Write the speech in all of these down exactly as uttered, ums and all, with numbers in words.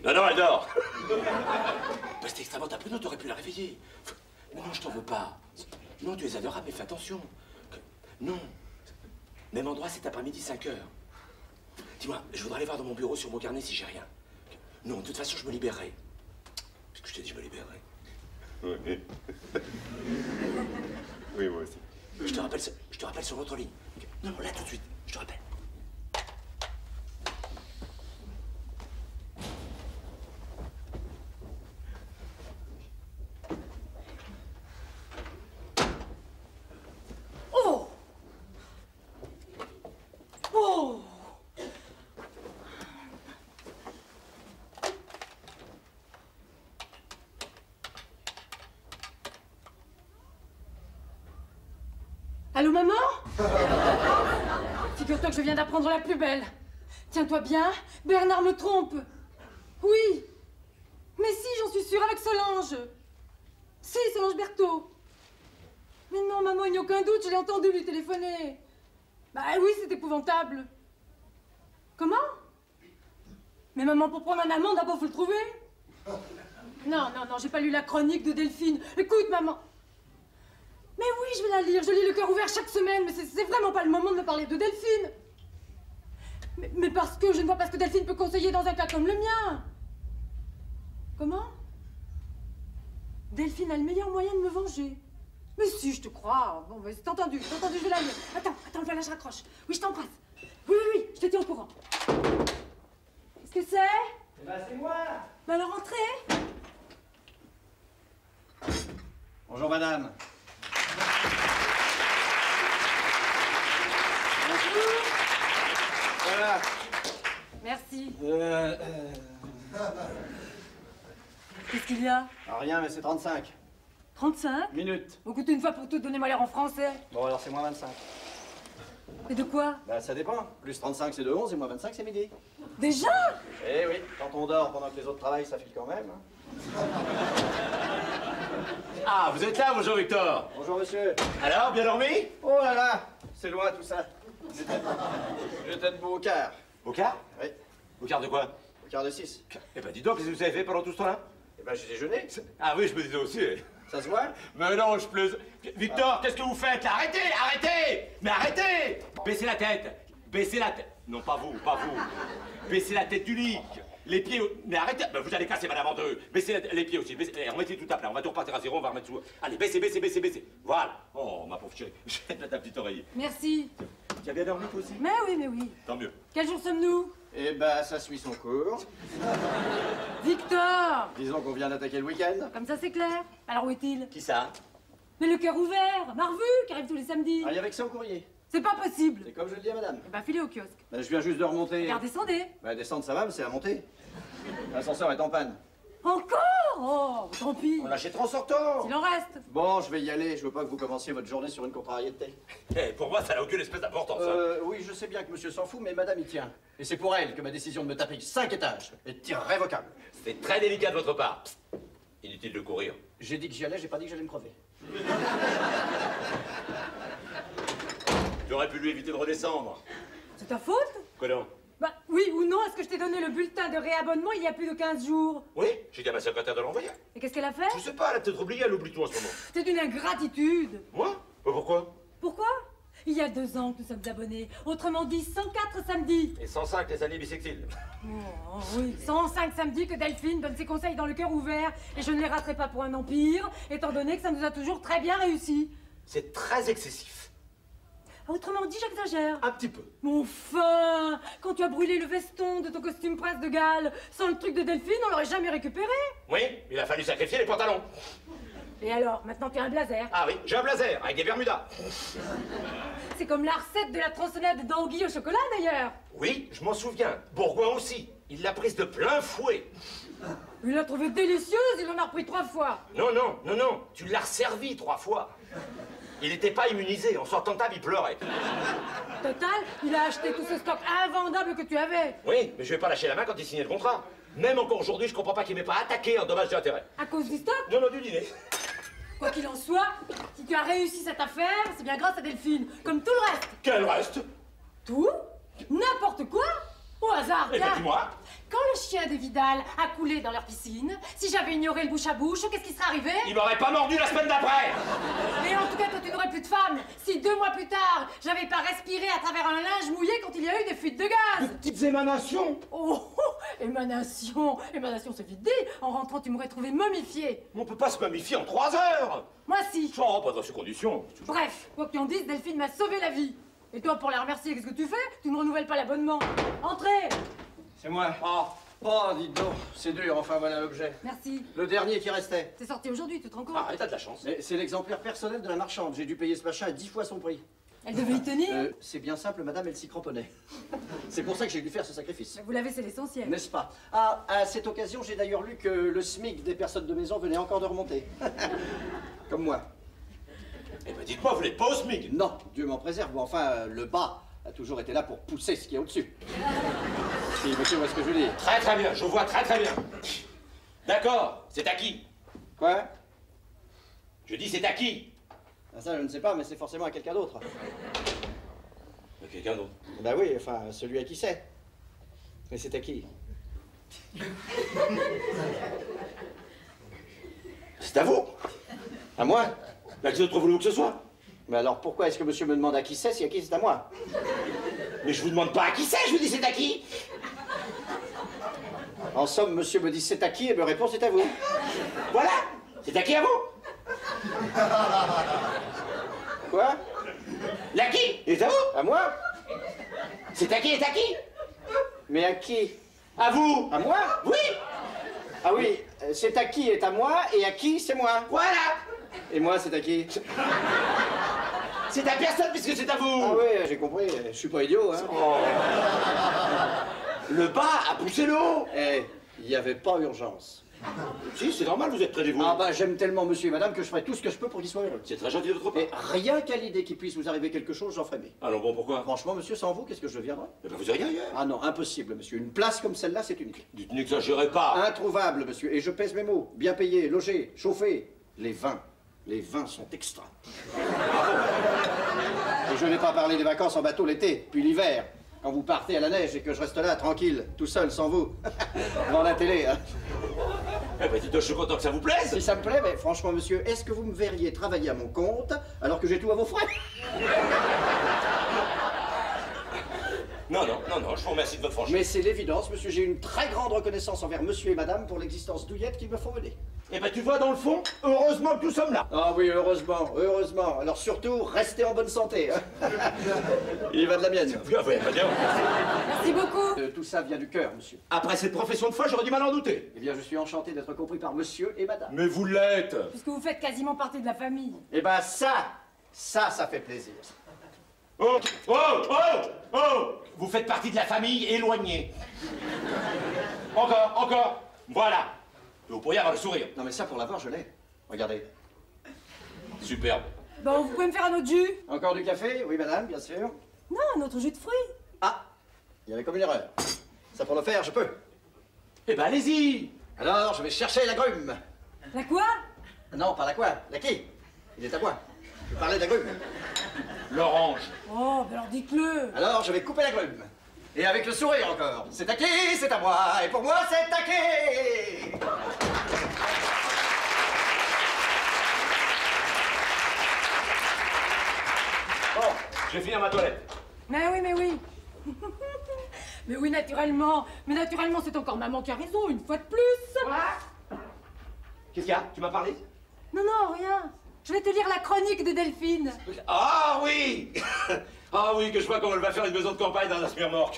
Non, non, elle dort. Bah, c'était extrêmement imprudent, t'aurais pu la réveiller. Mais non, je t'en veux pas. Non, tu es adorable, mais fais attention. Non. Même endroit cet après-midi, cinq heures. Dis-moi, je voudrais aller voir dans mon bureau sur mon carnet si j'ai rien. Non, de toute façon, je me libérerai. Puisque je t'ai dit, je me libérerai. Oui. Oui, moi aussi. Je te rappelle, je te rappelle sur votre ligne. Non, non, là, tout de suite. Je te rappelle. Oh! Oh! Allô, maman? Figure-toi que je viens d'apprendre la plus belle. Tiens-toi bien, Bernard me trompe. Oui. Mais si, j'en suis sûre, avec Solange. Si, Solange Berthaud. Mais non, maman, il n'y a aucun doute, je l'ai entendu lui téléphoner. Bah oui, c'est épouvantable. Comment? Mais maman, pour prendre un amant, d'abord, faut le trouver. Non, non, non, j'ai pas lu la chronique de Delphine. Écoute, maman. Mais oui, je vais la lire, je lis le cœur ouvert chaque semaine, mais c'est vraiment pas le moment de me parler de Delphine. Mais, mais parce que je ne vois pas ce que Delphine peut conseiller dans un cas comme le mien. Comment? Delphine a le meilleur moyen de me venger. Mais si, je te crois. Bon, mais c'est entendu, c'est entendu, je vais la lire. Attends, attends, voilà, je raccroche. Oui, je t'embrasse. Oui, oui, oui, je te tiens au courant. Qu'est-ce que c'est? Eh ben, c'est moi. Bah alors, entrez. Bonjour, madame. Bonjour. Voilà. Merci. Euh, euh... Qu'est-ce qu'il y a? Alors, rien, mais c'est trente-cinq. trente-cinq? Minutes. Écoute, une fois pour toutes, donnez-moi l'air en français. Bon, alors c'est moins vingt-cinq. Et de quoi? Bah, ça dépend. Plus trente-cinq, c'est de onze, et moins vingt-cinq, c'est midi. Déjà? Eh oui, quand on dort pendant que les autres travaillent, ça file quand même. Ah, vous êtes là, bonjour Victor. Bonjour, monsieur. Alors, bien dormi? Oh là là, c'est loin tout ça. J'étais j'étais debout au quart. Au quart? Oui, Au quart de quoi? au quart de six. Eh ben, dis donc, qu'est-ce que vous avez fait pendant tout ce temps-là? Eh ben, j'ai déjeuné. Ah oui, je me disais aussi. Ça se voit? Mais non, je plaise. Victor, qu'est-ce que vous faites là? Arrêtez, arrêtez! Mais arrêtez! Baissez la tête. Baissez la tête. Non, pas vous, pas vous. Baissez la tête du lit. Les pieds. Mais arrêtez. Ben, vous allez casser madame en deux. Baissez la- les pieds aussi. Baissez... eh, remettez tout à plat. On va tout repartir à zéro. On va remettre sous. Allez, baissez, baissez, baissez, baissez. Voilà. Oh, ma pauvre chérie. Jette là ta petite oreiller. Merci. Tu as bien dormi toi aussi? Mais oui, mais oui. Tant mieux. Quel jour sommes-nous? Eh ben, ça suit son cours. Victor! Disons qu'on vient d'attaquer le week-end. Comme ça, c'est clair. Alors, où est-il? Qui ça? Mais le cœur ouvert, Marvu, qui arrive tous les samedis. Allez, avec ça au courrier. C'est pas possible. C'est comme je le dis à madame. Eh ben, filez au kiosque. Ben, je viens juste de remonter. Regarde, descendez. Bah, descendre, ça va, mais c'est à monter. L'ascenseur est en panne. Encore? Oh, tant pis. On l'achètera en sortant. S'il en reste. Bon, je vais y aller. Je veux pas que vous commenciez votre journée sur une contrariété. Eh, pour moi, ça n'a aucune espèce d'importance. hein. Euh, oui, je sais bien que monsieur s'en fout, mais madame y tient. Et c'est pour elle que ma décision de me taper cinq étages est irrévocable. C'est très délicat de votre part. Psst. Inutile de courir. J'ai dit que j'y allais, j'ai pas dit que j'allais me crever. Tu aurais pu lui éviter de redescendre. C'est ta faute? Quoi donc? Bah, oui ou non, est-ce que je t'ai donné le bulletin de réabonnement il y a plus de quinze jours? Oui, j'ai dit à ma secrétaire de l'envoyer. Et qu'est-ce qu'elle a fait? Je sais pas, elle a peut-être oublié, elle oublie tout en ce moment. C'est une ingratitude. Moi? Bah, pourquoi? Pourquoi? Il y a deux ans que nous sommes abonnés. Autrement dit, cent quatre samedis. Et cent cinq les années bissextiles. Oh, oui, cent cinq samedis que Delphine donne ses conseils dans le cœur ouvert. Et je ne les raterai pas pour un empire, étant donné que ça nous a toujours très bien réussi. C'est très excessif. Autrement dit, j'exagère. Un petit peu. Mon enfin, quand tu as brûlé le veston de ton costume prince de Galles, sans le truc de Delphine, on l'aurait jamais récupéré. Oui, il a fallu sacrifier les pantalons. Et alors, maintenant tu as un blazer. Ah oui, j'ai un blazer avec des bermudas. C'est comme la recette de la tronçonnade d'anguille au chocolat d'ailleurs. Oui, je m'en souviens. Bourgoin aussi. Il l'a prise de plein fouet. Il l'a trouvée délicieuse, il en a repris trois fois. Non, non, non, non. Tu l'as resservi trois fois. Il n'était pas immunisé. En sortant de table, il pleurait. Total, il a acheté tout ce stock invendable que tu avais. Oui, mais je vais pas lâcher la main quand il signait le contrat. Même encore aujourd'hui, je comprends pas qu'il m'ait pas attaqué en dommage d'intérêt. À cause du stock? Non, non, du dîner. Quoi qu'il en soit, si tu as réussi cette affaire, c'est bien grâce à Delphine, comme tout le reste. Quel reste? Tout? N'importe quoi? Au hasard, Eh ben, tiens. dis-moi. Quand le chien des Vidal a coulé dans leur piscine, si j'avais ignoré le bouche à bouche, qu'est-ce qui serait arrivé? Il m'aurait pas mordu la semaine d'après. Mais en tout cas, toi, tu n'aurais plus de femme. Si deux mois plus tard, j'avais pas respiré à travers un linge mouillé quand il y a eu des fuites de gaz. De petites émanations. Oh, oh, émanation. Émanation, c'est vite dit. En rentrant, tu m'aurais trouvé momifiée. On peut pas se momifier en trois heures. Moi, si. Oh, pas dans ces conditions. Bref, quoi qu'il en dise, Delphine m'a sauvé la vie. Et toi, pour la remercier, qu'est-ce que tu fais? Tu ne renouvelles pas l'abonnement. Entrez. C'est moi. Oh, oh, dites donc, c'est dur, enfin voilà l'objet. Merci. Le dernier qui restait. C'est sorti aujourd'hui, tu te rends compte? Ah, t'as de la chance. Mais c'est l'exemplaire personnel de la marchande. J'ai dû payer ce machin à dix fois son prix. Elle devait y tenir. Euh, c'est bien simple, madame, elle s'y cramponnait. C'est pour ça que j'ai dû faire ce sacrifice. Vous l'avez, c'est l'essentiel. N'est-ce pas? Ah, à cette occasion, j'ai d'ailleurs lu que le SMIC des personnes de maison venait encore de remonter. Comme moi. Eh ben, dites-moi, vous l'êtes pas au SMIC? Non, Dieu m'en préserve, ou enfin, euh, le bas a toujours été là pour pousser ce qui est au-dessus. Si, monsieur, voit ce que je veux dire. Très très bien, je vois très très bien. D'accord, c'est à qui? Quoi? Je dis c'est à qui? Ah, ça, je ne sais pas, mais c'est forcément à quelqu'un d'autre. À quelqu'un d'autre. Bah oui, enfin, celui à qui c'est. Mais c'est à qui? C'est à vous? À moi? Bah, qui d'autre voulez-vous que ce soit? Mais alors pourquoi est-ce que monsieur me demande à qui c'est si à qui c'est à moi? Mais je vous demande pas à qui c'est, je vous dis c'est à qui? En somme, monsieur me dit c'est à qui et me répond c'est à vous. Voilà, c'est à qui à vous? Quoi? La qui est à vous? À moi? C'est à qui est à qui? Mais à qui? À vous? À moi? Oui. Ah oui, euh, c'est à qui est à moi et à qui c'est moi. Voilà. Et moi c'est à qui? C'est à personne puisque c'est à vous. Ah oui, j'ai compris, je suis pas idiot, hein. Oh. Le bas a poussé le haut. Eh, il n'y avait pas urgence. Si, c'est normal, vous êtes près de vous. Ah bah j'aime tellement monsieur et madame que je ferai tout ce que je peux pour qu'il soit heureux. C'est très gentil de votre part. Et rien qu'à l'idée qu'il puisse vous arriver quelque chose, j'en ferai mieux. Alors bon, pourquoi? Franchement, monsieur, sans vous, qu'est-ce que je deviendrais? Eh ben, vous avez rien ailleurs. Ah non, impossible, monsieur. Une place comme celle-là, c'est une clé. Dites, n'exagérez pas. Introuvable, monsieur. Et je pèse mes mots. Bien payé, logé, chauffé. Les vins. Les vins sont extra. Et je n'ai pas parlé des vacances en bateau l'été, puis l'hiver. Quand vous partez à la neige et que je reste là, tranquille, tout seul, sans vous. Devant la télé, hein. Eh ben, dites, je suis content que ça vous plaise. Si ça me plaît, mais franchement, monsieur, est-ce que vous me verriez travailler à mon compte alors que j'ai tout à vos frais? Non, non, non, non, je vous remercie de votre franchise. Mais c'est l'évidence, monsieur, j'ai une très grande reconnaissance envers monsieur et madame pour l'existence douillette qu'ils me font mener. Eh ben, tu vois, dans le fond, heureusement que nous sommes là. Ah oui, heureusement, heureusement. Alors surtout, restez en bonne santé. Hein. Il y va de la mienne. Oui, oui, bah, bien. Merci beaucoup. Euh, tout ça vient du cœur, monsieur. Après cette profession de foi, j'aurais du mal à en douter. Eh bien, je suis enchanté d'être compris par monsieur et madame. Mais vous l'êtes. Puisque vous faites quasiment partie de la famille. Eh ben ça, ça, ça fait plaisir. Oh, oh, oh, oh. Vous faites partie de la famille éloignée. Encore, encore. Voilà. Vous pourriez avoir le sourire. Non mais ça, pour l'avoir, je l'ai. Regardez. Superbe. Bon, vous pouvez me faire un autre jus? Encore du café? Oui, madame, bien sûr. Non, un autre jus de fruits. Ah, il y avait comme une erreur. Ça, pour le faire, je peux. Eh ben, allez-y. Alors, je vais chercher la grume. La quoi? Non, pas la quoi, la qui? Il est à moi. Je parlais de la grume. L'orange. Oh, ben alors dites-le. Alors, je vais couper la grume. Et avec le sourire encore. C'est à qui? C'est à moi. Et pour moi, c'est à qui? Bon, je vais finir ma toilette. Mais oui, mais oui. Mais oui, naturellement. Mais naturellement, c'est encore maman qui a raison, une fois de plus. Qu'est-ce qu'il y a? Tu m'as parlé? Non, non, rien. Je vais te lire la chronique de Delphine. Ah oui. Ah oui, que je vois comment elle va faire une maison de campagne dans la Smirnorque.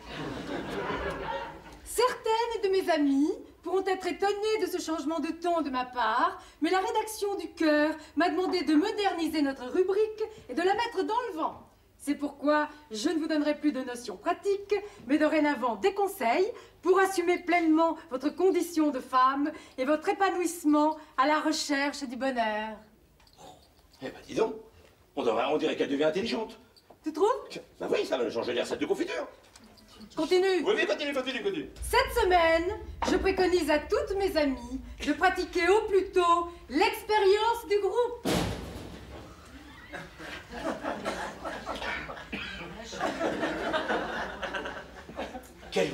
Certaines de mes amies pourront être étonnées de ce changement de ton de ma part, mais la rédaction du Cœur m'a demandé de moderniser notre rubrique et de la mettre dans le vent. C'est pourquoi je ne vous donnerai plus de notions pratiques, mais dorénavant des conseils pour assumer pleinement votre condition de femme et votre épanouissement à la recherche du bonheur. Eh ben, dis donc, on, devrait, on dirait qu'elle devient intelligente. Tu trouves? Ben oui, ça va changer les recettes de confiture. Je continue. Oui, oui, continue, continue, continue. Cette semaine, je préconise à toutes mes amies de pratiquer au plus tôt l'expérience du groupe. Quelle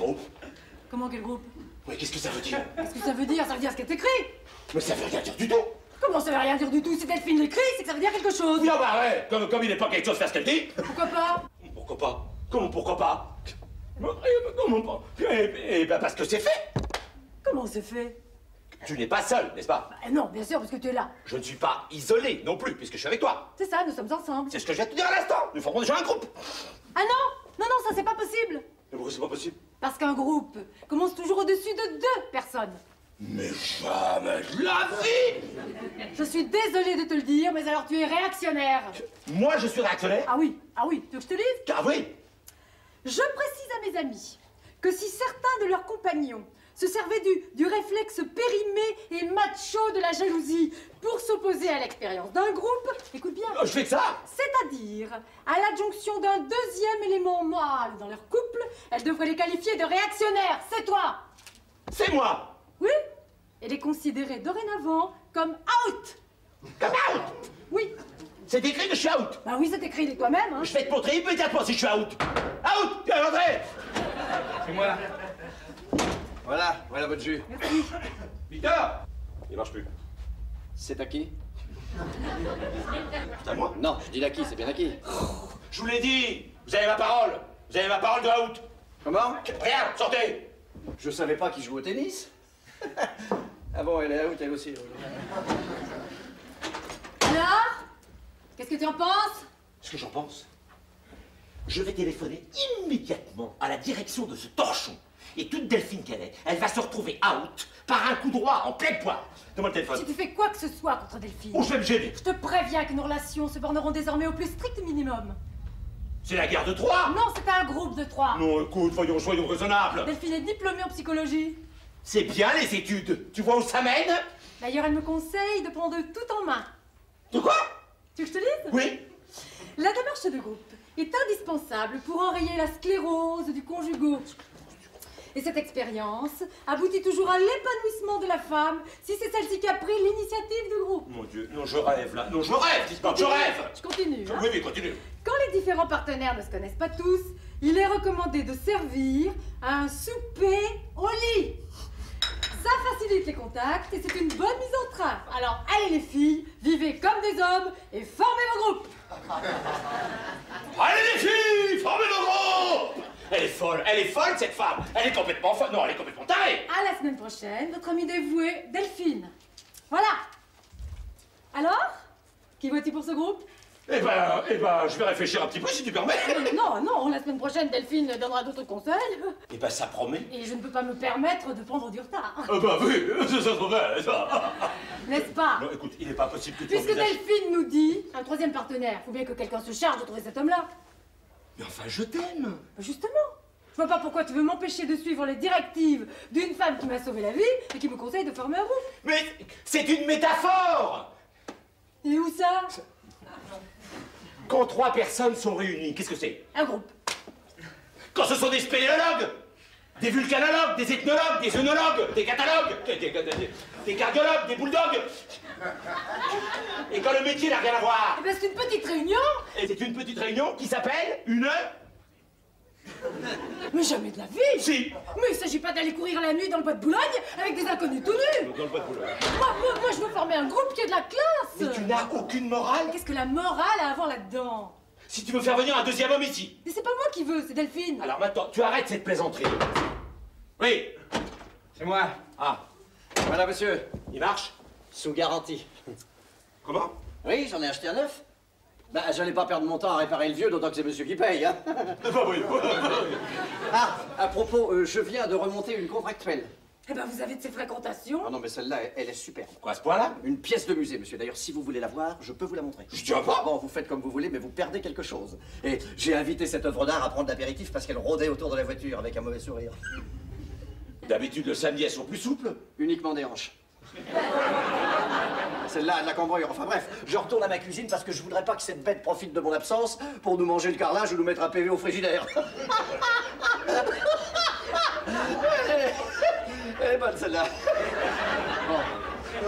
Mais ça veut rien dire du tout. Comment ça veut rien dire du tout? Si Delphine l'écrit, c'est que ça veut dire quelque chose. Non, bah ouais, comme, comme il n'est pas quelque chose faire ce qu'elle dit. Pourquoi pas? Pourquoi pas? Comment pourquoi pas? Comment pas? Eh, eh ben parce que c'est fait. Comment c'est fait? Tu n'es pas seul, n'est-ce pas? Bah non, bien sûr, parce que tu es là. Je ne suis pas isolé non plus, puisque je suis avec toi. C'est ça, nous sommes ensemble. C'est ce que je viens de te dire à l'instant. Nous formons déjà un groupe. Ah non! Non, non, ça c'est pas possible. Mais pourquoi c'est pas possible? Parce qu'un groupe commence toujours au-dessus de deux personnes. Mais jamais de la vie! Je suis désolée de te le dire, mais alors tu es réactionnaire. Moi, je suis réactionnaire? Ah oui, ah oui, tu veux que je te lise? Ah oui! Je précise à mes amis que si certains de leurs compagnons se servaient du, du réflexe périmé et macho de la jalousie pour s'opposer à l'expérience d'un groupe, écoute bien, Oh, je fais que ça! c'est-à-dire à l'adjonction d'un deuxième élément mâle dans leur couple, elle devrait les qualifier de réactionnaires, c'est toi! C'est moi! Oui, et les considérer dorénavant comme out! Come out! Oui, C'est écrit que je suis out! bah oui, c'est écrit de toi-même, hein. Je vais te montrer immédiatement si je suis out! Out! Viens, André! C'est moi. Voilà, voilà votre jus. Victor! Il marche plus. C'est à qui? C'est à moi? Non, je dis à qui, c'est bien à qui. Je vous l'ai dit! Vous avez ma parole! Vous avez ma parole de out! Comment? Rien! Sortez! Je savais pas qu'il jouait au tennis. Ah bon, elle est out, elle aussi. Alors? Qu'est-ce que tu en penses? Ce que j'en pense, je vais téléphoner immédiatement à la direction de ce torchon. Et toute Delphine qu'elle est, elle va se retrouver out par un coup droit en pleine poire. Donne-moi le téléphone. Si tu fais quoi que ce soit contre Delphine, Ou je vais me gêner. je te préviens que nos relations se borneront désormais au plus strict minimum. C'est la guerre de Troie. Non, c'est un groupe de trois. Non, écoute, voyons, soyons raisonnables. Delphine est diplômée en psychologie. C'est bien les études. Tu vois où ça mène? D'ailleurs, elle me conseille de prendre tout en main. De quoi? Tu veux que je te lise? Oui. La démarche de groupe est indispensable pour enrayer la sclérose du conjugal. Et cette expérience aboutit toujours à l'épanouissement de la femme si c'est celle-ci qui a pris l'initiative du groupe. Mon Dieu, non, je rêve là. Non, je rêve, dis-moi, je rêve. Je continue. Hein. Oui, oui, continue. Quand les différents partenaires ne se connaissent pas tous, il est recommandé de servir un souper au lit. Ça facilite les contacts et c'est une bonne mise en train. Alors, allez les filles, vivez comme des hommes et formez vos groupes. Allez les filles, formez vos groupes. Elle est folle, elle est folle cette femme. Elle est complètement folle. Non, elle est complètement tarée. À la semaine prochaine, votre amie dévouée, Delphine. Voilà. Alors, qui vois-tu pour ce groupe? Eh ben, eh ben, je vais réfléchir un petit peu si tu permets. Non, non, la semaine prochaine, Delphine donnera d'autres conseils. Eh ben, ça promet. Et je ne peux pas me permettre de prendre du retard. Ah bah oui, ça se trouve bien, ça. N'est-ce pas? Non, écoute, il n'est pas possible que tu Puisque envisages- Delphine nous dit, un troisième partenaire, faut bien que quelqu'un se charge de trouver cet homme-là. Mais enfin, je t'aime. Justement. Je vois pas pourquoi tu veux m'empêcher de suivre les directives d'une femme qui m'a sauvé la vie et qui me conseille de former un groupe. Mais c'est une métaphore. Et où ça? Quand trois personnes sont réunies, qu'est-ce que c'est? Un groupe. Quand ce sont des spéléologues, des vulcanologues, des ethnologues, des œnologues, des catalogues, des, des, des, des cardiologues, des bulldogs. Et quand le métier n'a rien à voir. Eh ben c'est une petite réunion. Et c'est une petite réunion qui s'appelle une... Mais jamais de la vie. Si. Mais il s'agit pas d'aller courir la nuit dans le bois de Boulogne avec des inconnus tout nus. Dans le bois de Boulogne. Moi, moi, moi, je veux former un groupe qui ait de la classe. Mais tu n'as aucune morale. Qu'est-ce que la morale a à voir là-dedans? Si tu veux faire venir un deuxième homme ici. Mais c'est pas moi qui veux, c'est Delphine. Alors maintenant, tu arrêtes cette plaisanterie. Oui. C'est moi. Ah, Voilà, monsieur. il marche? Sous garantie. Comment? Oui, j'en ai acheté un neuf. Bah, j'allais pas perdre mon temps à réparer le vieux, d'autant que c'est monsieur qui paye, hein. Ah bah oui. Ah, à propos, euh, je viens de remonter une contractuelle. Eh ben vous avez de ces fréquentations. Ah non, mais celle-là, elle, elle est superbe. Quoi, à ce point-là? Une pièce de musée, monsieur. D'ailleurs, si vous voulez la voir, je peux vous la montrer. Je tiens pas. Bon, vous faites comme vous voulez, mais vous perdez quelque chose. Et j'ai invité cette œuvre d'art à prendre l'apéritif parce qu'elle rôdait autour de la voiture avec un mauvais sourire. D'habitude, le samedi, elles sont plus souples. Uniquement des hanches. Celle-là a de la cambrure. Enfin bref, je retourne à ma cuisine parce que je voudrais pas que cette bête profite de mon absence pour nous manger le carrelage ou nous mettre un P V au frigidaire. elle, est... elle est bonne celle-là. Bon.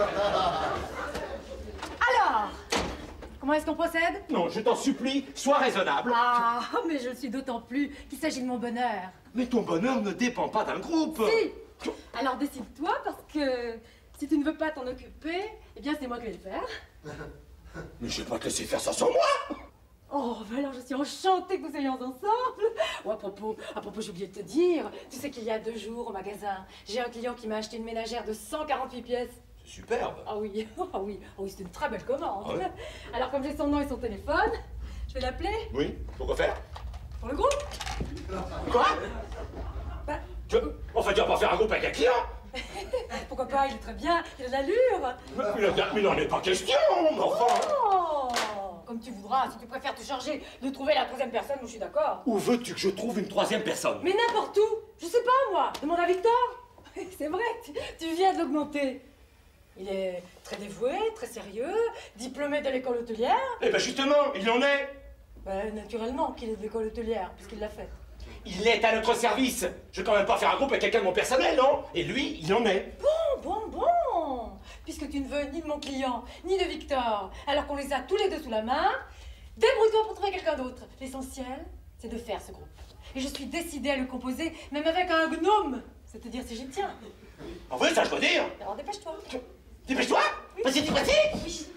Alors, comment est-ce qu'on procède? Non, je t'en supplie, sois raisonnable. Ah, mais je le suis d'autant plus qu'il s'agit de mon bonheur. Mais ton bonheur ne dépend pas d'un groupe. Si. Alors décide-toi parce que Si tu ne veux pas t'en occuper, eh bien c'est moi qui vais le faire. Mais je vais pas te laisser faire ça sans moi. Oh, ben alors je suis enchantée que nous soyons ensemble. Oh, à propos, à propos, j'ai oublié de te dire, tu sais qu'il y a deux jours au magasin, j'ai un client qui m'a acheté une ménagère de cent quarante-huit pièces. C'est superbe. Ah oui, ah oui, ah oui, c'est une très belle commande. Ah ouais. Alors comme j'ai son nom et son téléphone, je vais l'appeler Oui, pourquoi faire? pour le groupe. Quoi? Bah, Tu... Enfin, tu vas pas faire un groupe avec un client? pourquoi pas, il est très bien, il a de l'allure. Mais, mais, mais n'en est pas question, mais enfin. Oh, comme tu voudras, si tu préfères te charger de trouver la troisième personne, moi je suis d'accord. Où veux-tu que je trouve une troisième personne? Mais n'importe où, je sais pas moi, demande à Victor. C'est vrai, tu, tu viens de l'augmenter. Il est très dévoué, très sérieux, diplômé de l'école hôtelière. Eh ben justement, il en est. Ben, naturellement qu'il est de l'école hôtelière, puisqu'il l'a faite. Il est à notre service. Je vais quand même pas faire un groupe avec quelqu'un de mon personnel, non? Et lui, il en est. Bon, bon, bon. Puisque tu ne veux ni de mon client, ni de Victor, alors qu'on les a tous les deux sous la main, débrouille-toi pour trouver quelqu'un d'autre. L'essentiel, c'est de faire ce groupe. Et je suis décidée à le composer, même avec un gnome. C'est-à-dire si j'y tiens. En vrai, ça je dois dire. Alors dépêche-toi. Dépêche-toi. Oui. Vas-y, dis vas-y. Oui.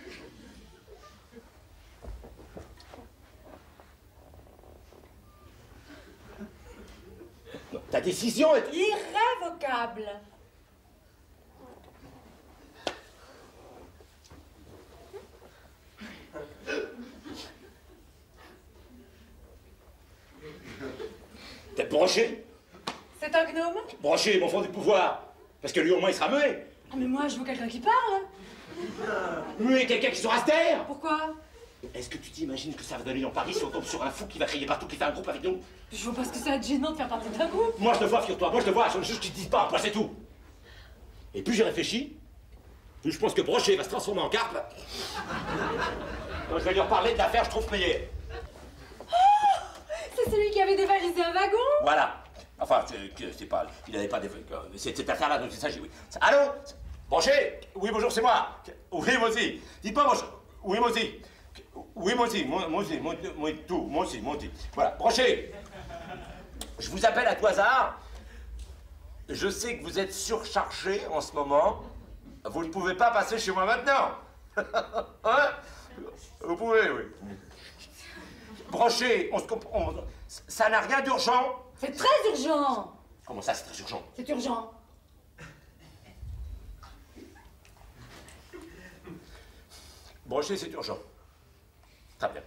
Ta décision est... Irrévocable. T'es branché? C'est un gnome? Branché, mon fond du pouvoir. Parce que lui, au moins, il sera muet. Ah mais moi, je veux quelqu'un qui parle. Muet, quelqu'un qui saura se taire. Pourquoi? Est-ce que tu t'imagines que ça va donner dans Paris si on tombe sur un fou qui va crier partout, qui fait un groupe avec nous? Je vois pas ce que ça a de gênant de faire partie d'un groupe. Moi, je te vois, figure-toi. Moi, je te vois. Je veux juste qu'ils te disent pas. Moi, c'est tout. Et plus j'y réfléchis, plus je pense que Brochet va se transformer en carpe. Quand je vais lui reparler de l'affaire, je trouve payé. C'est celui qui avait dévalisé un wagon? Voilà. Enfin, c'est pas... Il n'avait pas... C'est cette affaire-là dont il s'agit, oui. Allô? Brochet? Oui, bonjour, c'est moi. Oui, moi aussi. Dites pas bonjour. Oui, moi aussi. Oui, moi aussi. Moi, moi aussi. Moi, moi, tout. Moi aussi, moi aussi. Voilà. Brochet. Je vous appelle à tout hasard. Je sais que vous êtes surchargé en ce moment. Vous ne pouvez pas passer chez moi maintenant. Hein? Vous pouvez, oui. Brochet, on se comprend. Ça n'a rien d'urgent. C'est très urgent. Comment ça, c'est très urgent? C'est urgent. Brochet, c'est urgent. Très bien.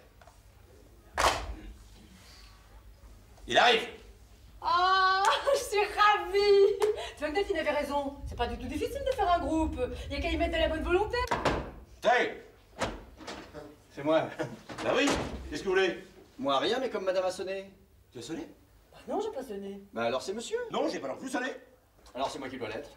Il arrive. Oh, je suis ravie. Tu vois que Delphine avait raison. C'est pas du tout difficile de faire un groupe. Il y a qu'à y mettre de la bonne volonté. Hey. C'est moi. Bah oui. Qu'est-ce que vous voulez? Moi rien, mais comme madame a sonné. Tu as sonné? Bah non, j'ai pas sonné. Bah alors c'est monsieur. Non, j'ai pas non plus sonné. Alors c'est moi qui dois l'être.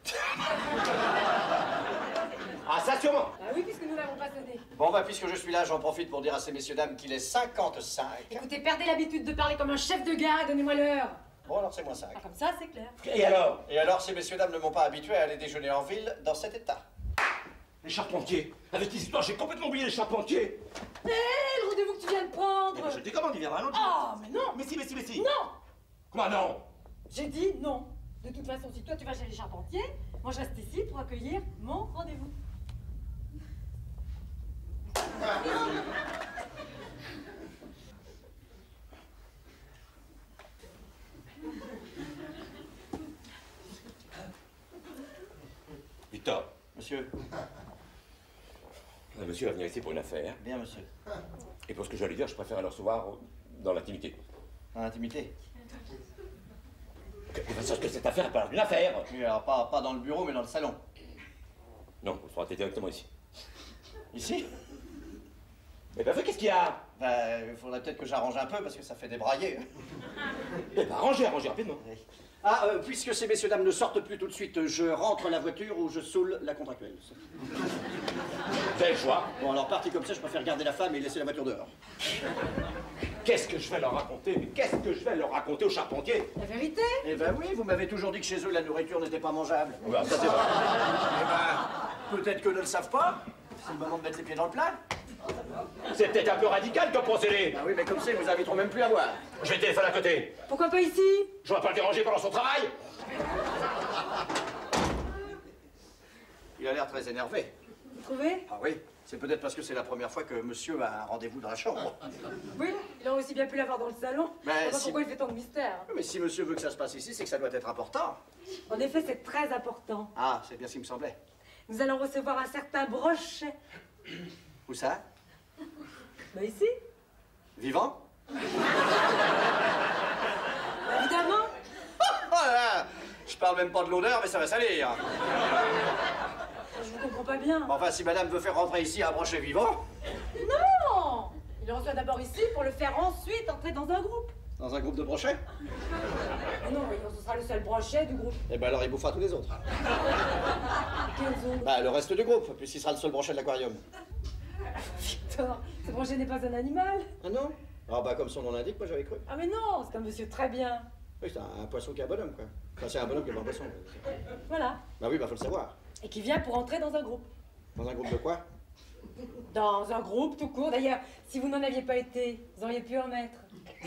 Ah, ça sûrement. Bah oui, puisque nous n'avons pas sonné. Bon bah puisque je suis là, j'en profite pour dire à ces messieurs dames qu'il est cinquante-cinq. Écoutez, perdez l'habitude de parler comme un chef de gare et donnez-moi l'heure. Bon alors c'est moins cinq. Ah, comme ça, c'est clair. Et alors? Et alors ces messieurs dames ne m'ont pas habitué à aller déjeuner en ville dans cet état. Les charpentiers. Avec les histoires, j'ai complètement oublié les charpentiers. Hé, le rendez-vous que tu viens de prendre. Eh ben, je te commande, il viendra un autre. Oh, mais non. Mais si, mais si, mais si. Non. Comment non? J'ai dit non. De toute façon, si toi tu vas chez les charpentiers, moi je reste ici pour accueillir mon rendez-vous. Victor. Monsieur. Le monsieur va venir ici pour une affaire. Bien monsieur. Et pour ce que je vais lui dire, je préfère le recevoir dans l'intimité. Dans l'intimité. De toute façon, que cette affaire est pas une affaire. Oui alors pas, pas dans le bureau mais dans le salon. Non, il faudra être directement ici. Ici? Eh ben, qu'est-ce qu'il y a? Bah il faudrait peut-être que j'arrange un peu parce que ça fait débrailler. Eh ben, arrangez, arrangez rapidement. Ah, euh, puisque ces messieurs dames ne sortent plus tout de suite, je rentre la voiture ou je saoule la contractuelle. Vous avez le choix. Bon, alors parti comme ça, je préfère garder la femme et laisser la voiture dehors. Qu'est-ce que je vais leur raconter? Mais qu'est-ce que je vais leur raconter aux charpentiers? La vérité? Eh ben oui, vous m'avez toujours dit que chez eux, la nourriture n'était pas mangeable. Ouais, ça c'est vrai. Eh ben, peut-être que ne le savent pas. C'est le moment de mettre les pieds dans le plat. C'est peut-être un peu radical comme procédé. Ah oui, mais comme c'est, vous inviteront même plus à voir. Je vais téléphoner à côté. Pourquoi pas ici? Je vais pas le déranger pendant son travail. Il a l'air très énervé. Vous trouvez? Ah oui, c'est peut-être parce que c'est la première fois que monsieur a un rendez-vous dans la chambre. Oui, il aurait aussi bien pu l'avoir dans le salon. Mais Je sais pas si- pourquoi il fait tant de mystère. Mais si monsieur veut que ça se passe ici, c'est que ça doit être important. En effet, c'est très important. Ah, c'est bien ce qui me semblait. Nous allons recevoir un certain Brochet. Où ça? Bah ici, Vivant? évidemment. Oh là là, je parle même pas de l'odeur, mais ça va salir. Je vous comprends pas bien. Bon, enfin, si madame veut faire rentrer ici un Brochet vivant... Non! Il le reçoit d'abord ici pour le faire ensuite entrer dans un groupe. Dans un groupe de brochets? Mais non, voyons, ce sera le seul Brochet du groupe. Eh ben alors il bouffera tous les autres. Quels autres? Bah, le reste du groupe, puisqu'il sera le seul Brochet de l'aquarium. Victor, ce Brochet n'est pas un animal. Ah non? Ah bah, comme son nom l'indique, moi j'avais cru. Ah mais non, c'est un monsieur très bien. Oui, c'est un, un poisson qui est un bonhomme, quoi. Enfin, c'est un bonhomme qui est pas un poisson. Voilà. Bah oui, bah faut le savoir. Et qui vient pour entrer dans un groupe. Dans un groupe de quoi? Dans un groupe tout court. D'ailleurs, si vous n'en aviez pas été, vous auriez pu en être.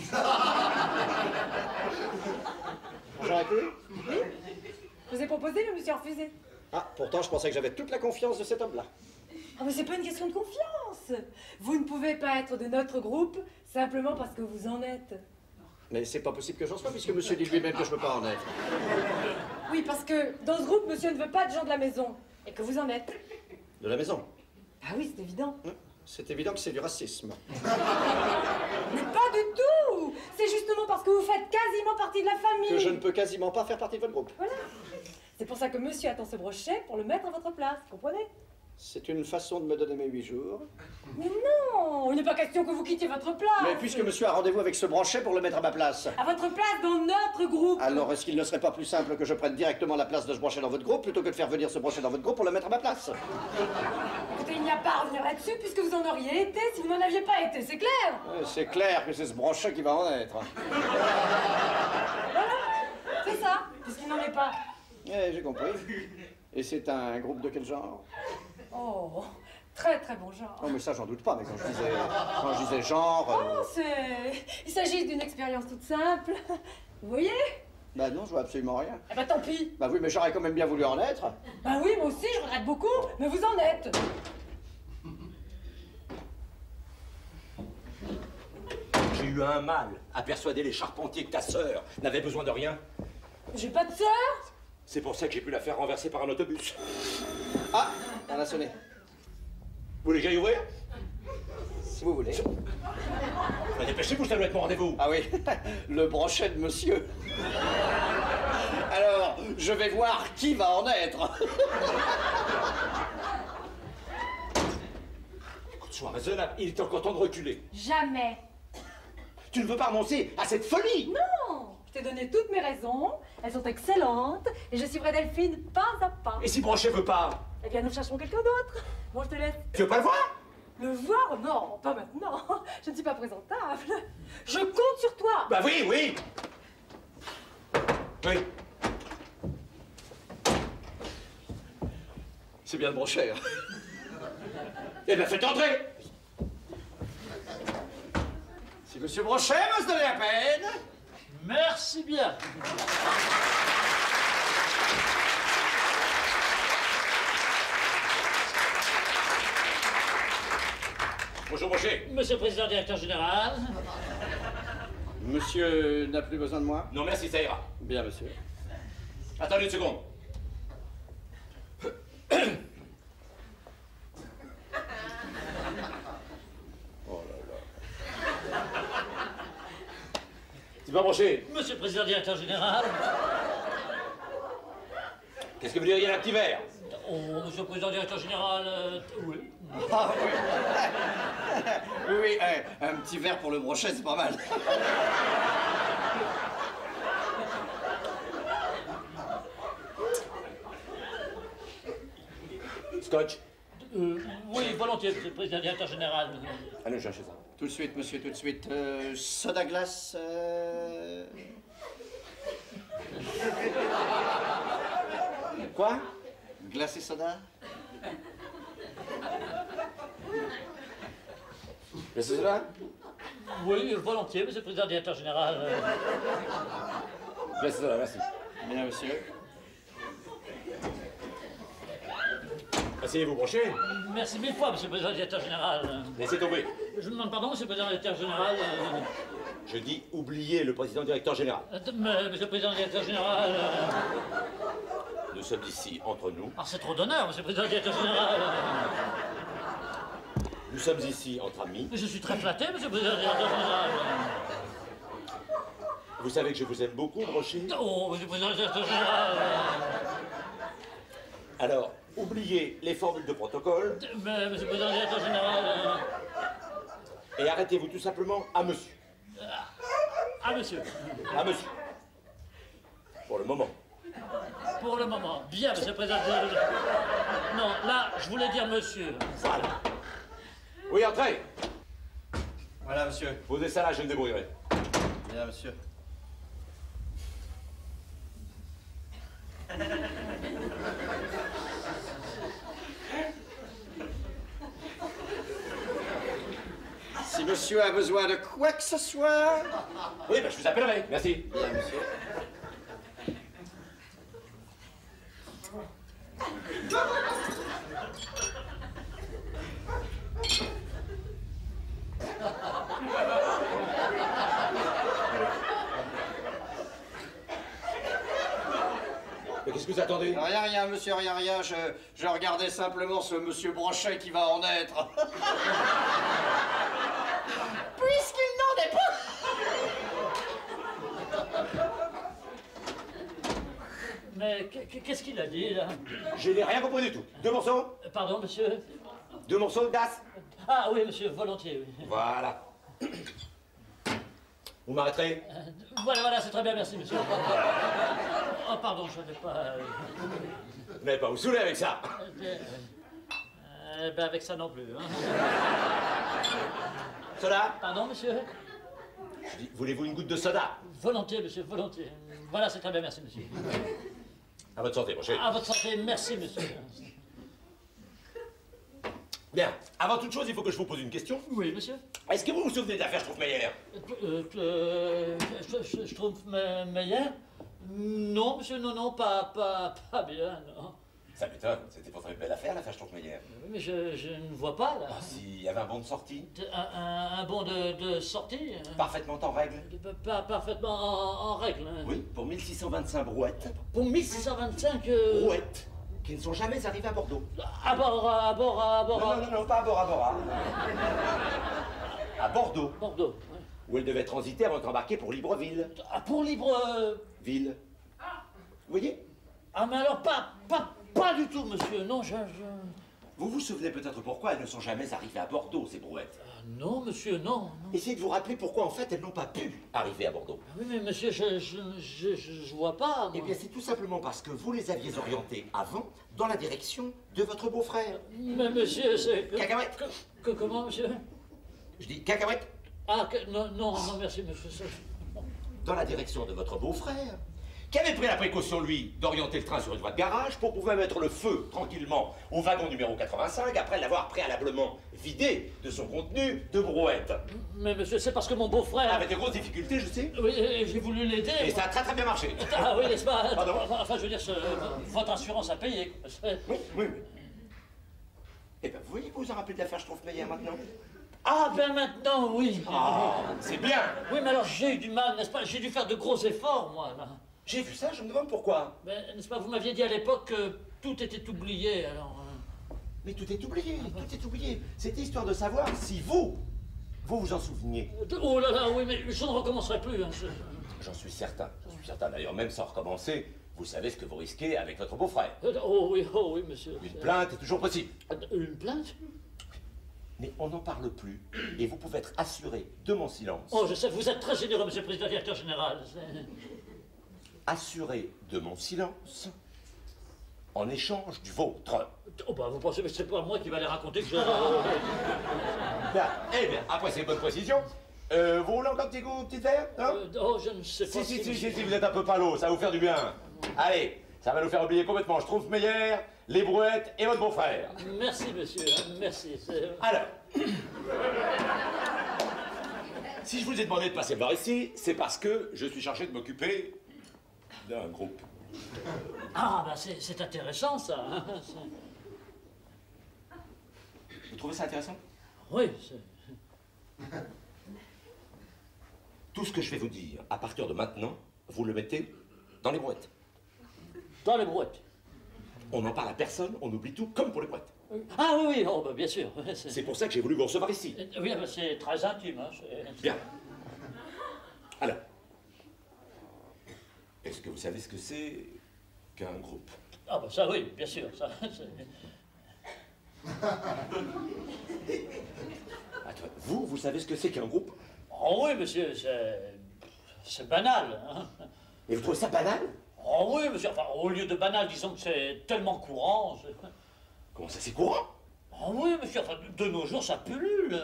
J'aurais pu? Je vous ai proposé, mais monsieur a refusé. Ah, pourtant je pensais que j'avais toute la confiance de cet homme-là. Ah mais c'est pas une question de confiance. Vous ne pouvez pas être de notre groupe simplement parce que vous en êtes. Mais c'est pas possible que j'en sois, puisque monsieur dit lui-même que je peux pas en être. Oui, parce que dans ce groupe, monsieur ne veut pas de gens de la maison. Et que vous en êtes. De la maison? Ah oui, c'est évident. C'est évident que c'est du racisme. Mais pas du tout. C'est justement parce que vous faites quasiment partie de la famille. Que je ne peux quasiment pas faire partie de votre groupe. Voilà. C'est pour ça que monsieur attend ce Brochet pour le mettre à votre place, vous comprenez? C'est une façon de me donner mes huit jours. Mais non, il n'est pas question que vous quittiez votre place. Mais puisque monsieur a rendez-vous avec ce Brochet pour le mettre à ma place, À votre place dans notre groupe. alors est-ce qu'il ne serait pas plus simple que je prenne directement la place de ce Brochet dans votre groupe plutôt que de faire venir ce Brochet dans votre groupe pour le mettre à ma place? Écoutez, il n'y a pas à revenir là-dessus puisque vous en auriez été si vous n'en aviez pas été, c'est clair. Ouais, c'est clair que c'est ce Brochet qui va en être. Voilà, c'est ça, puisqu'il n'en est pas. Eh, j'ai compris. Et c'est un groupe de quel genre? Oh, très très bon genre. Oh, mais ça, j'en doute pas, mais quand je disais, quand je disais genre... euh, Oh, c'est... Il s'agit d'une expérience toute simple. Vous voyez? Bah non, je vois absolument rien. Eh ben tant pis. Bah oui, mais j'aurais quand même bien voulu en être. Bah oui, moi aussi, je regrette beaucoup, mais vous en êtes. J'ai eu un mal à persuader les charpentiers que ta sœur n'avait besoin de rien. J'ai pas de sœur. C'est pour ça que j'ai pu la faire renverser par un autobus. Ah, on a sonné. Vous voulez que j'aille ouvrir? Si vous voulez. Bah, dépêchez-vous, ça doit être mon rendez-vous. Ah oui, le Brochet de monsieur. Alors, je vais voir qui va en être. Écoute, sois raisonnable, il est encore temps de reculer. Jamais. Tu ne veux pas renoncer à cette folie? Non. Je t'ai donné toutes mes raisons, elles sont excellentes, et je suivrai Delphine pas à pas. Et si Brochet veut pas? Eh bien, nous chercherons quelqu'un d'autre. Bon, je te laisse. Tu veux pas le voir? Le voir? Non, pas maintenant. Je ne suis pas présentable. Je compte sur toi. Bah oui, oui. Oui. C'est bien le Brochet. Eh bien, faites entrer. Si monsieur Brochet veut se donner la peine. Merci bien. Bonjour, Brochet. Monsieur le Président Directeur Général. Monsieur n'a plus besoin de moi? Non, merci, ça ira. Bien, monsieur. Attendez une seconde. Oh là là. C'est pas Brochet. Monsieur le Président Directeur Général. Qu'est-ce que vous diriez d'un petit verre? Oh, Monsieur le Président Directeur Général, euh, oui. Ah oui. Oui, oui, eh, un petit verre pour le Brochet, c'est pas mal. Scotch. Euh, oui, volontiers, Monsieur le Président Directeur Général. Allez, cherchez ça. Tout de suite, monsieur, tout de suite. Euh, soda glace. Euh... Quoi? Glace et soda? Laissez cela. Oui, volontiers, Monsieur le Président Directeur Général. Euh, Laissez cela, merci. Bien, monsieur. Asseyez-vous, Brochet. Merci mille fois, monsieur le président directeur général. Laissez tomber. Je vous demande pardon, monsieur le président directeur général. euh, Je dis oubliez le président directeur général. euh, mais, Monsieur le président directeur général. euh, Nous sommes ici entre nous. Ah, c'est trop d'honneur, monsieur le président directeur général. euh, Nous sommes ici entre amis. Je suis très flatté, monsieur le président directeur général. Vous savez que je vous aime beaucoup, Brochet. Oh, monsieur le président directeur général. Alors, oubliez les formules de protocole Mais, monsieur le président directeur général. euh, et arrêtez-vous tout simplement à monsieur. Ah, monsieur. À monsieur. Pour le moment. Pour le moment. Bien, monsieur le président. Non, là, je voulais dire monsieur. Voilà. Oui, entrez. Voilà, monsieur. Posez ça là, je me débrouillerai. Bien, monsieur. Si monsieur a besoin de quoi que ce soit... Oui, ben, je vous appellerai. Merci. Bien, monsieur. Mais qu'est-ce que vous attendez? Rien, rien, monsieur, rien, rien. Je, je regardais simplement ce monsieur Brochet qui va en être. Puisqu'il n'en est pas. Mais qu'est-ce qu'il a dit, là? Je n'ai rien compris du tout. Deux morceaux? Pardon, monsieur? Deux morceaux d'as? Ah oui, monsieur, volontiers, oui. Voilà. Vous m'arrêterez? Euh, voilà, voilà, c'est très bien, merci, monsieur. Oh, pardon, je n'ai pas... euh, Vous n'allez pas vous saouler avec ça? euh, euh, ben, avec ça non plus, hein. Soda? Pardon, monsieur? Je dis, voulez-vous une goutte de soda? Volontiers, monsieur, volontiers. Voilà, c'est très bien, merci, monsieur. À votre santé, Brochet. À votre santé, merci, monsieur. Bien. Avant toute chose, il faut que je vous pose une question. Oui, monsieur? Est-ce que vous vous souvenez de l'affaire Stroufmeyer? Euh, euh, je, je, je trouve me- meilleur? Non, monsieur, non, non, pas, pas, pas bien, non. Ça m'étonne. C'était pourtant une belle affaire, l'affaire Stroufmeyer. Mais je, je ne vois pas, là. Ah, s'il y avait un bon de sortie. De- Un, un- un bon de, de sortie? hein. Parfaitement en règle. Pas, pas parfaitement en, en règle. hein. Oui, pour mille six cent vingt-cinq brouettes. Pour mille six cent vingt-cinq... Euh, Brouettes qui ne sont jamais arrivées à Bordeaux. à bord, à bord, à bord... Non, à- non, non, non, pas à Bora Bora. À Bordeaux, Bordeaux. ouais. où elle devait transiter avant d'embarquer pour Libreville. Ah, pour libre... euh, Ville. Vous voyez? Ah, mais alors, pas, pas, pas du tout, monsieur. Non, je... je... Vous vous souvenez peut-être pourquoi elles ne sont jamais arrivées à Bordeaux, ces brouettes. Ah, non, monsieur, non. non. Essayez de vous rappeler pourquoi en fait elles n'ont pas pu arriver à Bordeaux. Ah oui, mais monsieur, je, je, je, je, je vois pas, moi. Eh bien c'est tout simplement parce que vous les aviez orientées avant dans la direction de votre beau-frère. Mais monsieur, c'est... que- Cacahuète. que- que- comment, monsieur? Je dis cacahuète. Ah, que- non, non, non, merci, monsieur. ça- Dans la direction de votre beau-frère, qui avait pris la précaution, lui, d'orienter le train sur une voie de garage pour pouvoir mettre le feu tranquillement au wagon numéro quatre-vingt-cinq après l'avoir préalablement vidé de son contenu de brouette. Mais monsieur, c'est parce que mon beau-frère... Avec de grosses difficultés, je sais. Oui, et j'ai voulu l'aider. Et moi. ça a très très bien marché. Ah oui, n'est-ce pas? Pardon? Enfin, je veux dire, ce- votre assurance a payé. quoi. C'est- Oui, oui, oui. Eh bien, vous voyez, vous vous en rappelez de l'affaire Stroufmeyer maintenant? Ah, ben maintenant, oui. Ah, c'est bien. Oui, mais alors j'ai eu du mal, n'est-ce pas? J'ai dû faire de gros efforts, moi, là. J'ai vu ça, je me demande pourquoi. Mais, n'est-ce pas, vous m'aviez dit à l'époque que tout était oublié, alors... euh, Mais tout est oublié, tout est oublié. C'était histoire de savoir si vous, vous vous en souveniez. euh, Oh là là, oui, mais je ne recommencerai plus. hein, je- J'en suis certain, j'en suis certain. D'ailleurs, même sans recommencer, vous savez ce que vous risquez avec votre beau-frère. Euh, Oh oui, oh oui, monsieur. Une plainte est toujours possible. Une plainte? Mais on n'en parle plus. Et vous pouvez être assuré de mon silence. Oh, je sais, vous êtes très généreux, monsieur le président directeur général. c'est- Assuré de mon silence en échange du vôtre. Oh, bah, vous pensez que c'est pas moi qui va les raconter que je... Bien, eh bien, après ces bonnes précisions, euh, vous voulez encore un petit goût, petit verre, hein? Euh, oh, je ne sais pas Si, si, si, monsieur- si, si, vous êtes un peu palo, ça va vous faire du bien. Allez, ça va nous faire oublier complètement Stroufmeyer, les brouettes et votre beau-frère. Merci, monsieur, hein, merci. c'est- Alors, si je vous ai demandé de passer me voir ici, c'est parce que je suis chargé de m'occuper d'un groupe. Ah, bah, c'est c'est intéressant, ça. hein, c'est- Vous trouvez ça intéressant? Oui, c'est... Tout ce que je vais vous dire, à partir de maintenant, vous le mettez dans les brouettes. Dans les brouettes. On n'en parle à personne, on oublie tout, comme pour les brouettes. Ah oui, oui, oh, bah, bien sûr. C'est pour ça que j'ai voulu vous recevoir ici. Oui, bah, c'est très intime. Hein, c'est... Bien. Alors, est-ce que vous savez ce que c'est qu'un groupe? Ah bah ça oui, bien sûr. Ça, Attends, vous, vous savez ce que c'est qu'un groupe? oh oui, monsieur, c'est... c'est banal. Hein. Et vous trouvez ça banal? Oh oui, monsieur, enfin, au lieu de banal, disons que c'est tellement courant. C'est... Comment ça, c'est courant? Oh oui, monsieur, enfin, de nos jours, ça pullule.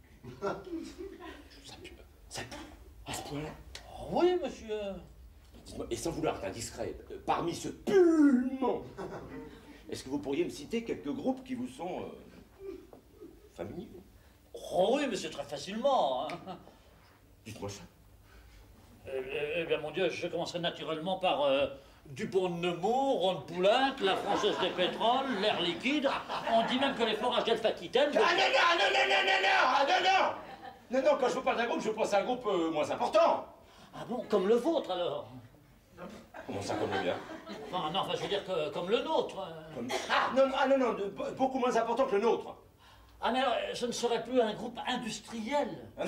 Ça pue, ça pue, à ce point-là? Oh oui, monsieur. Dites-moi, et sans vouloir être indiscret, euh, parmi ce pullement, est-ce que vous pourriez me citer quelques groupes qui vous sont euh, familiers? Oh oui, monsieur, très facilement. Hein. Dites-moi ça. Eh, eh bien, mon Dieu, je commencerai naturellement par euh, Dupont de Nemours, Ronde Poulenc, la Française des Pétroles, l'Air Liquide. On dit même que les forages d'Alpha-Aquitaine... Ah non, non, non, non, non, non, non, ah non, non. Non, non, quand je vous parle d'un groupe, je pense à un groupe euh, moins important. Ah bon, comme le vôtre, alors? Comment ça, comme le mien? Enfin, non, enfin, je veux dire que comme le nôtre. Comme... Ah non, ah non, non, de, beaucoup moins important que le nôtre. Ah, mais alors, ce ne serait plus un groupe industriel.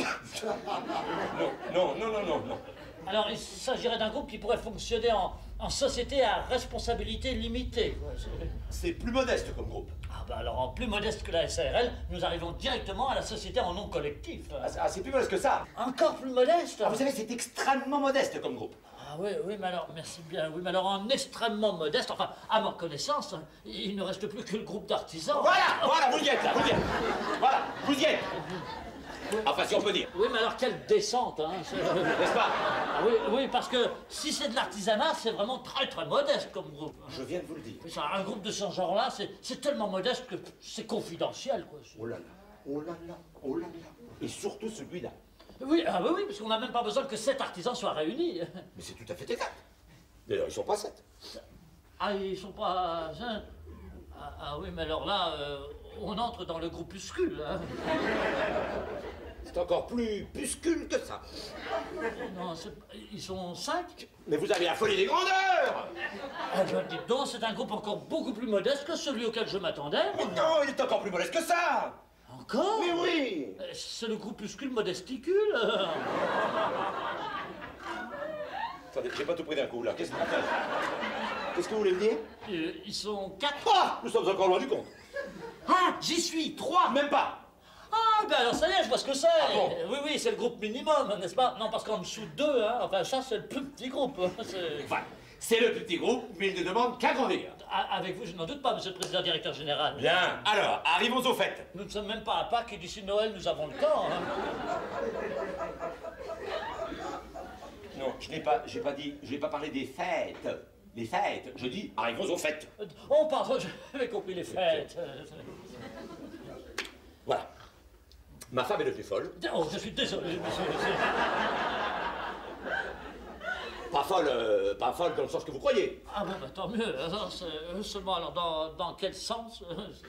Non, non, non, non, non, non. Alors, il s'agirait d'un groupe qui pourrait fonctionner en, en société à responsabilité limitée. Quoi. C'est plus modeste comme groupe. Ah, bah alors, en plus modeste que la S A R L, nous arrivons directement à la société en nom collectif. Ah, c'est plus modeste que ça. Encore plus modeste? Ah, vous savez, c'est extrêmement modeste comme groupe. Ah oui, oui, mais alors, merci bien, oui, mais alors en extrêmement modeste, enfin, à ma connaissance, il ne reste plus que le groupe d'artisans. Voilà, voilà, vous y êtes là, vous y êtes. Voilà, vous y êtes. Enfin, si on peut dire. Oui, mais alors quelle descente, hein. N'est-ce pas? Ah, oui, oui, parce que si c'est de l'artisanat, c'est vraiment très très modeste comme groupe. Je viens de vous le dire. Mais ça, un groupe de ce genre-là, c'est tellement modeste que c'est confidentiel, quoi. Oh là là, oh là là, oh là là. Et surtout celui-là. Oui, ah oui, oui, parce qu'on n'a même pas besoin que sept artisans soient réunis. Mais c'est tout à fait exact. D'ailleurs, ils sont pas sept. Ah, ils sont pas... Hein. Ah, ah oui, mais alors là, euh, on entre dans le groupuscule. Hein. C'est encore plus puscule que ça. Non, ils sont cinq. Mais vous avez la folie des grandeurs. Ah, je dis donc, c'est un groupe encore beaucoup plus modeste que celui auquel je m'attendais. Mais non, il est encore plus modeste que ça. Encore? Mais oui. C'est le groupuscule modesticule. Attendez, j'ai pas tout pris d'un coup, là. Qu'est-ce que Qu'est-ce que vous voulez me dire? euh, Ils sont quatre. Ah, nous sommes encore loin du compte. Ah, j'y suis, trois. Même pas. Ah, ben alors ça y est, je vois ce que c'est. Ah bon? Oui, oui, c'est le groupe minimum, n'est-ce pas? Non, parce qu'en dessous de deux, hein, enfin ça, c'est le plus petit groupe. Enfin, c'est le petit groupe, mais il ne demande qu'à grandir. Avec vous, je n'en doute pas, monsieur le président directeur général. Bien. Alors, arrivons au fait. Nous ne sommes même pas à Pâques et d'ici Noël, nous avons le temps. Hein. Non, je n'ai pas, j'ai pas dit, je n'ai pas parlé des fêtes. Les fêtes, je dis, arrivons aux fêtes. Oh, pardon, j'avais compris les fêtes. Voilà. Ma femme est devenue folle. Oh, je suis désolé, monsieur. Pas folle, euh, pas folle dans le sens que vous croyez. Ah bon, bah, tant mieux. Alors, seulement, alors, dans, dans quel sens?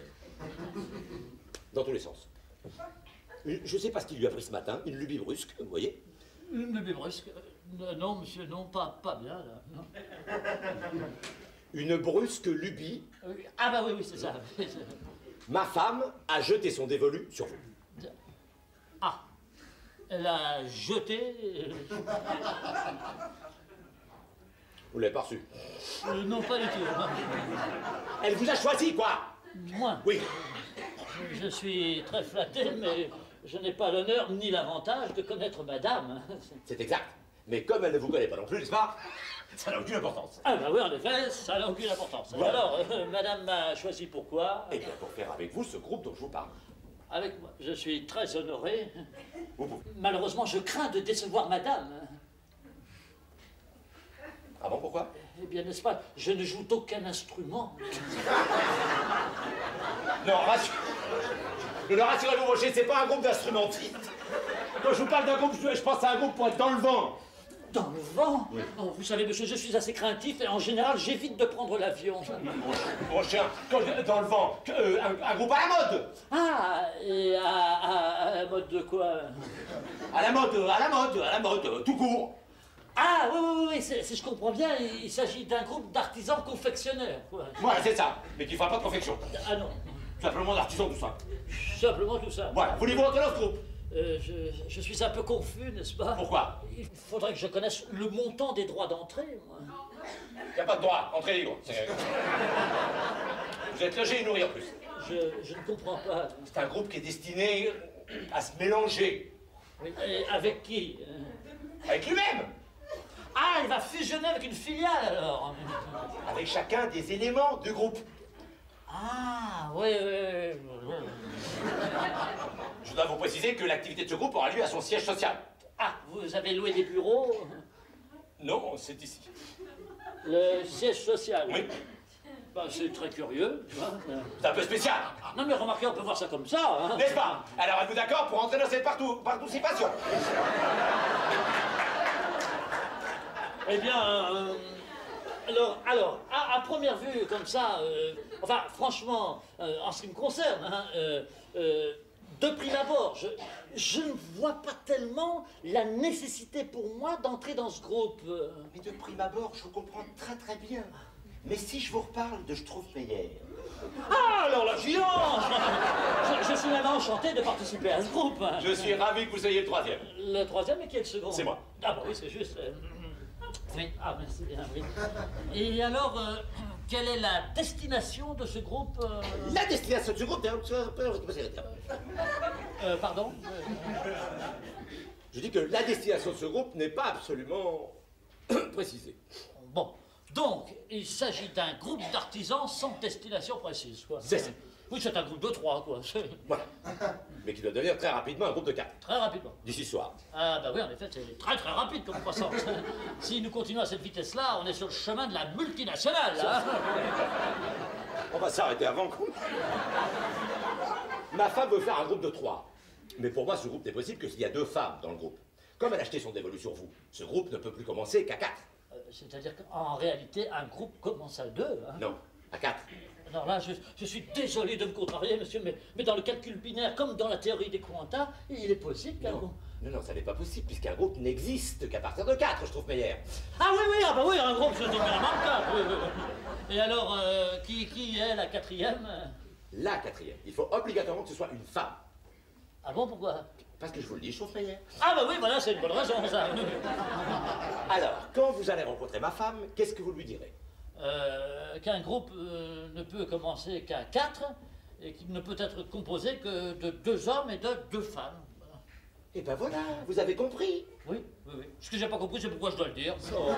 Dans tous les sens. Je ne sais pas ce qu'il lui a pris ce matin, une lubie brusque, vous voyez. Une lubie brusque? Euh, non, monsieur, non, pas, pas bien, là. Non. Une brusque lubie. Ah bah oui, oui, c'est ça. Ma femme a jeté son dévolu sur vous. Ah, elle a jeté... Vous l'avez pas reçu. Euh, non, pas du tout. Non. Elle vous a choisi, quoi? Moi? Oui. Je suis très flatté, mais je n'ai pas l'honneur ni l'avantage de connaître madame. C'est exact. Mais comme elle ne vous connaît pas non plus, n'est-ce pas? Ça n'a aucune importance. Ah bah oui, en effet, ça n'a aucune importance. Voilà. Alors, euh, madame m'a choisi pourquoi? Eh bien, pour faire avec vous ce groupe dont je vous parle. Avec moi, je suis très honoré. Vous pouvez. Malheureusement, je crains de décevoir madame. Ah bon, pourquoi? Eh bien, n'est-ce pas, je ne joue d'aucun instrument. Non, rassure... non, rassurez-vous, Roger, c'est pas un groupe d'instrumentistes. Quand je vous parle d'un groupe, je pense à un groupe pour être dans le vent. Dans le vent? Oui. Oh, vous savez, monsieur, je suis assez craintif et en général, j'évite de prendre l'avion. Mon, mon cher, quand je- dans le vent, que- euh, un, un groupe à la mode. Ah, et à, à, à la mode de quoi? À la mode, à la mode, à la mode, euh, tout court. Ah, oui, oui, oui, c'est- si je comprends bien, il, il s'agit d'un groupe d'artisans confectionneurs, quoi. Voilà, c'est ça. Mais qui fera pas de confection. Ah non, Simplement d'artisans, tout ça. simplement tout ça. Voilà, voulez-vous entrer dans ce groupe? Euh, je, je suis un peu confus, n'est-ce pas? Pourquoi? Il faudrait que je connaisse le montant des droits d'entrée, moi. Il n'y a pas de droit, entrée libre. C'est- Vous êtes logé et nourri en plus. Je, je ne comprends pas. C'est un groupe qui est destiné à se mélanger Oui, et avec qui? avec lui-même, Ah, il va fusionner avec une filiale, alors. avec chacun des éléments du groupe. Ah, oui, oui, oui. Je dois vous préciser que l'activité de ce groupe aura lieu à son siège social. Ah, vous avez loué des bureaux? Non, c'est ici. Le siège social? Oui, Ben, c'est très curieux, tu vois. c'est un peu spécial, Non, mais remarquez, on peut voir ça comme ça, hein. n'est-ce pas? Alors êtes-vous d'accord pour entrer dans cette partou- participation? Eh bien, euh, alors, alors à, à première vue, comme ça, euh, enfin, franchement, euh, en ce qui me concerne, hein, euh, euh, de prime abord, je, je ne vois pas tellement la nécessité pour moi d'entrer dans ce groupe. euh. Mais de prime abord, je vous comprends très très bien. Mais si je vous reparle de Schtroumpf-Meyer, Ah, alors la violence! je, je suis même enchanté de participer à ce groupe. hein. je suis ravi que vous soyez le troisième. Le troisième et qui est le second? C'est moi. Ah bah oui, c'est juste. euh, Oui, ah merci bien, oui. Et alors, euh, quelle est la destination de ce groupe? euh, La destination du groupe, euh, Pardon? je dis que la destination de ce groupe n'est pas absolument précisée. Bon, donc, il s'agit d'un groupe d'artisans sans destination précise, quoi. C'est ça. Oui, c'est un groupe de trois, quoi. c'est- Voilà. Mais qui doit devenir très rapidement un groupe de quatre, Très rapidement. d'ici ce soir. Ah bah oui, en effet, c'est très très rapide comme croissance. Si nous continuons à cette vitesse-là, on est sur le chemin de la multinationale, là. On va s'arrêter avant coup. Ma femme veut faire un groupe de trois. Mais pour moi, ce groupe n'est possible que s'il y a deux femmes dans le groupe. Comme elle a acheté son dévolu sur vous, ce groupe ne peut plus commencer qu'à quatre. Euh, C'est-à-dire qu'en réalité, un groupe commence à deux, hein. Non, à quatre. Alors là, je, je suis désolé de me contrarier, monsieur, mais, mais dans le calcul binaire, comme dans la théorie des quantas, il est possible qu'un Non, groupe... non, non, ça n'est pas possible, puisqu'un groupe n'existe qu'à partir de quatre, je trouve meilleur. Ah oui, oui, ah bah oui, un groupe, c'est évidemment quatre. Oui, oui, oui. Et alors, euh, qui, qui est la quatrième? La quatrième. Il faut obligatoirement que ce soit une femme. Ah bon, pourquoi? Parce que je vous le dis, je trouve meilleur. Ah bah oui, voilà, c'est une bonne raison, ça. Alors, quand vous allez rencontrer ma femme, qu'est-ce que vous lui direz? Euh, qu'un groupe euh, ne peut commencer qu'à quatre et qu'il ne peut être composé que de deux hommes et de deux femmes. Eh ben voilà, vous avez compris. Oui, oui, oui. Ce que j'ai pas compris, c'est pourquoi je dois le dire.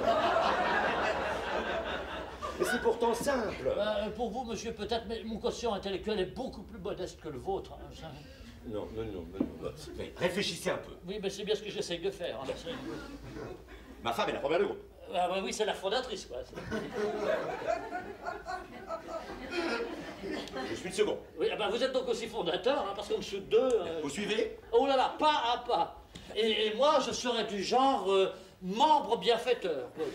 Mais c'est pourtant simple. Euh, pour vous, monsieur, peut-être, mais mon quotient intellectuel est beaucoup plus modeste que le vôtre. hein, ça. Non, non, non, non, non. Mais réfléchissez un peu. Oui, mais c'est bien ce que j'essaye de faire. hein, c'est- Ma femme est la première du groupe. Ah bah oui, c'est la fondatrice, quoi. Je suis le second. Oui, ah bah vous êtes donc aussi fondateur, hein, parce qu'en dessous de deux... euh, Vous suivez? Oh là là, pas à pas. Et, et moi, je serais du genre euh, membre bienfaiteur. quoi.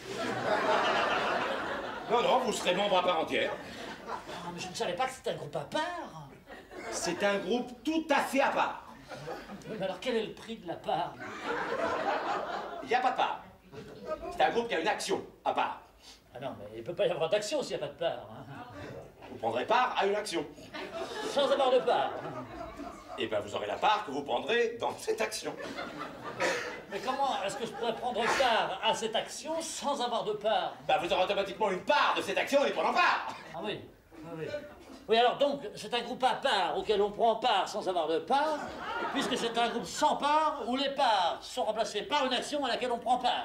Non, non, vous serez membre à part entière. Ah, mais je ne savais pas que c'était un groupe à part. C'est un groupe tout à fait à part. Oui, mais alors quel est le prix de la part? Il n'y a pas de part. C'est un groupe qui a une action à part. Ah non, mais il ne peut pas y avoir d'action s'il n'y a pas de part. hein. Vous prendrez part à une action. Sans avoir de part. Et bien vous aurez la part que vous prendrez dans cette action. Mais comment est-ce que je pourrais prendre part à cette action sans avoir de part? Ben vous aurez automatiquement une part de cette action en y prenant part. Ah oui, ah oui. Oui, alors donc, c'est un groupe à part auquel on prend part sans avoir de part, puisque c'est un groupe sans part où les parts sont remplacées par une action à laquelle on prend part.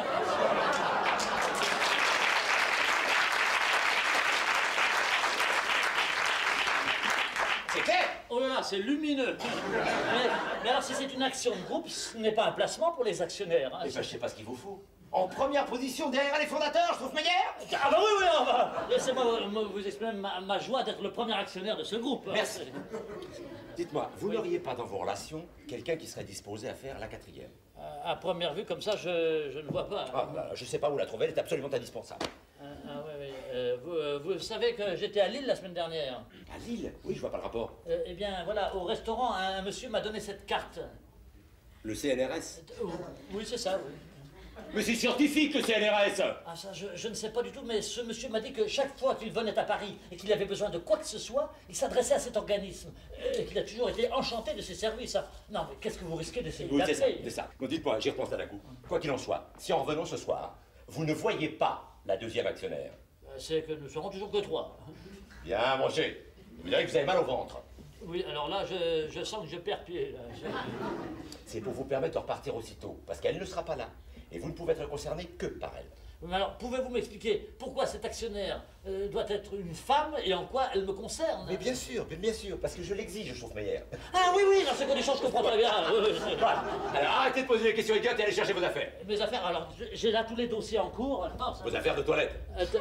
C'est clair? Oh là là, c'est lumineux. Mais, mais alors, si c'est une action de groupe, ce n'est pas un placement pour les actionnaires. hein. Eh ben je sais pas ce qu'il vous faut. En première position derrière les fondateurs, je trouve meilleur. Ah bah oui, oui, ah bah, laissez-moi me- vous exprimer ma, ma joie d'être le premier actionnaire de ce groupe. Merci. Dites-moi, vous n'auriez pas dans vos relations quelqu'un qui serait disposé à faire la quatrième? À, à première vue, comme ça, je, je ne vois pas. Ah, bah, je sais pas où la trouver, elle est absolument indispensable. Ah, ah, ouais, ouais. Euh, vous, euh, vous savez que j'étais à Lille la semaine dernière. À Lille? Oui, je vois pas le rapport. Euh, eh bien, voilà, au restaurant, un, un monsieur m'a donné cette carte. Le C N R S? Euh, Oui, c'est ça, oui. Mais c'est scientifique, le C N R S. Ah ça, je, je ne sais pas du tout, mais ce monsieur m'a dit que chaque fois qu'il venait à Paris et qu'il avait besoin de quoi que ce soit, il s'adressait à cet organisme et qu'il a toujours été enchanté de ses services. Ah, non, mais qu'est-ce que vous risquez d'essayer Oui, c'est ça, d'appeler? c'est ça. Bon, dites-moi, j'y repense d'un coup. Quoi qu'il en soit, si en revenant ce soir, vous ne voyez pas la deuxième actionnaire, Euh, C'est que nous serons toujours que trois. bien, branchez. Vous direz que vous avez mal au ventre. Oui, alors là, je, je sens que je perds pied. Là. Je- C'est pour vous permettre de repartir aussitôt, parce qu'elle ne sera pas là. Et vous ne pouvez être concerné que par elle. Mais alors, pouvez-vous m'expliquer pourquoi cet actionnaire euh, doit être une femme et en quoi elle me concerne? Mais bien sûr, bien, bien sûr, parce que je l'exige, Chauffe-Meyer. Ah oui, oui, dans ces conditions, je comprends très bien. Oui, oui, oui. Voilà. Alors arrêtez de poser des questions idiotes et allez chercher vos affaires. Mes affaires, alors, j'ai là tous les dossiers en cours. Non, ça- Vos affaires de toilette. Euh, de,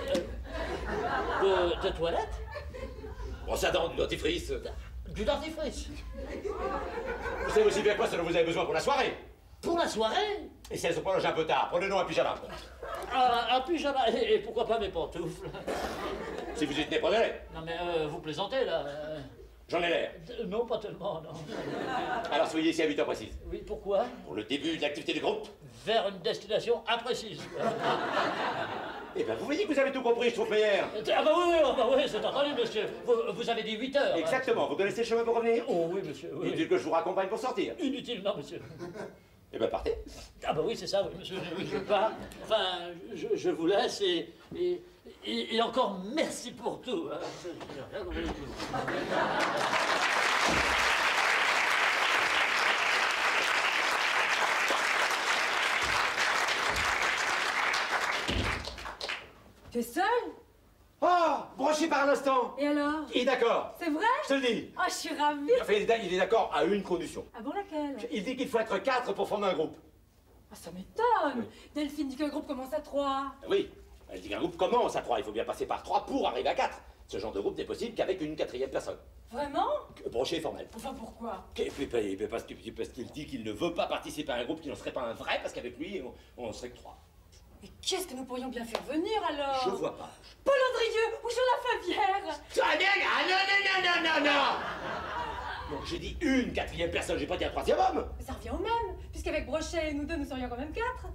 euh, de, de toilette? Brosse à dents, du dentifrice. Du dentifrice. Vous savez aussi bien quoi ce dont vous avez besoin pour la soirée. Pour la soirée? Et si elle se prolonge un peu tard, prenez-nous un pyjama. Un, un pyjama, et, et pourquoi pas mes pantoufles? Si vous y tenez, prenez-les. Non mais euh, vous plaisantez là. euh, J'en ai l'air. euh, Non, pas tellement, non. Alors soyez ici à huit heures précises. Oui, pourquoi? Pour le début de l'activité du groupe. Vers une destination imprécise. Eh bien, vous voyez que vous avez tout compris, je trouve meilleur. Ah bah oui, oui, ah bah oui, c'est entendu, monsieur. Vous, vous avez dit huit heures. hein. Exactement, vous connaissez le chemin pour revenir? Oh oui, monsieur, oui. Inutile que je vous raccompagne pour sortir. Inutile, non, monsieur. Eh bien, partez. Ah bah oui, c'est ça, oui, monsieur, oui, je pars. Enfin, je, je vous laisse et, et, et, et encore merci pour tout. hein. Tu es seul? Oh, branché par un instant. Et alors? Il est d'accord. C'est vrai? Je te le dis. Oh, je suis ravie. Enfin, il est d'ac- il est d'accord à une condition. Ah bon, laquelle? Il dit qu'il faut être quatre pour former un groupe. Ah, ça m'étonne. Delphine dit qu'un groupe commence à trois. Oui, elle dit qu'un groupe commence à trois. Il faut bien passer par trois pour arriver à quatre. Ce genre de groupe n'est possible qu'avec une quatrième personne. Vraiment? Branché et formel. Enfin, pourquoi? Et puis, puis, puis, parce que- parce qu'il dit qu'il ne veut pas participer à un groupe qui n'en serait pas un vrai, parce qu'avec lui, on, on serait que trois. Mais qu'est-ce que nous pourrions bien faire venir alors? Je vois pas. Paul Andrieux ou Jean Lafavière? Ah non, non, non, non, non, non. Non, j'ai dit une quatrième personne, j'ai pas dit un troisième homme. Mais ça revient au même, puisqu'avec Brochet et nous deux, nous serions quand même quatre.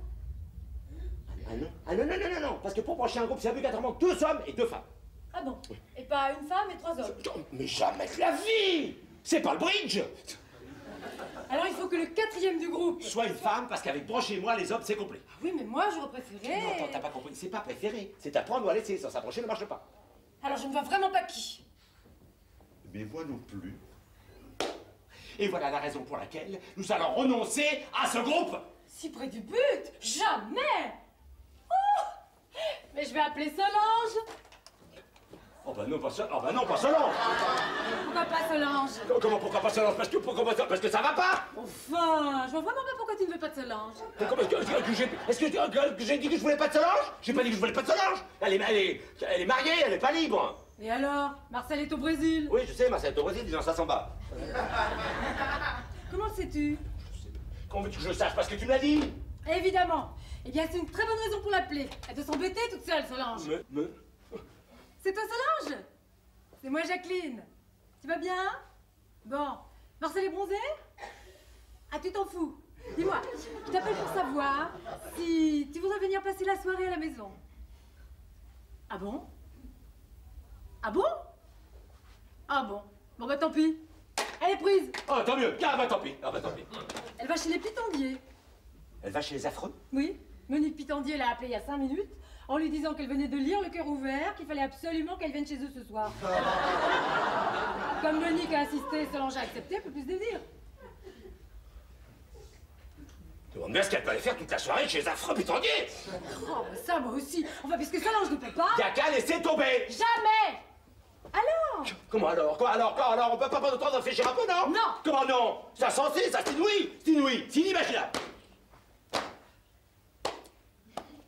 Ah non, ah non, non, non, non, non, parce que pour brancher un groupe, c'est obligatoirement deux hommes et deux femmes. Ah bon? Et pas une femme et trois hommes. Mais jamais de la vie. C'est pas le bridge. Alors il faut que le quatrième du groupe... Soit une femme, parce qu'avec branché et moi, les hommes, c'est complet. Ah oui, mais moi, j'aurais préféré... Non, attends, t'as pas compris, c'est pas préféré. C'est à prendre ou à laisser, sans s'approcher ne marche pas. Alors je ne vois vraiment pas qui. Mais moi non plus. Et voilà la raison pour laquelle nous allons renoncer à ce groupe. Si près du but? Jamais! Oh! Mais je vais appeler Solange. Oh bah non, pas Solange. Oh bah non, pas Solange. Pourquoi pas Solange? Comment, pourquoi pas Solange? Parce que, pourquoi pas Solange? Parce que ça va pas. Enfin, je vois vraiment pas pourquoi tu ne veux pas de Solange. Mais comment, est-ce que, que j'ai, est-ce que, que- que j'ai dit que je voulais pas de Solange? J'ai pas dit que je voulais pas de Solange. Elle est, elle est, elle est mariée, elle est pas libre. Et alors? Marcel est au Brésil. Oui, je sais, Marcel, au Brésil, disant ça s'en bat. Comment le sais-tu? Comment veux-tu que je le sache? Parce que tu me l'as dit. Évidemment. Eh bien, c'est une très bonne raison pour l'appeler. Elle doit s'embêter toute seule, Solange. Me, me. C'est toi, Solange? C'est moi, Jacqueline. Tu vas bien? Bon. Marcel est bronzé? Ah, tu t'en fous. Dis-moi, je t'appelle pour savoir si tu voudrais venir passer la soirée à la maison. Ah bon? Ah bon? Ah bon. Bon, bah tant pis. Elle est prise. Oh, tant mieux. Ah bah tant pis. Ah bah tant pis. Elle va chez les Pitandiers. Elle va chez les affreux? Oui, Monique Pitandier l'a appelée il y a cinq minutes en lui disant qu'elle venait de lire Le Cœur ouvert, qu'il fallait absolument qu'elle vienne chez eux ce soir. Comme Monique a insisté, Solange a accepté, elle peut plus se dire. Demande bien ce qu'elle peut aller faire toute la soirée chez les affreux Pitandiers. Oh, bah ça, moi aussi. Enfin, puisque Solange ne peut pas... Y'a qu'à laisser tomber. Jamais! Alors? Comment alors? Quoi alors? Quoi alors? On peut pas prendre le temps de réfléchir un peu, non? Non. Comment non? C'est insensé, ça, c'est inouï. C'est inouï, c'est inimaginable.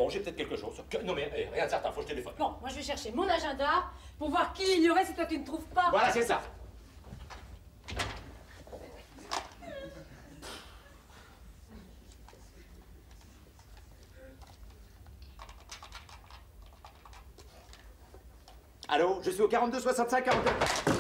Bon, j'ai peut-être quelque chose. Que- Non mais eh, rien de certain, faut que je téléphone. Bon, moi je vais chercher mon agenda pour voir qui il y aurait si toi tu ne trouves pas. Voilà, c'est ça. Allô, je suis au quarante-deux soixante-cinq quarante-deux.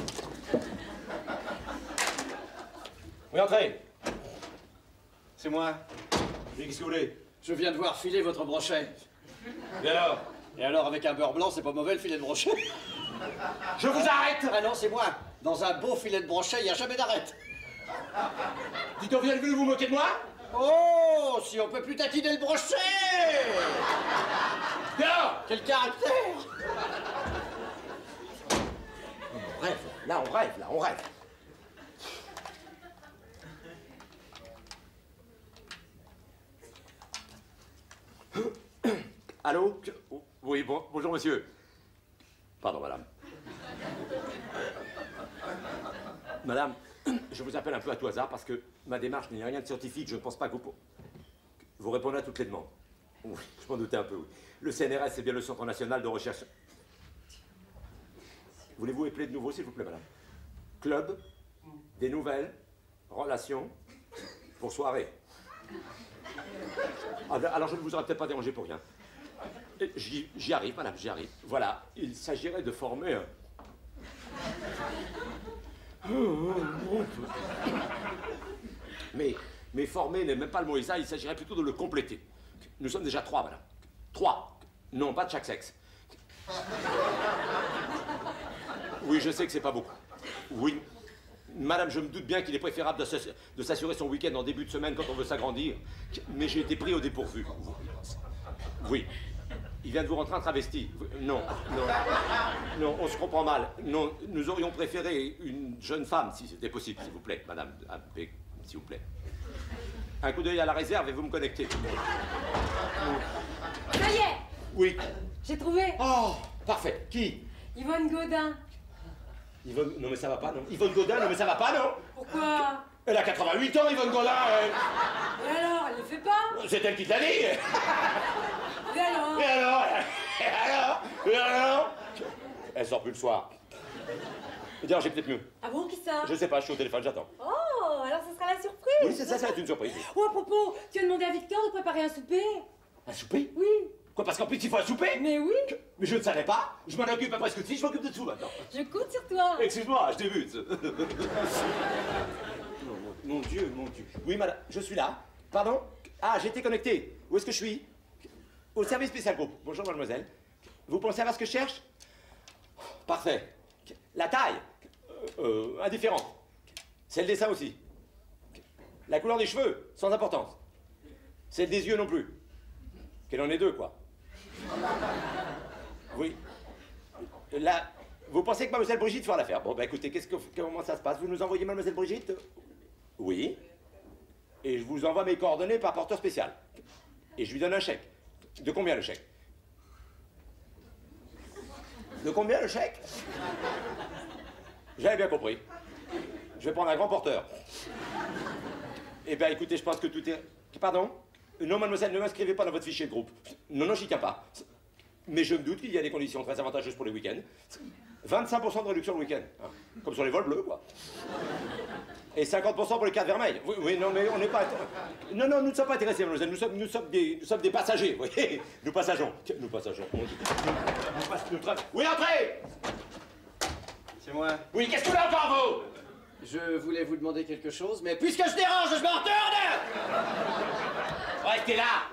Oui, entrez. C'est moi. Oui, qu'est-ce que vous voulez? Je viens de voir filer votre brochet. Et alors? Et alors, avec un beurre blanc, c'est pas mauvais le filet de brochet? Je vous arrête! Ah non, c'est moi. Dans un beau filet de brochet, il n'y a jamais d'arrête. Dites, on vient de vous moquer de moi? Oh, si on peut plus taquiner le brochet! Dehors! Quel caractère! On rêve, là, on rêve, là, on rêve. Allô? Oui, bon, bonjour monsieur. Pardon, madame. Madame, je vous appelle un peu à tout hasard parce que ma démarche n'est rien de scientifique. Je ne pense pas que vous... Vous répondrez à toutes les demandes. Oui, je m'en doutais un peu, oui. Le C N R S, c'est bien le Centre National de Recherche... Voulez-vous épeler de nouveau, s'il vous plaît, madame? Club, des nouvelles, relations, pour soirée. Alors, je ne vous aurais peut-être pas dérangé pour rien. J'y j'y arrive, madame, j'y arrive. Voilà, il s'agirait de former un... Mais, mais former n'est même pas le mot exact, il s'agirait plutôt de le compléter. Nous sommes déjà trois, madame. Trois. Non, pas de chaque sexe. Oui, je sais que c'est pas beaucoup. Oui. Madame, je me doute bien qu'il est préférable de s'ass- de s'assurer son week-end en début de semaine quand on veut s'agrandir. Mais j'ai été pris au dépourvu. Oui. Il vient de vous rentrer un travesti. Non, non. Non, on se comprend mal. Non, nous aurions préféré une jeune femme, si c'était possible, s'il vous plaît, madame. Ah, mais, s'il vous plaît. Un coup d'œil à la réserve et vous me connectez. Ça y est, Oui. j'ai trouvé. Oh, parfait. Qui? Yvonne Gaudin. Yvonne... Non mais ça va pas, non. Yvonne Gaudin, non mais ça va pas, non. Pourquoi? Elle a quatre-vingt-huit ans, Yvonne Gaudin. elle. Et alors, elle le fait pas? C'est elle qui te l'a dit. Et alors? Et alors? Et alors? Et alors? Elle sort plus le soir. D'ailleurs, j'ai peut-être mieux. Ah bon, qui ça? Je sais pas, je suis au téléphone, j'attends. Oh, alors ce sera la surprise. Oui, c'est ça, ça va être une surprise. Oh, à propos, tu as demandé à Victor de préparer un souper? Un souper? Oui. Quoi, parce qu'en plus il faut un souper? Mais oui, Mais je ne savais pas. Je m'en occupe à presque de tout, je m'occupe de tout maintenant. je compte sur toi. Excuse-moi, je débute. Non, mon, mon Dieu, mon Dieu. Oui, madame, je suis là. Pardon? Ah, j'ai été connecté. Où est-ce que je suis? Au service spécial groupe. Bonjour, mademoiselle. Vous pensez savoir ce que je cherche? Parfait. La taille? Euh, euh, indifférente. Celle des seins aussi. La couleur des cheveux? Sans importance. Celle des yeux non plus. Qu'elle en ait deux, quoi. Oui. Là, vous pensez que mademoiselle Brigitte fera l'affaire? Bon, bah écoutez, qu'est-ce que, comment ça se passe? Vous nous envoyez mademoiselle Brigitte? Oui. Et je vous envoie mes coordonnées par porteur spécial. Et je lui donne un chèque. De combien le chèque? De combien le chèque? J'avais bien compris. Je vais prendre un grand porteur. Eh bien, écoutez, je pense que tout est... Pardon? Non, mademoiselle, ne m'inscrivez pas dans votre fichier de groupe. Non, non, j'y tiens pas. Mais je me doute qu'il y a des conditions très avantageuses pour les week-ends. vingt-cinq pour cent de réduction le week-end. Hein. Comme sur les vols bleus, quoi. Et cinquante pour cent pour les cartes vermeilles. Oui, oui, non, mais on n'est pas... Non, non, nous ne sommes pas intéressés, mademoiselle. Nous sommes, nous sommes, des, nous sommes des passagers, vous voyez. Nous passageons. Nous passageons. Nous, nous, passe- nous tra- Oui, entrez! C'est moi. Oui, qu'est-ce que vous voulez encore, vous? Je voulais vous demander quelque chose, mais puisque je dérange, je me retourne! Restez là!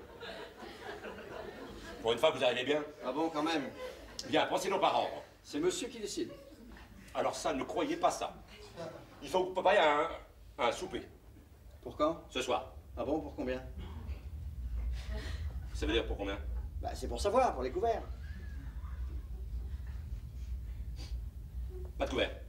Pour une fois que vous arrivez bien. Ah bon, quand même. Bien, procédons par ordre. C'est monsieur qui décide. Alors ça, ne croyez pas ça. Il faut que vous prépariez un, un souper, Pour quand? ce soir. Ah bon, pour combien? Ça veut dire pour combien? Bah, c'est pour savoir, pour les couverts. Pas de couvert.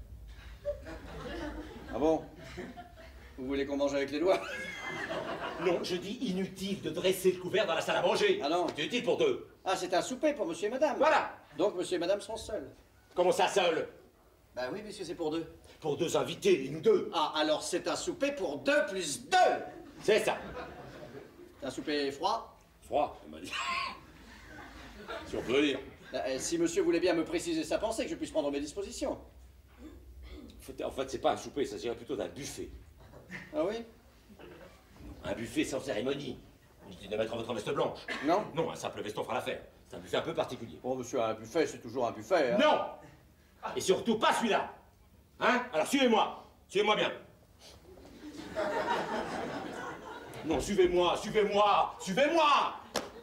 Ah bon? Vous voulez qu'on mange avec les doigts? Non, je dis inutile de dresser le couvert dans la salle à manger. Ah non. C'est utile pour deux. Ah, c'est un souper pour monsieur et madame. Voilà. Donc monsieur et madame sont seuls. Comment ça, seul? Bah oui, puisque c'est pour deux. Pour deux invités, nous deux. Ah, alors c'est un souper pour deux plus deux. C'est ça. C'est un souper froid? froid, elle m'a dit. Si on peut dire. Euh, si monsieur voulait bien me préciser sa pensée, que je puisse prendre mes dispositions. En fait, en fait c'est pas un souper, ça s'agirait plutôt d'un buffet. Ah oui? Un buffet sans cérémonie. Je dis de mettre votre veste blanche. Non? Non, un simple veston fera l'affaire. C'est un buffet un peu particulier. Bon, monsieur, un buffet, c'est toujours un buffet, hein? Non! Et surtout pas celui-là. Hein? Alors suivez-moi. Suivez-moi bien. Non, suivez-moi, suivez-moi, suivez-moi!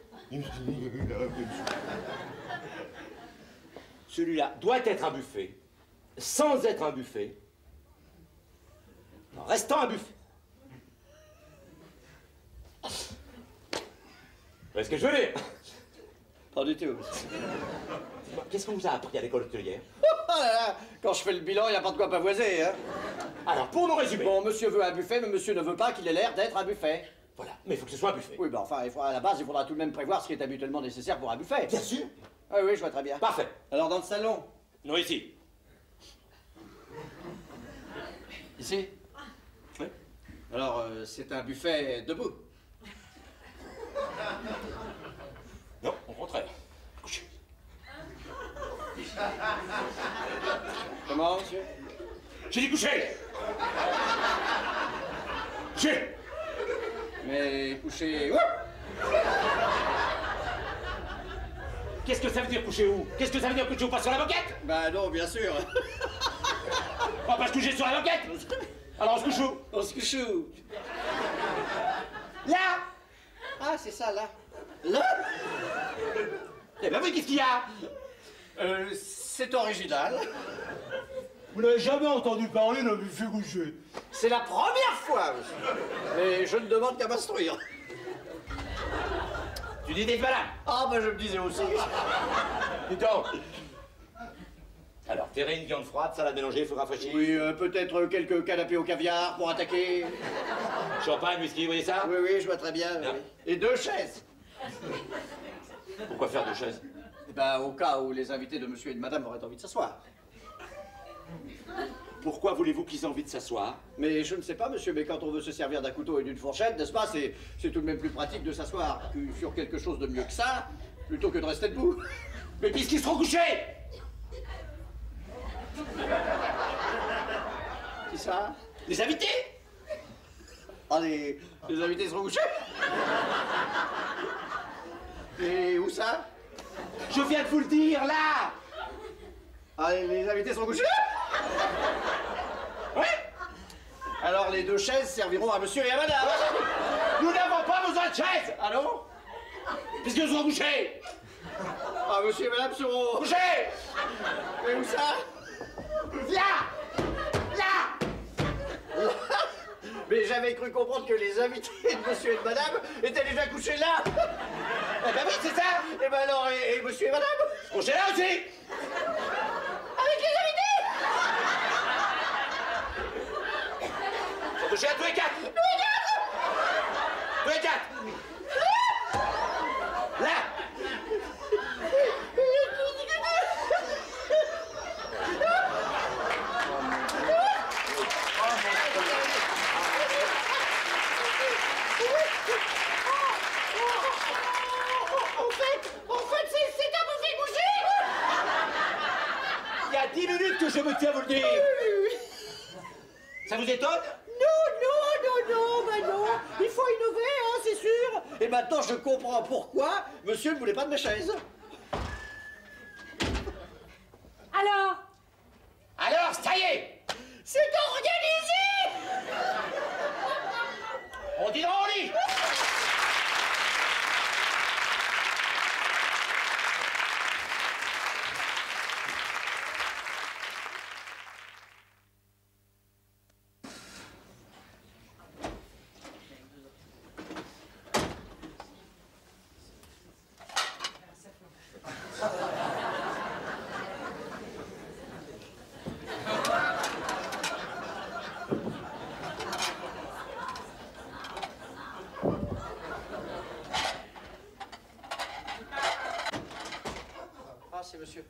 Celui-là doit être un buffet, sans être un buffet, en restant un buffet. Est-ce que je veux dire? Pas du tout. Qu'est-ce qu'on vous a appris à l'école hôtelière? Oh là là, quand je fais le bilan, il n'y a pas de quoi pavoiser, hein? Alors, pour nous résumer... Bon, monsieur veut un buffet, mais monsieur ne veut pas qu'il ait l'air d'être un buffet. Voilà, mais il faut que ce soit un buffet. Oui, ben enfin, il faudra, à la base, il faudra tout de même prévoir ce qui est habituellement nécessaire pour un buffet. Bien sûr. Ah oui, je vois très bien. Parfait. Alors, dans le salon? Non, ici. Ici? Oui. Alors, euh, c'est un buffet debout? Non, au contraire. Couchez. Comment, monsieur? J'ai dit coucher. Coucher. Mais coucher... Ouh! Qu'est-ce que ça veut dire coucher où? Qu'est-ce que ça veut dire coucher où? Pas sur la moquette? Ben non, bien sûr. On va pas se coucher sur la moquette? Alors on se couche où? On se couche où? Là. Ah, c'est ça, là. Là? Eh ben oui, qu'est-ce qu'il y a? Euh, c'est original. Vous n'avez jamais entendu parler d'un buffet couché? C'est la première fois, monsieur. Et je ne demande qu'à m'instruire. Tu dis des malades? Ah, ben je me disais aussi. Dis donc. Alors, terrain, une viande froide, salade mélangée, feu rafraîchi. Oui, euh, peut-être quelques canapés au caviar pour attaquer. Champagne, whisky, vous voyez ça? Oui, oui, je vois très bien. Bien. Oui. Et deux chaises. Pourquoi faire deux chaises? Eh ben, au cas où les invités de monsieur et de madame auraient envie de s'asseoir. Pourquoi voulez-vous qu'ils aient envie de s'asseoir? Mais je ne sais pas, monsieur, mais quand on veut se servir d'un couteau et d'une fourchette, n'est-ce pas, c'est c'est tout de même plus pratique de s'asseoir que- sur quelque chose de mieux que ça, plutôt que de rester debout. Mais puisqu'ils seront couchés! Qui ça? Les invités? Ah, les, les invités seront couchés? Et où ça? Je viens de vous le dire, là! Ah, les, les invités seront couchés? Oui? Alors les deux chaises serviront à monsieur et à madame. Nous n'avons pas besoin de chaises! Ah non? Puisqu'ils seront couchés! Ah, monsieur et madame seront... Couchés! Mais où ça? Là! Là! Mais j'avais cru comprendre que les invités de monsieur et de madame étaient déjà couchés là. Eh ben oui, c'est ça! Et ben alors, et, et monsieur et madame? Couchés là aussi! Avec les invités? Sont couchés à tous les quatre! Tous les quatre! Tous les quatre! Là! En fait, en fait, c'est c'est un buffet couché. Il y a dix minutes que je me tiens à vous le dire! Ça vous étonne? Non, non, non, non, bah non. Il faut innover, hein, c'est sûr. Et maintenant, je comprends pourquoi monsieur ne voulait pas de mes chaises. Alors? Alors, ça y est! C'est organisé. On dînera au lit! Ah, c'est monsieur.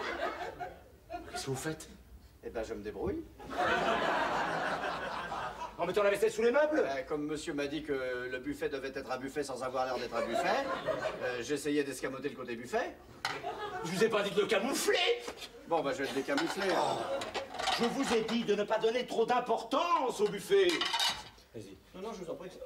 Qu'est-ce que vous faites? Eh ben, je me débrouille. En mettant la vaisselle sous les meubles? Euh, comme monsieur m'a dit que le buffet devait être un buffet sans avoir l'air d'être un buffet, euh, j'essayais d'escamoter le côté buffet. Je vous ai pas dit de le camoufler. Bon, bah je vais le décamoufler. Je vous ai dit de ne pas donner trop d'importance au buffet. Vas-y. Non, non, je vous en prie.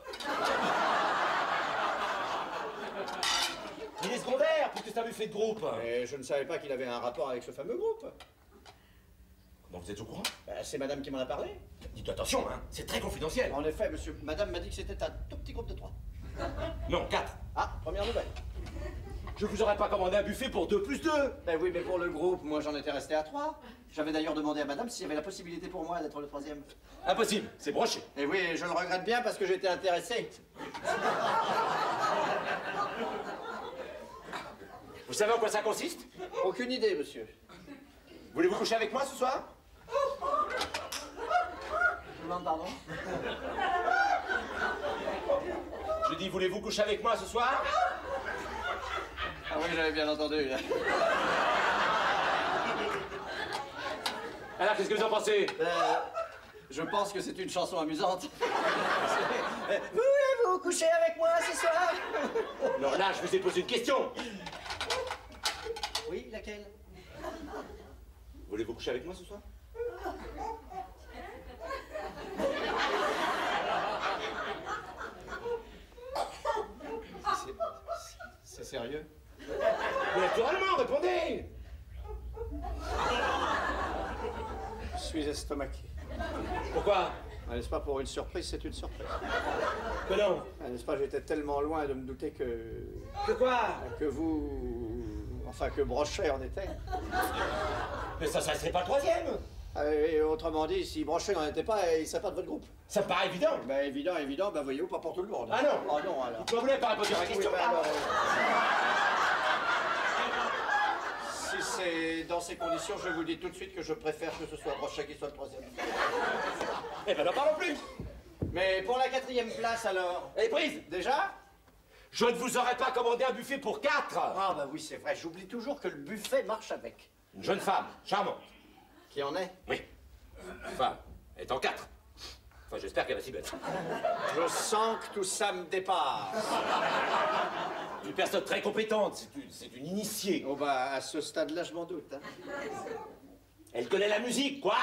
Il est secondaire, puisque c'est un buffet de groupe. Mais je ne savais pas qu'il avait un rapport avec ce fameux groupe. Comment vous êtes au courant? Bah, c'est madame qui m'en a parlé. Dites attention, hein, c'est très confidentiel. En effet, monsieur, madame m'a dit que c'était un tout petit groupe de trois. Non, quatre. Ah, première nouvelle. Je vous aurais pas commandé un buffet pour deux plus deux. Ben oui, mais pour le groupe, moi j'en étais resté à trois. J'avais d'ailleurs demandé à madame s'il y avait la possibilité pour moi d'être le troisième. Impossible, c'est broché. Et oui, je le regrette bien parce que j'étais intéressé. Vous savez en quoi ça consiste? Aucune idée, monsieur. Voulez-vous coucher avec moi ce soir? Je demande pardon. Je dis, voulez-vous coucher avec moi ce soir? Ah oui, j'avais bien entendu. Là. Alors, qu'est-ce que vous en pensez? Euh, je pense que c'est une chanson amusante. Voulez-vous coucher avec moi ce soir? Non, là, je vous ai posé une question. Oui, laquelle? Voulez-vous coucher avec moi ce soir? C'est sérieux? Mais naturellement, répondez. Je suis estomaqué. Pourquoi? Ah, n'est-ce pas, pour une surprise, c'est une surprise. Que non. Ah, n'est-ce pas, j'étais tellement loin de me douter que... Que quoi? que vous... enfin, que Brochet en était. Mais ça, ça serait pas le troisième. Ah, et autrement dit, si Brochet n'en était pas, il serait pas de votre groupe. Ça me paraît évident. Ben évident, évident, ben voyez-vous, pas pour tout le monde. Ah non. Ah non, alors. Pourquoi vous n'avez pas répondu à la question? Oui, ben alors, euh, si c'est dans ces conditions, je vous dis tout de suite que je préfère que ce soit Brochet qui soit le troisième. Eh ben, n'en parlons plus. Mais pour la quatrième place, alors? Elle est prise. Déjà? Je ne vous aurais pas commandé un buffet pour quatre. Ah bah oui, c'est vrai, j'oublie toujours que le buffet marche avec. Une jeune femme, charmante. Qui en est? Oui. Enfin, elle est en quatre. Enfin, j'espère qu'elle va s'y mettre. Je sens que tout ça me dépasse. Une personne très compétente, c'est une, c'est une initiée. Oh bah, à ce stade-là, je m'en doute. Hein. Elle connaît la musique, quoi.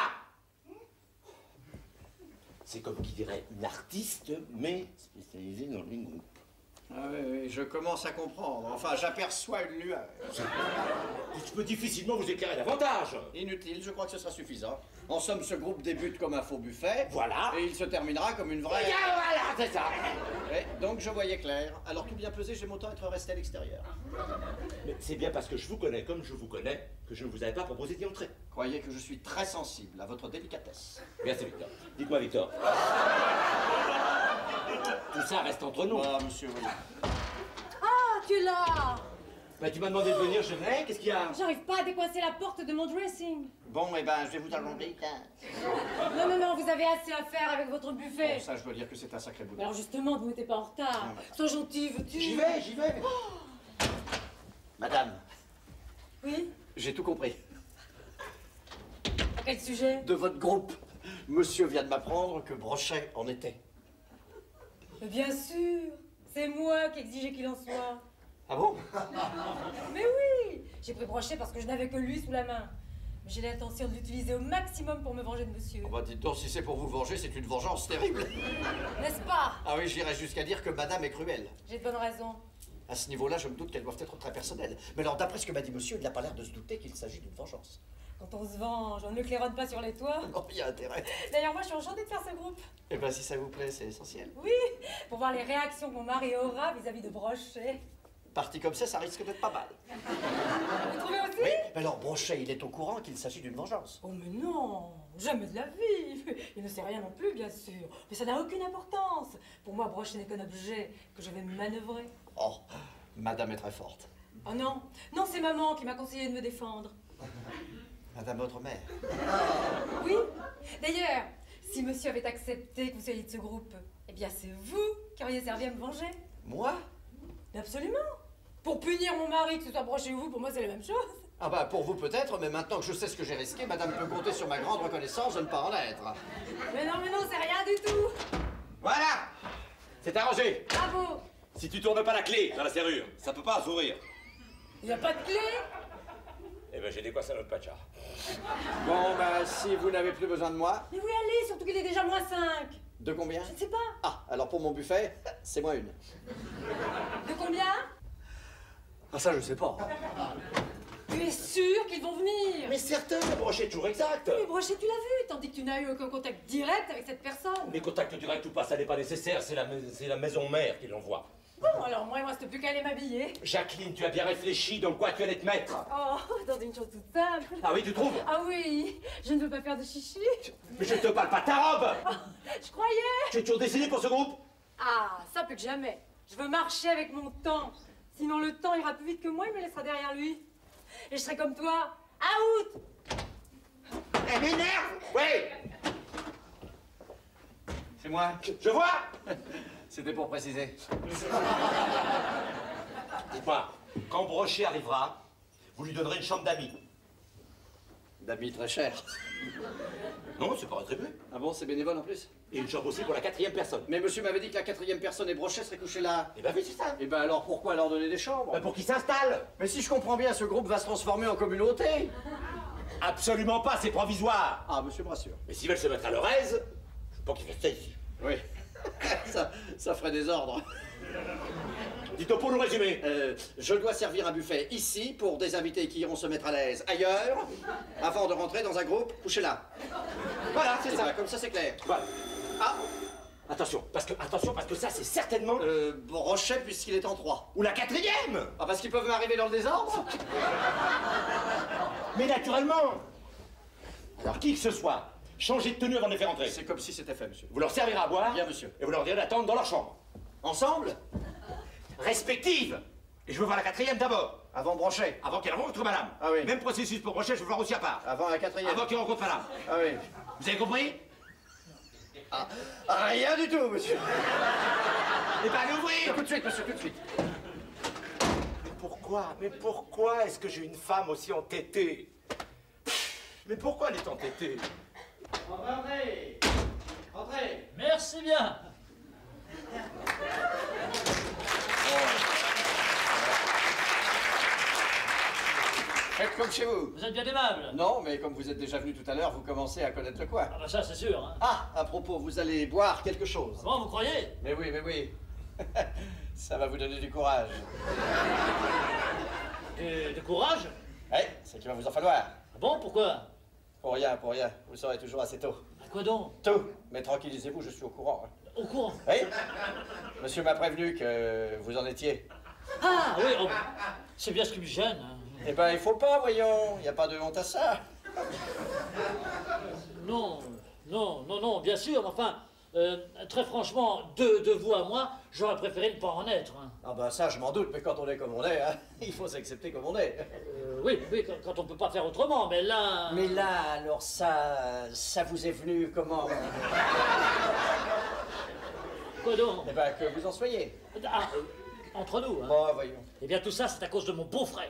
C'est comme qui dirait une artiste, mais spécialisée dans les groupes. Ah oui, oui, je commence à comprendre. Enfin, j'aperçois une lueur. Je peux difficilement vous éclairer davantage. Inutile, je crois que ce sera suffisant. En somme, ce groupe débute comme un faux buffet. Voilà. Et il se terminera comme une vraie... Regarde, voilà, c'est ça. Et donc, je voyais clair. Alors, tout bien pesé, j'aime autant être resté à l'extérieur. Mais c'est bien parce que je vous connais comme je vous connais que je ne vous avais pas proposé d'y entrer. Croyez que je suis très sensible à votre délicatesse. Merci, Victor. Dites-moi, Victor. Tout ça reste entre nous. Ah, monsieur, voyez. Ah, tu es là! Bah, tu m'as demandé de venir, je venais. Qu'est-ce qu'il y a? J'arrive pas à décoincer la porte de mon dressing. Bon, eh ben, je vais vous demander. Non, non, non, vous avez assez à faire avec votre buffet. Bon, ça, je dois dire que c'est un sacré bout. Alors justement, vous n'êtes pas en retard. Sois gentil, veux-tu? J'y vais, j'y vais. Madame, Oui? j'ai tout compris. À quel sujet? De votre groupe, monsieur vient de m'apprendre que Brochet en était. Mais bien sûr, c'est moi qui exigeais qu'il en soit. Ah bon? Mais oui, j'ai pris Brochet parce que je n'avais que lui sous la main. Mais j'ai l'intention de l'utiliser au maximum pour me venger de monsieur. Oh bah dites donc, si c'est pour vous venger, c'est une vengeance terrible. N'est-ce pas? Ah oui, j'irais jusqu'à dire que madame est cruelle. J'ai de bonnes raisons. À ce niveau-là, je me doute qu'elles doivent être très personnelles. Mais alors, d'après ce que m'a dit monsieur, il n'a pas l'air de se douter qu'il s'agit d'une vengeance. Quand on se venge, on ne claironne pas sur les toits. Non, il y a intérêt. D'ailleurs, moi, je suis enchantée de faire ce groupe. Eh ben, si ça vous plaît, c'est essentiel. Oui, pour voir les réactions que mon mari aura vis-à-vis de Brochet. Parti comme ça, ça risque d'être pas mal. Vous trouvez aussi? Oui, mais alors Brochet, il est au courant qu'il s'agit d'une vengeance. Oh mais non, jamais de la vie. Il ne sait rien non plus, bien sûr. Mais ça n'a aucune importance. Pour moi, Brochet n'est qu'un objet que je vais manœuvrer. Oh, madame est très forte. Oh non, non, c'est maman qui m'a conseillé de me défendre. Madame votre mère. Oui. D'ailleurs, si monsieur avait accepté que vous soyez de ce groupe, eh bien c'est vous qui auriez servi à me venger. Moi? Mais absolument. Pour punir mon mari, que ce soit Brochet ou vous, pour moi c'est la même chose. Ah bah pour vous peut-être, mais maintenant que je sais ce que j'ai risqué, madame peut compter sur ma grande reconnaissance de ne pas en être. Mais non, mais non, c'est rien du tout. Voilà. C'est arrangé. Bravo. Si tu tournes pas la clé dans la serrure, ça peut pas s'ouvrir. Il n'y a pas de clé. Eh ben j'ai des quoi ça notre pacha. Bon bah si vous n'avez plus besoin de moi. Mais où aller, surtout qu'il est déjà moins cinq. De combien? Je ne sais pas. Ah, alors pour mon buffet, c'est moins une. De combien? Ah ça je sais pas. Tu es sûr qu'ils vont venir? Mais certain, le brochet est toujours exact. Mais Brochet, tu l'as vu, tandis que tu n'as eu aucun contact direct avec cette personne. Mais contact direct ou pas, ça n'est pas nécessaire, c'est la, c'est la maison mère qui l'envoie. Bon, alors moi, il ne reste plus qu'à aller m'habiller. Jacqueline, tu as bien réfléchi dans quoi tu allais te mettre. Oh, dans une chose toute simple. Ah oui, tu trouves? Ah oui, je ne veux pas faire de chichi. Mais je te parle pas de ta robe. Oh, je croyais. Tu es toujours décidé pour ce groupe? Ah, ça plus que jamais. Je veux marcher avec mon temps. Sinon, le temps ira plus vite que moi, il me laissera derrière lui. Et je serai comme toi. Out! Elle m'énerve. Oui. C'est moi. Je vois. C'était pour préciser. Dis-moi, quand Brochet arrivera, vous lui donnerez une chambre d'amis. D'amis très cher. Non, c'est pas rétribué. Ah bon, c'est bénévole en plus? Et une chambre aussi pour la quatrième personne. Mais monsieur m'avait dit que la quatrième personne et Brochet serait couchée là. Eh ben oui, c'est ça. Et ben alors pourquoi leur donner des chambres? Ben pour qu'il s'installe. Mais si je comprends bien, ce groupe va se transformer en communauté. Absolument pas, c'est provisoire. Ah, monsieur me rassure. Mais s'ils veulent se mettre à leur aise, je veux pas qu'ils fassent ça ici. Oui. ça, ça ferait des ordres. Dites-le pour nous résumer. Euh, je dois servir un buffet ici pour des invités qui iront se mettre à l'aise ailleurs, avant de rentrer dans un groupe couché là. Voilà, c'est ça, comme ça c'est clair. Voilà. Ah, Attention, parce que, attention, parce que ça, c'est certainement... euh, Brochet puisqu'il est en trois. Ou la quatrième. Ah, parce qu'ils peuvent m'arriver dans le désordre? Mais naturellement. Alors, qui que ce soit, changez de tenue avant de les faire entrer. C'est comme si c'était fait, monsieur. Vous leur servirez à boire. Bien, monsieur. Et vous leur direz d'attendre dans leur chambre. Ensemble? Respective. Et je veux voir la quatrième d'abord. Avant Brochet. Avant qu'elle rencontre madame. Ah oui. Même processus pour Brochet, je veux voir aussi à part. Avant la quatrième. Avant qu'il rencontre madame. Ah oui. Vous avez compris? Ah, rien du tout, monsieur. Eh ben, allez ouvrir. Tout de suite, monsieur, tout de suite. Mais pourquoi? Mais pourquoi est-ce que j'ai une femme aussi entêtée? Mais pourquoi elle est entêtée? Entrez. Entrez. Merci bien. Faites comme chez vous. Vous êtes bien aimable. Non, mais comme vous êtes déjà venu tout à l'heure, vous commencez à connaître le coin. Ah bah ça, c'est sûr. Hein. Ah, à propos, vous allez boire quelque chose. Bon, vous croyez? Mais oui, mais oui. Ça va vous donner du courage. Du, du courage? Oui, c'est qu'il va vous en falloir. Ah bon, pourquoi? Pour rien, pour rien. Vous saurez toujours assez tôt. À quoi donc? Tôt. Mais tranquillisez-vous, je suis au courant. hein. Au courant. Oui. Monsieur m'a prévenu que vous en étiez. Ah oui, oh, c'est bien ce qui me gêne. hein. Eh ben, il faut pas, voyons. Il n'y a pas de honte à ça. Non, non, non, non, bien sûr, mais enfin, euh, très franchement, de, de vous à moi, j'aurais préféré ne pas en être. hein. Ah ben ça, je m'en doute, mais quand on est comme on est, hein, il faut s'accepter comme on est. Euh, oui, oui, quand, quand on peut pas faire autrement, mais là... Mais là, alors ça, ça vous est venu comment? Quoi donc? Eh ben, que vous en soyez. Ah, euh, entre nous, hein. Bon, voyons. Eh bien, tout ça, c'est à cause de mon beau-frère.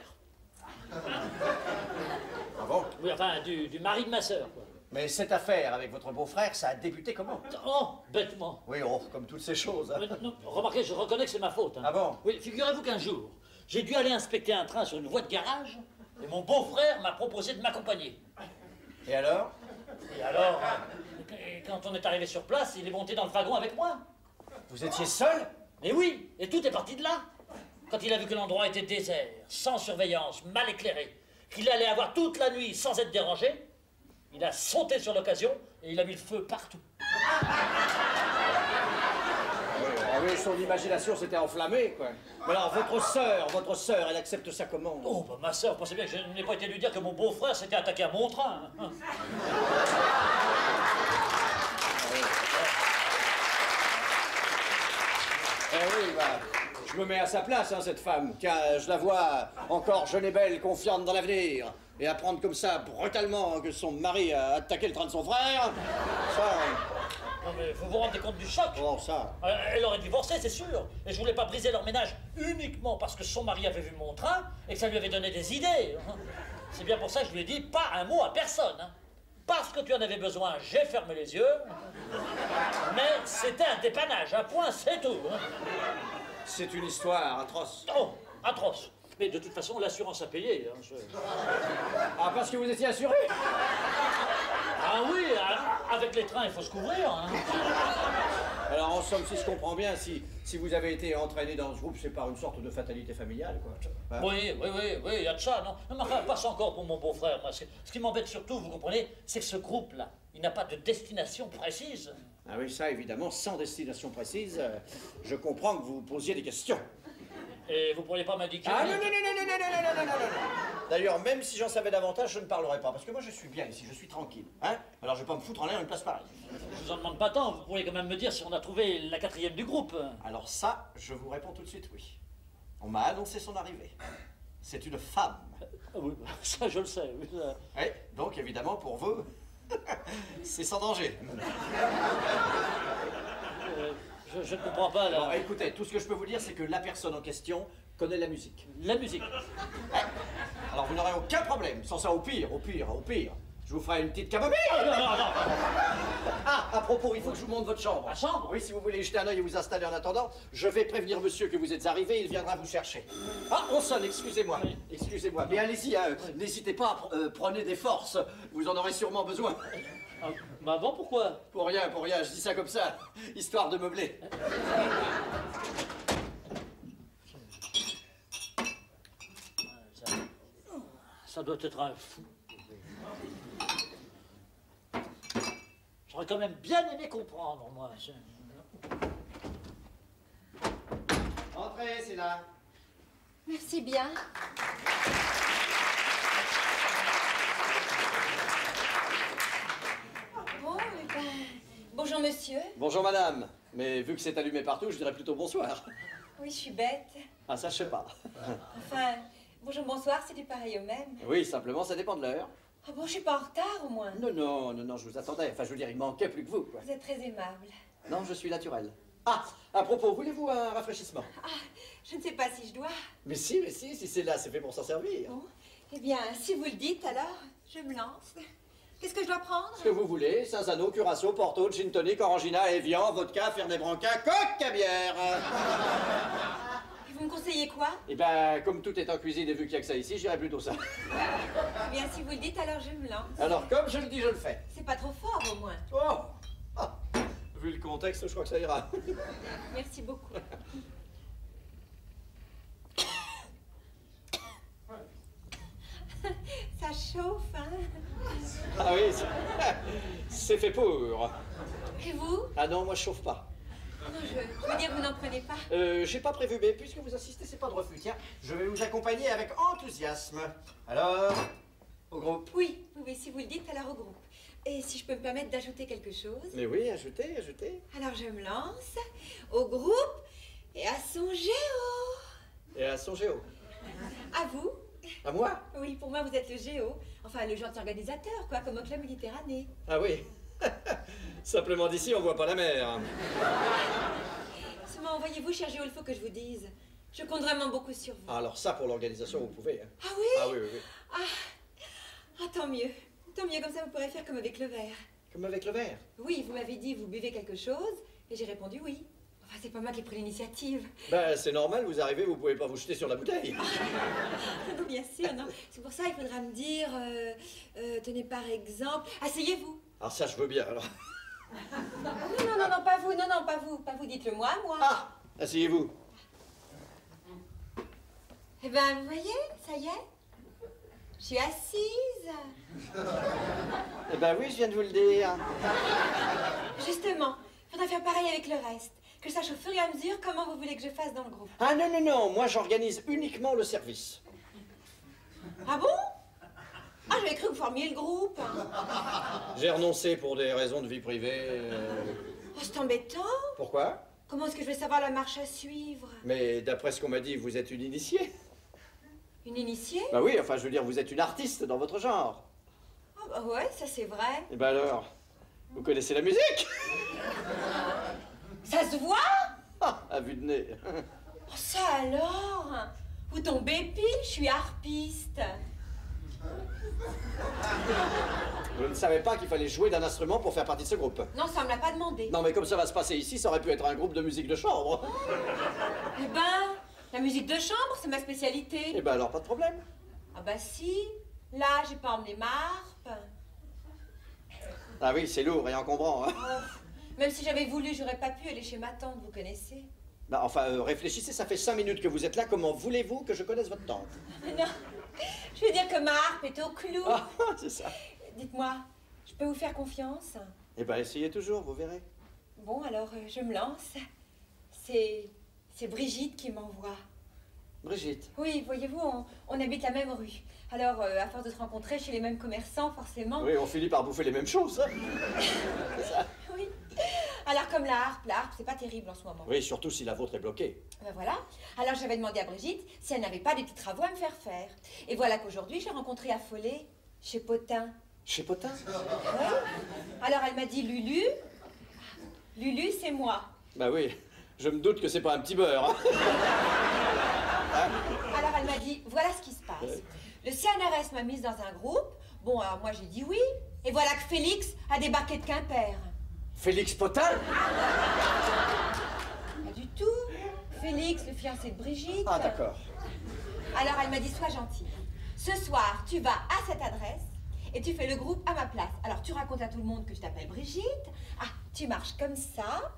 Ah bon? Oui, enfin, du, du mari de ma sœur, quoi. Mais cette affaire avec votre beau-frère, ça a débuté comment? Oh, bêtement. Oui, oh, comme toutes ces choses. hein. Mais non, remarquez, je reconnais que c'est ma faute. hein. Ah bon? Oui, figurez-vous qu'un jour, j'ai dû aller inspecter un train sur une voie de garage, et mon beau-frère m'a proposé de m'accompagner. Et alors? Et alors, et quand on est arrivé sur place, il est monté dans le wagon avec moi. Vous étiez seul? Et oui, et tout est parti de là. Quand il a vu que l'endroit était désert, sans surveillance, mal éclairé, qu'il allait avoir toute la nuit sans être dérangé, il a sauté sur l'occasion et il a mis le feu partout. Ah oui, son imagination s'était enflammée, quoi. Mais alors, votre sœur, votre sœur, elle accepte ça comment? Oh, bah ma sœur, pensez bien que je n'ai pas été lui dire que mon beau-frère s'était attaqué à mon train. hein. Eh oui, bah, je me mets à sa place, hein, cette femme. Tiens, je la vois encore jeune et belle, confiante dans l'avenir. Et apprendre comme ça, brutalement, que son mari a attaqué le train de son frère, ça... Non mais vous vous rendez compte du choc? Oh, ça... Euh, Elle aurait divorcé, c'est sûr. Et je voulais pas briser leur ménage uniquement parce que son mari avait vu mon train et que ça lui avait donné des idées. C'est bien pour ça que je lui ai dit pas un mot à personne. Hein. Parce que tu en avais besoin, j'ai fermé les yeux. Mais c'était un dépannage, un point, c'est tout. Hein. C'est une histoire atroce. Oh, atroce. Mais de toute façon, l'assurance a payé. Hein, je... Ah, parce que vous étiez assuré? Ah oui, avec les trains, il faut se couvrir. Hein. Alors, en somme, si je comprends bien, si, si vous avez été entraîné dans ce groupe, c'est par une sorte de fatalité familiale, quoi. Hein? Oui, oui, oui, oui, il y a de ça, non? Non, mais enfin, passe encore pour mon beau-frère. Moi. Ce qui m'embête surtout, vous comprenez, c'est que ce groupe-là, il n'a pas de destination précise. Ah oui, ça, évidemment, sans destination précise, euh, je comprends que vous posiez des questions. Et vous pourriez pas m'indiquer... Ah non, non, non, non, non, non, non, non, non, non, non. D'ailleurs, même si j'en savais davantage, je ne parlerai pas, parce que moi, je suis bien ici, je suis tranquille. Hein? Alors, je vais pas me foutre en l'air une place pareille. Je vous en demande pas tant, vous pourriez quand même me dire si on a trouvé la quatrième du groupe. Alors ça, je vous réponds tout de suite oui. On m'a annoncé son arrivée. C'est une femme. Ah oui, ça je le sais. Oui, ça... Oui, donc évidemment, pour vous, c'est sans danger. Euh, je, je ne comprends pas, là. Bon, écoutez, tout ce que je peux vous dire, c'est que la personne en question connaît la musique. La musique. Alors vous n'aurez aucun problème. Sans ça, au pire, au pire, au pire, je vous ferai une petite camomille. Ah, non, non, non. Ah, à propos, il faut que je vous montre votre chambre. La chambre? Oui, si vous voulez jeter un œil et vous installer en attendant, je vais prévenir monsieur que vous êtes arrivé, il viendra vous chercher. Ah, on sonne, excusez-moi. Oui. Excusez-moi. Mais allez-y, hein, n'hésitez pas, euh, prenez des forces. Vous en aurez sûrement besoin. Ah, bah bon, pourquoi? Pour rien, pour rien, je dis ça comme ça, histoire de meubler. Ça, ça doit être un fou. J'aurais quand même bien aimé comprendre, moi. Je... Entrez, c'est là. Merci bien. Bon, eh ben, bonjour monsieur. Bonjour madame. Mais vu que c'est allumé partout, je dirais plutôt bonsoir. Oui, je suis bête. Ah, ça, je sais pas. Enfin, bonjour, bonsoir, c'est du pareil au même. Oui, simplement, ça dépend de l'heure. Ah bon, je suis pas en retard au moins. Non, non, non, non, je vous attendais. Enfin, je veux dire, il manquait plus que vous, quoi. Vous êtes très aimable. Non, je suis naturel. Ah, à propos, voulez-vous un rafraîchissement? Ah, je ne sais pas si je dois. Mais si, mais si, si c'est là, c'est fait pour s'en servir. Bon, eh bien, si vous le dites, alors, je me lance. Qu'est-ce que je dois prendre? Ce que vous voulez, Cinzano, Curaçao, Porto, Gin Tonic, Orangina, Evian, Vodka, Fernet Branca, coque, caviar. Et vous me conseillez quoi? Eh ben, comme tout est en cuisine et vu qu'il n'y a que ça ici, j'irais plutôt ça. Eh bien, si vous le dites, alors je me lance. Alors, comme je le dis, je le fais. C'est pas trop fort, au moins. Oh ah. Vu le contexte, je crois que ça ira. Merci beaucoup. Ça chauffe, hein? Ah oui, c'est- c'est fait pour. Et vous? Ah non, moi je chauffe pas. Non, je, je veux dire, vous n'en prenez pas. Euh, j'ai pas prévu, mais puisque vous insistez, c'est pas de refus. Tiens, je vais vous accompagner avec enthousiasme. Alors, au groupe. Oui, oui, oui, si vous le dites, alors au groupe. Et si je peux me permettre d'ajouter quelque chose? Mais oui, ajoutez, ajoutez. Alors je me lance au groupe et à son géo. Et à son géo. À vous? À moi? Oui, pour moi, vous êtes le géo. Enfin, le gentil organisateur, quoi, comme au Club Méditerranée. Ah oui. Simplement d'ici, on voit pas la mer. Seulement, voyez-vous, cher géo, il faut que je vous dise. Je compte vraiment beaucoup sur vous. Ah, alors ça, pour l'organisation, vous pouvez. Hein. Ah oui? Ah oui, oui, oui. Ah, ah, tant mieux. Tant mieux, comme ça, vous pourrez faire comme avec le verre. Comme avec le verre. Oui, vous m'avez dit, vous buvez quelque chose, et j'ai répondu oui. Enfin, c'est pas moi qui ai pris l'initiative. Ben, c'est normal, vous arrivez, vous pouvez pas vous jeter sur la bouteille. Non, bien sûr, non. C'est pour ça, il faudra me dire, euh, euh, tenez par exemple, asseyez-vous. Alors ça, je veux bien, alors. Non, non, non, non, pas vous, non, non, pas vous, pas vous, dites-le moi, moi. Ah, asseyez-vous. Eh ben, vous voyez, ça y est, je suis assise. Eh ben oui, je viens de vous le dire. Justement, il faudra faire pareil avec le reste. Que je sache au fur et à mesure comment vous voulez que je fasse dans le groupe. Ah non, non, non, moi j'organise uniquement le service. Ah bon? Ah, j'avais cru que vous formiez le groupe. J'ai renoncé pour des raisons de vie privée. euh, Oh, c'est embêtant. Pourquoi? Comment est-ce que je vais savoir la marche à suivre? Mais d'après ce qu'on m'a dit, vous êtes une initiée. Une initiée? Bah oui, enfin je veux dire, vous êtes une artiste dans votre genre. Ah bah ouais, ça c'est vrai. Et ben alors, vous connaissez la musique? Ça se voit? Ah, à vue de nez. Oh, ça alors? Vous tombez pile, je suis harpiste. savais pas qu'il fallait jouer d'un instrument pour faire partie de ce groupe. Non, ça me l'a pas demandé. Non, mais comme ça va se passer ici, ça aurait pu être un groupe de musique de chambre. Eh ben, la musique de chambre, c'est ma spécialité. Eh ben alors, pas de problème. Ah bah si, là, j'ai pas emmené ma harpe. Ah oui, c'est lourd et encombrant. Hein. Oh, même si j'avais voulu, j'aurais pas pu aller chez ma tante, vous connaissez. Bah, enfin, euh, réfléchissez, ça fait cinq minutes que vous êtes là, comment voulez-vous que je connaisse votre tante? Non, je veux dire que ma harpe est au clou. Ah, c'est ça. Dites-moi, je peux vous faire confiance? Eh ben, essayez toujours, vous verrez. Bon, alors, euh, je me lance. C'est... c'est Brigitte qui m'envoie. Brigitte. Oui, voyez-vous, on, on habite la même rue. Alors, euh, à force de se rencontrer chez les mêmes commerçants, forcément... Oui, on finit par bouffer les mêmes choses. Hein. C'est ça. Oui. Alors, comme la harpe, la harpe, c'est pas terrible en ce moment. Oui, surtout si la vôtre est bloquée. Ben voilà. Alors, j'avais demandé à Brigitte si elle n'avait pas des petits travaux à me faire faire. Et voilà qu'aujourd'hui, j'ai rencontré Affolé chez Potin. Chez Potin? Ouais. Alors, elle m'a dit Lulu. Lulu, c'est moi. Bah oui, je me doute que c'est pas un petit beurre. Hein. Alors, elle m'a dit voilà ce qui se passe. Le C N R S m'a mise dans un groupe. Bon, alors moi, j'ai dit oui. Et voilà que Félix a débarqué de Quimper. Félix Potin? Pas du tout. Félix, le fiancé de Brigitte. Ah, d'accord. Alors, elle m'a dit sois gentille. Ce soir, tu vas à cette adresse et tu fais le groupe à ma place. Alors, tu racontes à tout le monde que je t'appelle Brigitte. Ah, tu marches comme ça.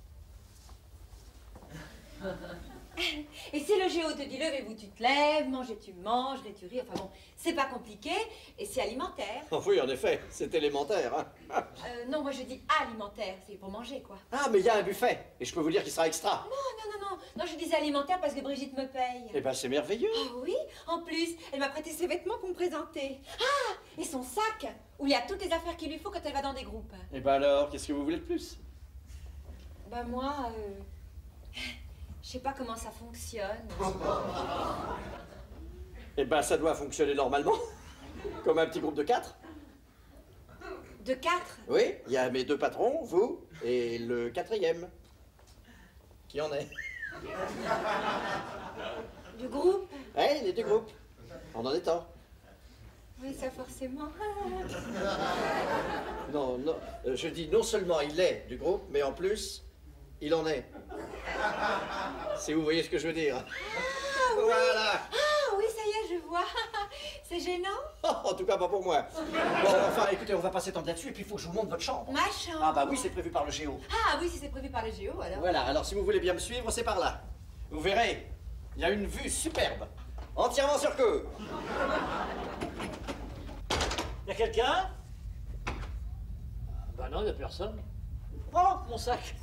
Et si le géo te dit levez-vous, tu te lèves, mangez, tu manges, ris, tu ris. Enfin bon, c'est pas compliqué et c'est alimentaire. Oh oui, en effet, c'est élémentaire. Hein. Euh, non, moi je dis alimentaire, c'est pour manger quoi. Ah, mais il y a un buffet, et je peux vous dire qu'il sera extra. Non, non, non, non, non, je disais alimentaire parce que Brigitte me paye. Eh ben, c'est merveilleux. Oh oui, en plus, elle m'a prêté ses vêtements pour me présenter. Ah, et son sac, où il y a toutes les affaires qu'il lui faut quand elle va dans des groupes. Eh ben alors, qu'est-ce que vous voulez de plus? Bah moi, euh, je sais pas comment ça fonctionne. Eh ben, ça doit fonctionner normalement. Comme un petit groupe de quatre. De quatre? Oui, il y a mes deux patrons, vous, et le quatrième. Qui en est? Du groupe? Eh, il est du groupe. On en est un. Oui, ça forcément. Non, non, euh, je dis non seulement il est du groupe, mais en plus, il en est. Si vous voyez ce que je veux dire. Ah oui. Voilà. Ah oui, ça y est, je vois. C'est gênant? En tout cas, pas pour moi. Bon, enfin, écoutez, on va pas s'étendre là-dessus, et puis il faut que je vous montre votre chambre. Ma chambre? Ah bah oui, c'est prévu par le géo. Ah oui, si c'est prévu par le géo, alors. Voilà, alors si vous voulez bien me suivre, c'est par là. Vous verrez, il y a une vue superbe, entièrement sur queue. Y a quelqu'un? Bah non, y a personne. Oh, mon sac.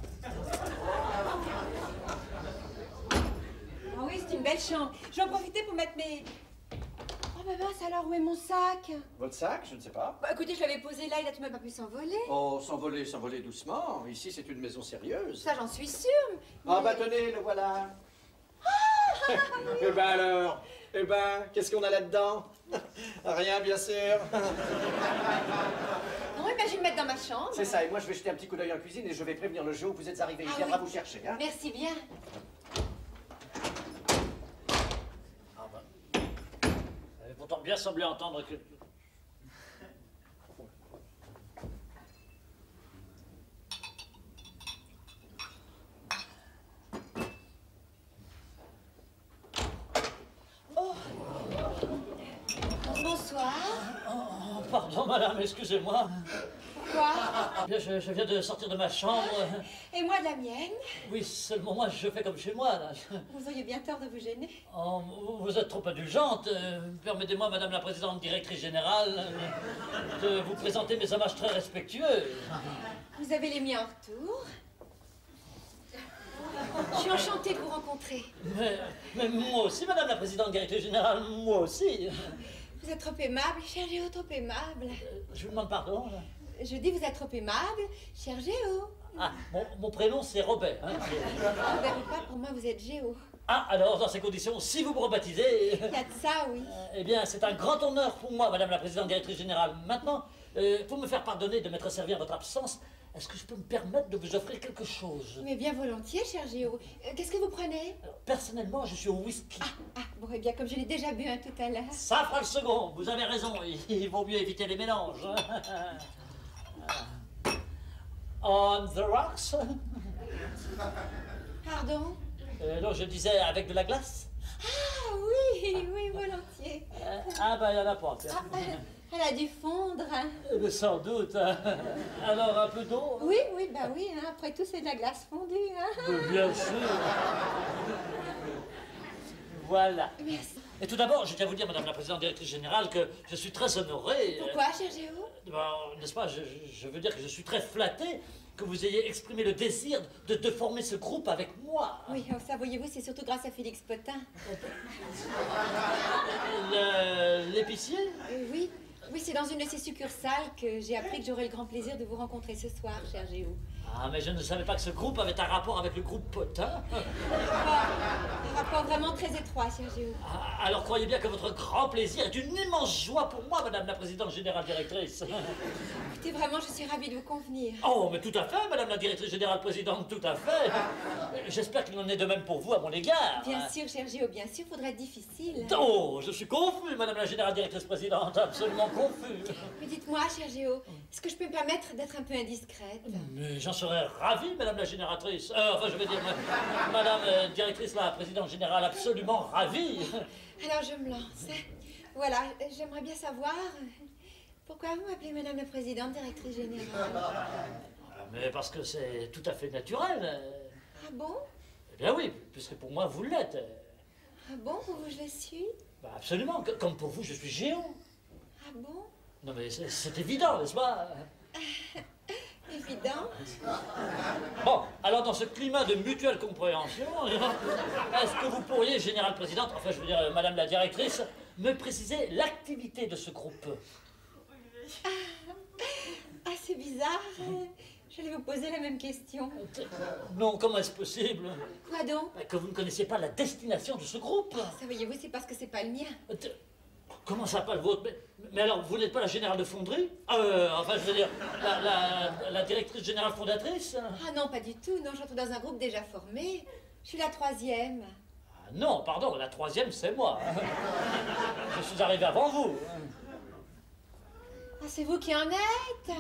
Ah oui, c'est une belle chambre. Je vais en profiter pour mettre mes... Oh bah mince, alors où est mon sac? Votre sac, je ne sais pas. Bah écoutez, je l'avais posé là, il a tout de même pas pu s'envoler. Oh, s'envoler, s'envoler doucement. Ici, c'est une maison sérieuse. Ça, j'en suis sûre. Ah mais- bah tenez, le voilà. Eh ben alors, eh ben, qu'est-ce qu'on a là-dedans? Rien, bien sûr. Non, eh ben, je vais le mettre dans ma chambre. C'est ça, et moi je vais jeter un petit coup d'œil en cuisine et je vais prévenir le géo que vous êtes arrivé. Il Ah viendra oui. vous chercher, hein. Merci bien. Ah bah. Ça avait pourtant bien semblé entendre que... Oh. Bonsoir. Oh, pardon, madame, excusez-moi. Quoi? Bien, je, je viens de sortir de ma chambre. Et moi de la mienne? Oui, seulement moi, je fais comme chez moi, là. Vous auriez bien tort de vous gêner. Oh, vous- vous êtes trop indulgente. Euh, Permettez-moi, madame la présidente directrice générale, euh, de vous présenter mes hommages très respectueux. Vous avez les miens en retour. Je suis enchantée de vous rencontrer. Mais, mais moi aussi, madame la présidente directrice générale, moi aussi. Vous êtes trop aimable, cher Géo, trop aimable. Euh, Je vous demande pardon. là. Je dis vous êtes trop aimable, cher Géo. Ah, mon, mon prénom, c'est Robert. Hein, c'est- Vous verrez pas, pour moi vous êtes Géo. Ah, alors, dans ces conditions, si vous me rebaptisez... Il y a de ça, oui. Euh, Eh bien, c'est un grand honneur pour moi, madame la présidente directrice générale. Maintenant, euh, pour me faire pardonner de m'être servi à votre absence, est-ce que je peux me permettre de vous offrir quelque chose? Mais bien volontiers, cher Géo. Euh, Qu'est-ce que vous prenez? Alors, personnellement, je suis au whisky. Ah, ah, bon, eh bien, comme je l'ai déjà bu un tout à l'heure. Ça fera le second, vous avez raison, il, il vaut mieux éviter les mélanges. On the rocks? Pardon? Euh, non, je disais avec de la glace. Ah oui, oui, volontiers. Euh, ah ben, il n'y en a pas. Ah, elle, elle a dû fondre. Euh, sans doute. Hein. Alors, un peu d'eau? Oui, oui, bah oui, hein, après tout, c'est de la glace fondue. Hein. Euh, Bien sûr. Voilà. Merci. Et tout d'abord, je tiens à vous dire, Madame la Présidente Directrice Générale, que je suis très honoré. Pourquoi, cher Géo? euh, ben, N'est-ce pas, je, je veux dire que je suis très flatté que vous ayez exprimé le désir de, de former ce groupe avec moi. Oui, oh, ça, voyez-vous, c'est surtout grâce à Félix Potin. Le- L'épicier? Euh, oui, oui, c'est dans une de ses succursales que j'ai appris que j'aurais le grand plaisir de vous rencontrer ce soir, cher Géo. Ah, mais je ne savais pas que ce groupe avait un rapport avec le groupe Potin. Un rapport vraiment très étroit, cher Géo. Ah, alors croyez bien que votre grand plaisir est une immense joie pour moi, Madame la Présidente Générale Directrice. Écoutez, vraiment, je suis ravie de vous convenir. Oh, mais tout à fait, Madame la Directrice Générale Présidente, tout à fait. J'espère qu'il en est de même pour vous à mon égard. Bien sûr, cher Géo, bien sûr, faudrait être difficile. Oh, je suis confus, Madame la Générale Directrice Présidente, absolument confus. Mais dites-moi, cher Géo, est-ce que je peux me permettre d'être un peu indiscrète? Mais j'en serais ravi, Madame la Génératrice. Euh, enfin, je veux dire, ma- Madame euh, Directrice, la Présidente Générale, absolument ravie. Alors, je me lance. Voilà, j'aimerais bien savoir pourquoi vous m'appelez Madame la Présidente, Directrice Générale. Mais parce que c'est tout à fait naturel. Ah bon? Eh bien oui, puisque pour moi, vous l'êtes. Ah bon, pour vous, je le suis? Bah, absolument, que- comme pour vous, je suis géant. Ah bon? Non mais c'est c'est évident, n'est-ce pas? Évident. Bon, alors dans ce climat de mutuelle compréhension, est-ce que vous pourriez, Générale Présidente, enfin je veux dire, Madame la Directrice, me préciser l'activité de ce groupe? Ah, c'est bizarre. J'allais vous poser la même question. Non, comment est-ce possible? Quoi donc? Que vous ne connaissiez pas la destination de ce groupe? Ça, voyez-vous, c'est parce que c'est pas le mien. Comment ça, pas le vôtre? mais, mais alors, vous n'êtes pas la générale de fonderie? euh, Enfin, je veux dire, la, la, la directrice générale fondatrice? Ah non, pas du tout. Non, j'entre dans un groupe déjà formé. Je suis la troisième. Ah non, pardon, la troisième, c'est moi. Je suis arrivé avant vous. Ah, c'est vous qui en êtes?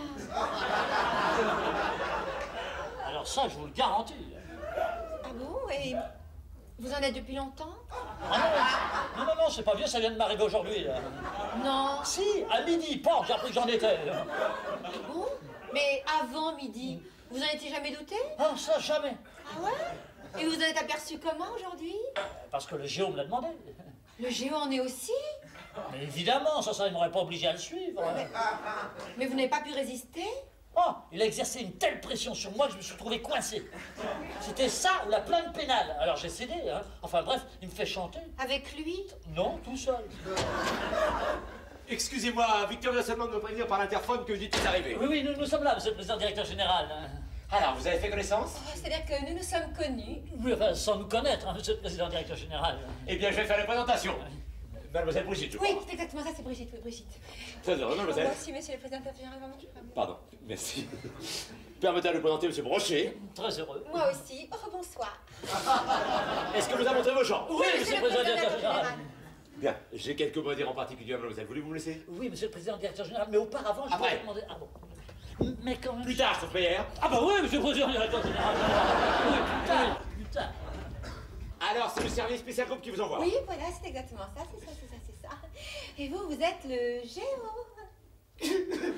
Alors ça, je vous le garantis. Ah bon? Et vous en êtes depuis longtemps? Ah non, non, non, non, c'est pas vieux, ça vient de m'arriver aujourd'hui. là. Non. Si, à midi, pas, j'ai appris que j'en étais. Ah bon? Mais avant midi, vous en étiez jamais douté? Ah, ça, jamais. Ah ouais? Et vous en êtes aperçu comment aujourd'hui? Parce que le géo me l'a demandé. Le géo en est aussi? Mais évidemment, ça, ça, il m'aurait pas obligé à le suivre. Mais vous n'avez pas pu résister? Oh, il a exercé une telle pression sur moi que je me suis trouvé coincé. C'était ça ou la plainte pénale. Alors j'ai cédé, hein. Enfin bref, il me fait chanter. Avec lui? Non, tout seul. Excusez-moi, Victor vient seulement de me prévenir par l'interphone que Judith est arrivée. Oui, oui, nous, nous sommes là, monsieur le président directeur général. Alors, vous avez fait connaissance? Oh, c'est-à-dire que nous nous sommes connus. Oui, enfin, sans nous connaître, hein, monsieur le président directeur général. Eh bien, je vais faire la présentation. Mademoiselle Brigitte, je crois. Oui, c'est exactement ça, c'est Brigitte, oui, Brigitte. Très heureux, mademoiselle. Moi aussi, monsieur le président général, vraiment, je suis ravie. Pardon, merci. Permettez de présenter monsieur Brochet. Très heureux. Moi aussi. Oh, bonsoir. Est-ce que vous avez montré vos chambres? Oui, monsieur le président directeur général. Bien, j'ai quelques mots à dire en particulier à mademoiselle. Voulez-vous me laisser? Oui, monsieur le président directeur général, mais auparavant, je Après. voudrais demander... Ah bon. Mais quand même... Plus tard, sauf hier. Ah bah oui, monsieur le président directeur général. Oui, plus tard, plus tard. Alors, c'est le service spécial groupe qui vous envoie. Oui, voilà, c'est exactement ça, c'est ça, c'est ça, c'est ça. Et vous, vous êtes le géo.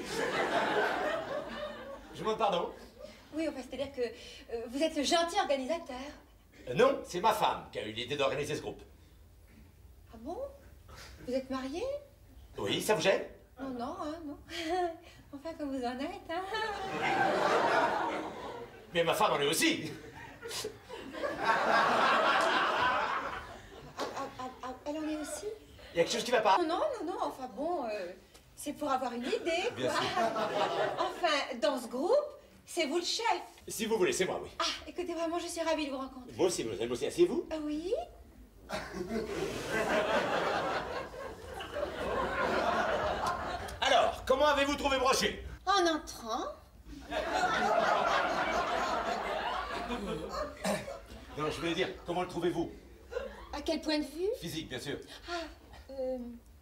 Je vous demande pardon? Oui, enfin, c'est-à-dire que euh, vous êtes le gentil organisateur. Euh, non, c'est ma femme qui a eu l'idée d'organiser ce groupe. Ah bon? Vous êtes marié? Oui, ça vous gêne? Non, non, hein, non. Enfin, comme vous en êtes, hein. Mais ma femme en est aussi. Ah, ah, ah, ah, elle en est aussi? Il y a quelque chose qui va pas. Non, non, non, non, enfin bon, euh, c'est pour avoir une idée, Bien quoi. sûr. Enfin, dans ce groupe, c'est vous le chef. Si vous voulez, c'est moi, oui. Ah, écoutez, vraiment, je suis ravie de vous rencontrer. Moi aussi, mademoiselle, moi aussi. Asseyez-vous. Ah oui? Alors, comment avez-vous trouvé Brochet? En entrant, Non, je voulais dire, comment le trouvez-vous? À quel point de vue? Physique, bien sûr. Ah, euh...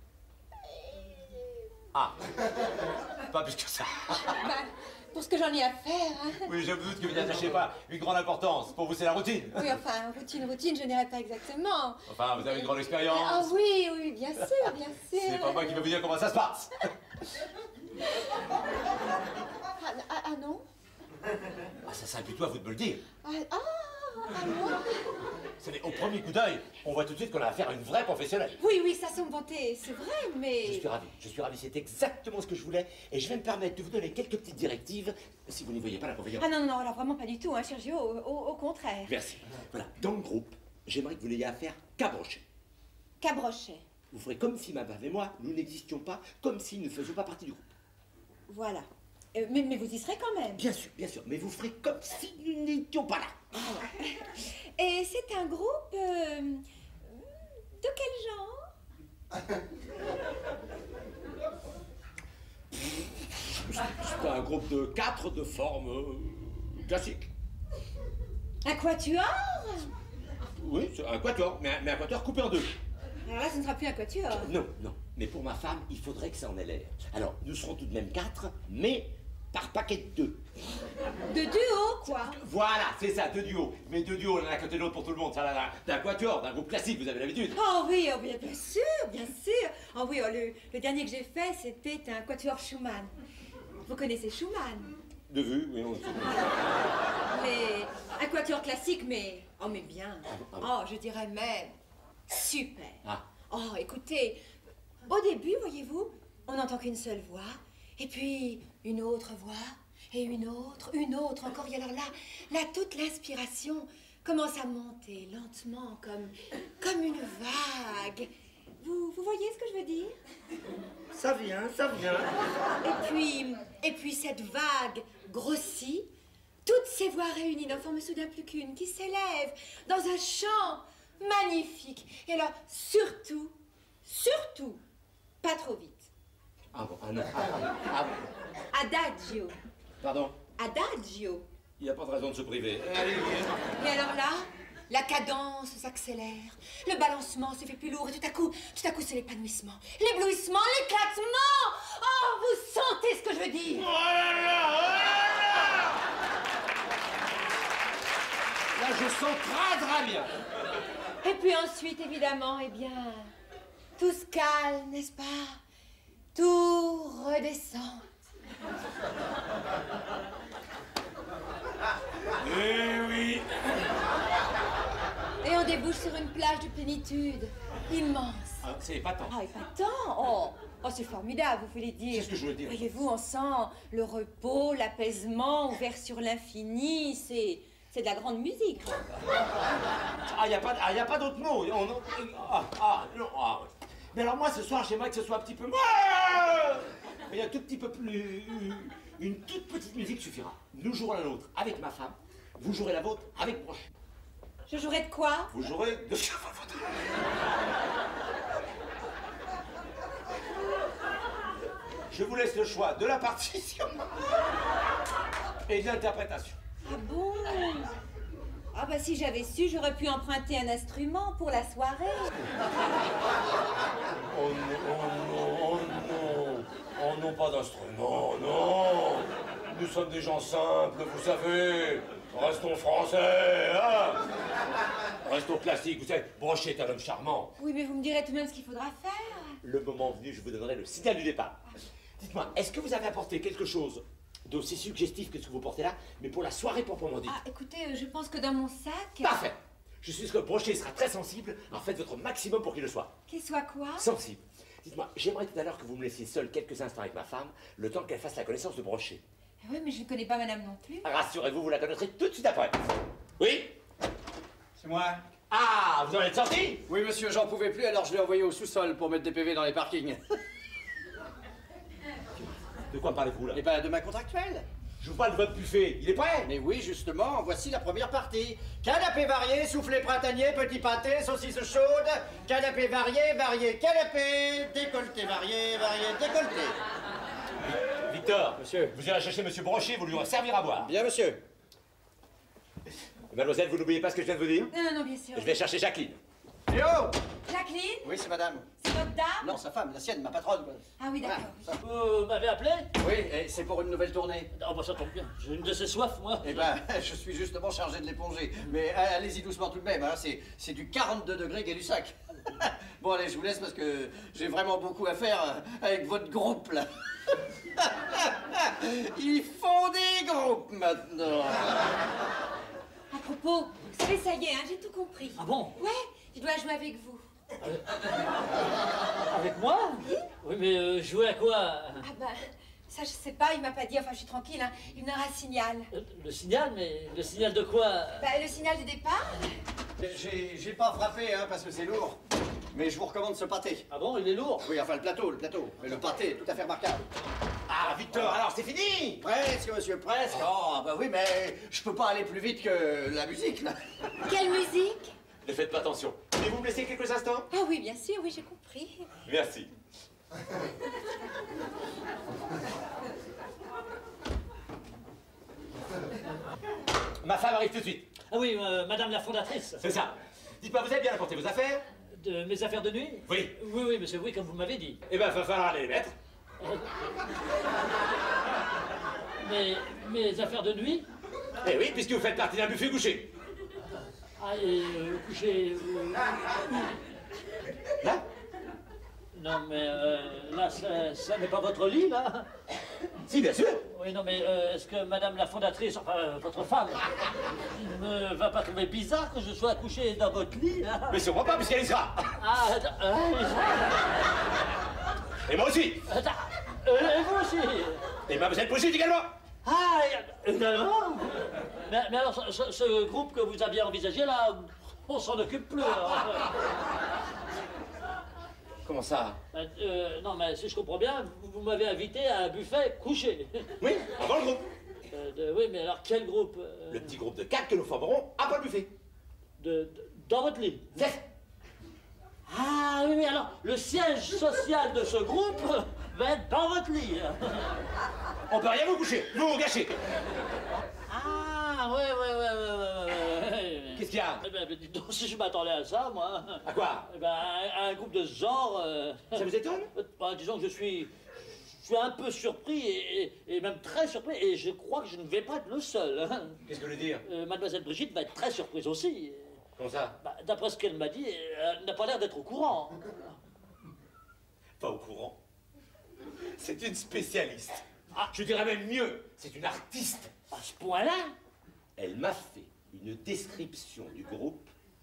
Ah, pas plus que ça. Bah, pour ce que j'en ai à faire, hein. Oui, je me doute que vous n'y attachez pas une grande importance. Pour vous, c'est la routine. Oui, enfin, routine, routine, je n'irai pas exactement. Enfin, vous avez une grande expérience. Ah oui, oui, bien sûr, bien sûr. C'est pas moi qui vais vous dire comment ça se passe. Ah, ah, ah non? Ah, ça serait plutôt à vous de me le dire. Ah, ah, ah non? Vous savez, au premier coup d'œil, on voit tout de suite qu'on a affaire à une vraie professionnelle. Oui, oui, ça sans me vanter, c'est vrai, mais... Je suis ravi, je suis ravi, c'est exactement ce que je voulais. Et je vais me permettre de vous donner quelques petites directives, si vous n'y voyez pas l'inconvénient. Ah non, non, non, alors vraiment pas du tout, hein, Sergio, au, au, au contraire. Merci. Voilà, dans le groupe, j'aimerais que vous n'ayez affaire qu'à Brochet. Cabrochet, Vous ferez comme si ma femme et moi, nous n'existions pas, comme si nous ne faisions pas partie du groupe. voilà. Euh, mais, mais vous y serez quand même. Bien sûr, bien sûr, mais vous ferez comme si nous n'étions pas là. Et c'est un groupe... euh, de quel genre? C'est un groupe de quatre de forme euh, classique. Un quatuor? Oui, c'est un quatuor, mais un, mais un quatuor coupé en deux. Alors là, ce ne sera plus un quatuor. Non, non, mais pour ma femme, il faudrait que ça en ait l'air. Alors, nous serons tout de même quatre, mais par paquet de deux. De duo, quoi. Voilà, c'est ça, deux duos. Mais deux duos, l'un à côté de l'autre pour tout le monde. Ça, là, là, d'un quatuor, d'un groupe classique, vous avez l'habitude. Oh oui, oh bien, bien sûr, bien sûr. Oh oui, oh, le, le dernier que j'ai fait, c'était un quatuor Schumann. Vous connaissez Schumann? De vue, oui, on Mais un quatuor classique, mais... Oh, mais bien. ah Oh, je dirais même super. Ah. Oh, écoutez, au début, voyez-vous, on n'entend qu'une seule voix, et puis une autre voix, et une autre, une autre encore. Et alors là, là, toute l'inspiration commence à monter lentement, comme, comme une vague. Vous, vous voyez ce que je veux dire? Ça vient, ça vient. Et puis, et puis cette vague grossit, toutes ces voix réunies n'en forment soudain plus qu'une, qui s'élève dans un chant magnifique. Et alors, surtout, surtout, pas trop vite. Ah bon, ah non, ah, ah, ah bon. Adagio, Pardon, adagio. il n'y a pas de raison de se priver. Allez, Et alors là, la cadence s'accélère, le balancement se fait plus lourd, et tout à coup, tout à coup, c'est l'épanouissement, l'éblouissement, l'éclatement. Oh, vous sentez ce que je veux dire? Oh là là, oh là là! Là, je sens très très bien. Et puis ensuite, évidemment, eh bien, tout se calme, n'est-ce pas? Tout redescend. Eh oui. Et on débouche sur une plage de plénitude, immense. Ah, c'est épatant. Ah, épatant! Oh, oh c'est formidable, vous voulez dire. C'est ce que je voulais dire. Voyez-vous, on sent le repos, l'apaisement, ouvert sur l'infini, c'est... c'est de la grande musique. Ah, il n'y a pas, ah, y a pas d'autre mot. On- on- ah, ah, non, ah. Mais alors moi, ce soir, j'aimerais que ce soit un petit peu... Mais un tout petit peu plus... Une toute petite musique suffira. Nous jouerons la nôtre avec ma femme. Vous jouerez la vôtre avec Brochet. Je jouerai de quoi? Vous jouerez de... Je vous laisse le choix de la partition et de l'interprétation. Ah bon? Ah bah si j'avais su, j'aurais pu emprunter un instrument pour la soirée. Oh non, oh non, oh non, oh non, pas d'instrument, non. Nous sommes des gens simples, vous savez. Restons français, hein. Restons classiques, vous savez, Brochet est un homme charmant. Oui, mais vous me direz tout de même ce qu'il faudra faire. Le moment venu, je vous donnerai le signal du départ. Dites-moi, est-ce que vous avez apporté quelque chose d'aussi suggestif que ce que vous portez là, mais pour la soirée proprement dite? Ah, écoutez, euh, je pense que dans mon sac... Parfait. Je suis sûr que Brochet sera très sensible, alors faites votre maximum pour qu'il le soit. Qu'il soit quoi? Sensible. Dites-moi, j'aimerais tout à l'heure que vous me laissiez seul quelques instants avec ma femme, le temps qu'elle fasse la connaissance de Brochet. Oui, mais je ne connais pas madame non plus. Rassurez-vous, vous la connaîtrez tout de suite après. Oui? C'est moi. Ah, vous en êtes sorti? Oui, monsieur, j'en pouvais plus, alors je l'ai envoyé au sous-sol pour mettre des P V dans les parkings. De quoi parlez-vous là? Et ben, de ma contractuelle. Je vous parle de votre buffet, il est prêt? Mais oui, justement, voici la première partie. Canapé varié, soufflé printanier, petit pâté, saucisse chaude. Canapé varié, varié, canapé. Décolleté varié, varié, décolleté. Victor. Monsieur. Vous irez chercher Monsieur Brochet, vous lui servir à boire. Bien, monsieur. Mademoiselle, vous n'oubliez pas ce que je viens de vous dire? Non, non, non, bien sûr. Je vais chercher Jacqueline. Eh oh! Jacqueline, Oui, c'est madame. c'est votre dame? Non, sa femme, la sienne, ma patronne. quoi. Ah oui, d'accord. Voilà, ça. Vous m'avez appelé? Oui, et c'est pour une nouvelle tournée. Oh, bah ça tombe bien. J'ai une de ces soifs, moi. Eh ben, je suis justement chargé de l'éponger. Mais euh, allez-y doucement tout de même, hein, c'est, c'est du quarante-deux degrés Gay-Lussac. Bon, allez, je vous laisse parce que j'ai vraiment beaucoup à faire euh, avec votre groupe, là. Ils font des groupes, maintenant. À propos, vous savez, ça y est, hein, j'ai tout compris. Ah bon? Ouais, je dois jouer avec vous. Avec moi? Oui, mais euh, jouer à quoi? Ah ben, ça je sais pas, il m'a pas dit, enfin je suis tranquille, hein. Il me donnera un signal. Euh, Le signal? Mais le signal de quoi? Bah, le signal de départ? J'ai, j'ai pas frappé, hein, parce que c'est lourd. Mais je vous recommande ce pâté. Ah bon, il est lourd? Oui, enfin, le plateau, le plateau. Mais le pâté est tout à fait remarquable. Ah, Victor, alors c'est fini! Presque, monsieur, presque. Oh, bah oui, mais je peux pas aller plus vite que la musique, là. Quelle musique? Ne faites pas attention. Voulez-vous me laisser quelques instants? Ah oui, bien sûr, oui, j'ai compris. Merci. Ma femme arrive tout de suite. Ah oui, euh, madame la fondatrice. C'est ça. Dites-moi, vous avez bien apporté vos affaires? De mes affaires de nuit? Oui. Oui, oui, monsieur, oui, comme vous m'avez dit. Eh ben, va falloir aller les mettre. Mais mes affaires de nuit? Eh oui, puisque vous faites partie d'un buffet couché. Ah, et euh, coucher... euh, Là? Non, mais euh, là, ça, ça n'est pas votre lit, là? Si, bien sûr. Oui, non, mais euh, est-ce que madame la fondatrice, enfin, euh, votre femme, ne va pas trouver bizarre que je sois couché dans votre lit, là? Mais sûrement pas, puisqu'elle y sera. Ah, attends, euh, Et moi aussi. attends, euh, et vous aussi? Et mademoiselle Brigitte également. Ah, également? Mais, mais alors, ce, ce- ce groupe que vous aviez envisagé, là, on s'en occupe plus, alors. Comment ça? Euh, euh, non, mais si je comprends bien, vous, vous m'avez invité à un buffet couché. Oui, avant le groupe. Euh, de- oui, mais alors quel groupe? euh, Le petit groupe de quatre que nous formerons après le buffet. de, de- dans votre lit? C'est. Ah oui, oui, alors le siège social de ce groupe va être dans votre lit. On peut rien vous coucher. Vous vous gâchez. Ah, ouais, ouais, ouais, ouais, ouais, ouais, ouais. Qu'est-ce qu'il y a? Eh ben, dites donc, si je m'attendais à ça, moi. À quoi? Eh ben, à un groupe de ce genre. euh, Ça vous étonne? euh, bah, disons que je suis. Je suis un peu surpris et, et- et même très surpris, et je crois que je ne vais pas être le seul. hein. Qu'est-ce que vous voulez dire? Euh, Mademoiselle Brigitte va être très surprise aussi. Comment ça? Bah, d'après ce qu'elle m'a dit, elle n'a pas l'air d'être au courant. Pas au courant. C'est une spécialiste. Ah, je dirais même mieux, c'est une artiste. À ce point-là? Elle m'a fait une description du groupe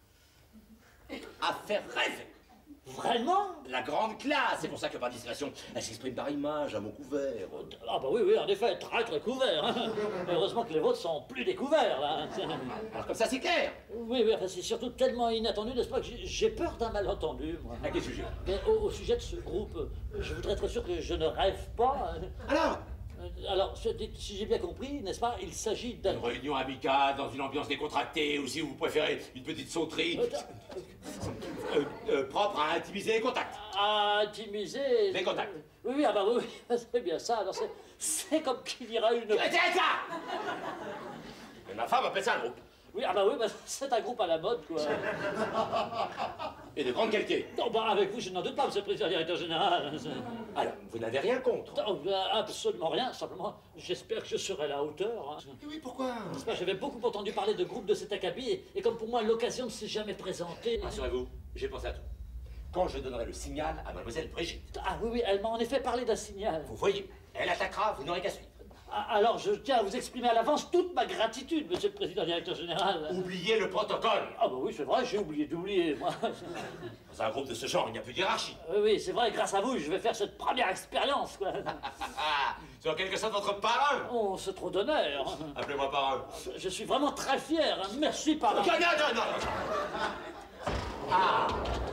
à faire rêver. Vraiment? La grande classe, c'est pour ça que par discrétion, elle s'exprime par image, à mon couvert. Ah bah oui, oui, en effet, très très couvert. hein. Heureusement que les vôtres sont plus découverts, là. Alors comme ça, c'est clair. Oui, oui, enfin, c'est surtout tellement inattendu, n'est-ce pas, que j'ai- j'ai peur d'un malentendu, moi. À quel sujet? Mais au, au sujet de ce groupe, je voudrais être sûr que je ne rêve pas. Alors, Euh, Alors, ce- si j'ai bien compris, n'est-ce pas, il s'agit d'un... une réunion amicale, dans une ambiance décontractée, ou si vous préférez, une petite sauterie, euh, euh, propre à intimiser les contacts. À intimiser... Les contacts. Oui, oui, ah bah oui, oui, c'est bien ça. Alors, c'est- c'est comme qu'il y aura une... Arrêtez ça! Et ma femme appelle ça un groupe. Oui, ah bah oui, bah, c'est un groupe à la mode, quoi. Et de grande qualité. Non, bah avec vous, je n'en doute pas, monsieur le président directeur général. Alors, vous n'avez rien contre? Non, bah, absolument rien, simplement, j'espère que je serai à la hauteur. hein. Oui, pourquoi? N'est-ce pas, j'avais beaucoup entendu parler de groupes de cet acabit, et, et comme pour moi, l'occasion ne s'est jamais présentée. Rassurez-vous, j'ai pensé à tout. Quand je donnerai le signal à mademoiselle Brigitte, Ah oui, oui, elle m'a en effet parlé d'un signal. vous voyez, elle attaquera, vous n'aurez qu'à suivre. Ah, alors, je tiens à vous exprimer à l'avance toute ma gratitude, monsieur le président directeur général. Oubliez le protocole. Ah bah oui, c'est vrai, j'ai oublié d'oublier, moi. Dans un groupe de ce genre, il n'y a plus de hiérarchie. Oui, oui, c'est vrai, grâce à vous, je vais faire cette première expérience, quoi. C'est en quelque sorte votre parrain. Oh, c'est trop d'honneur. Appelez-moi parrain. Je suis vraiment très fier, hein. Merci, parrain. Non, non, non, non. Ah.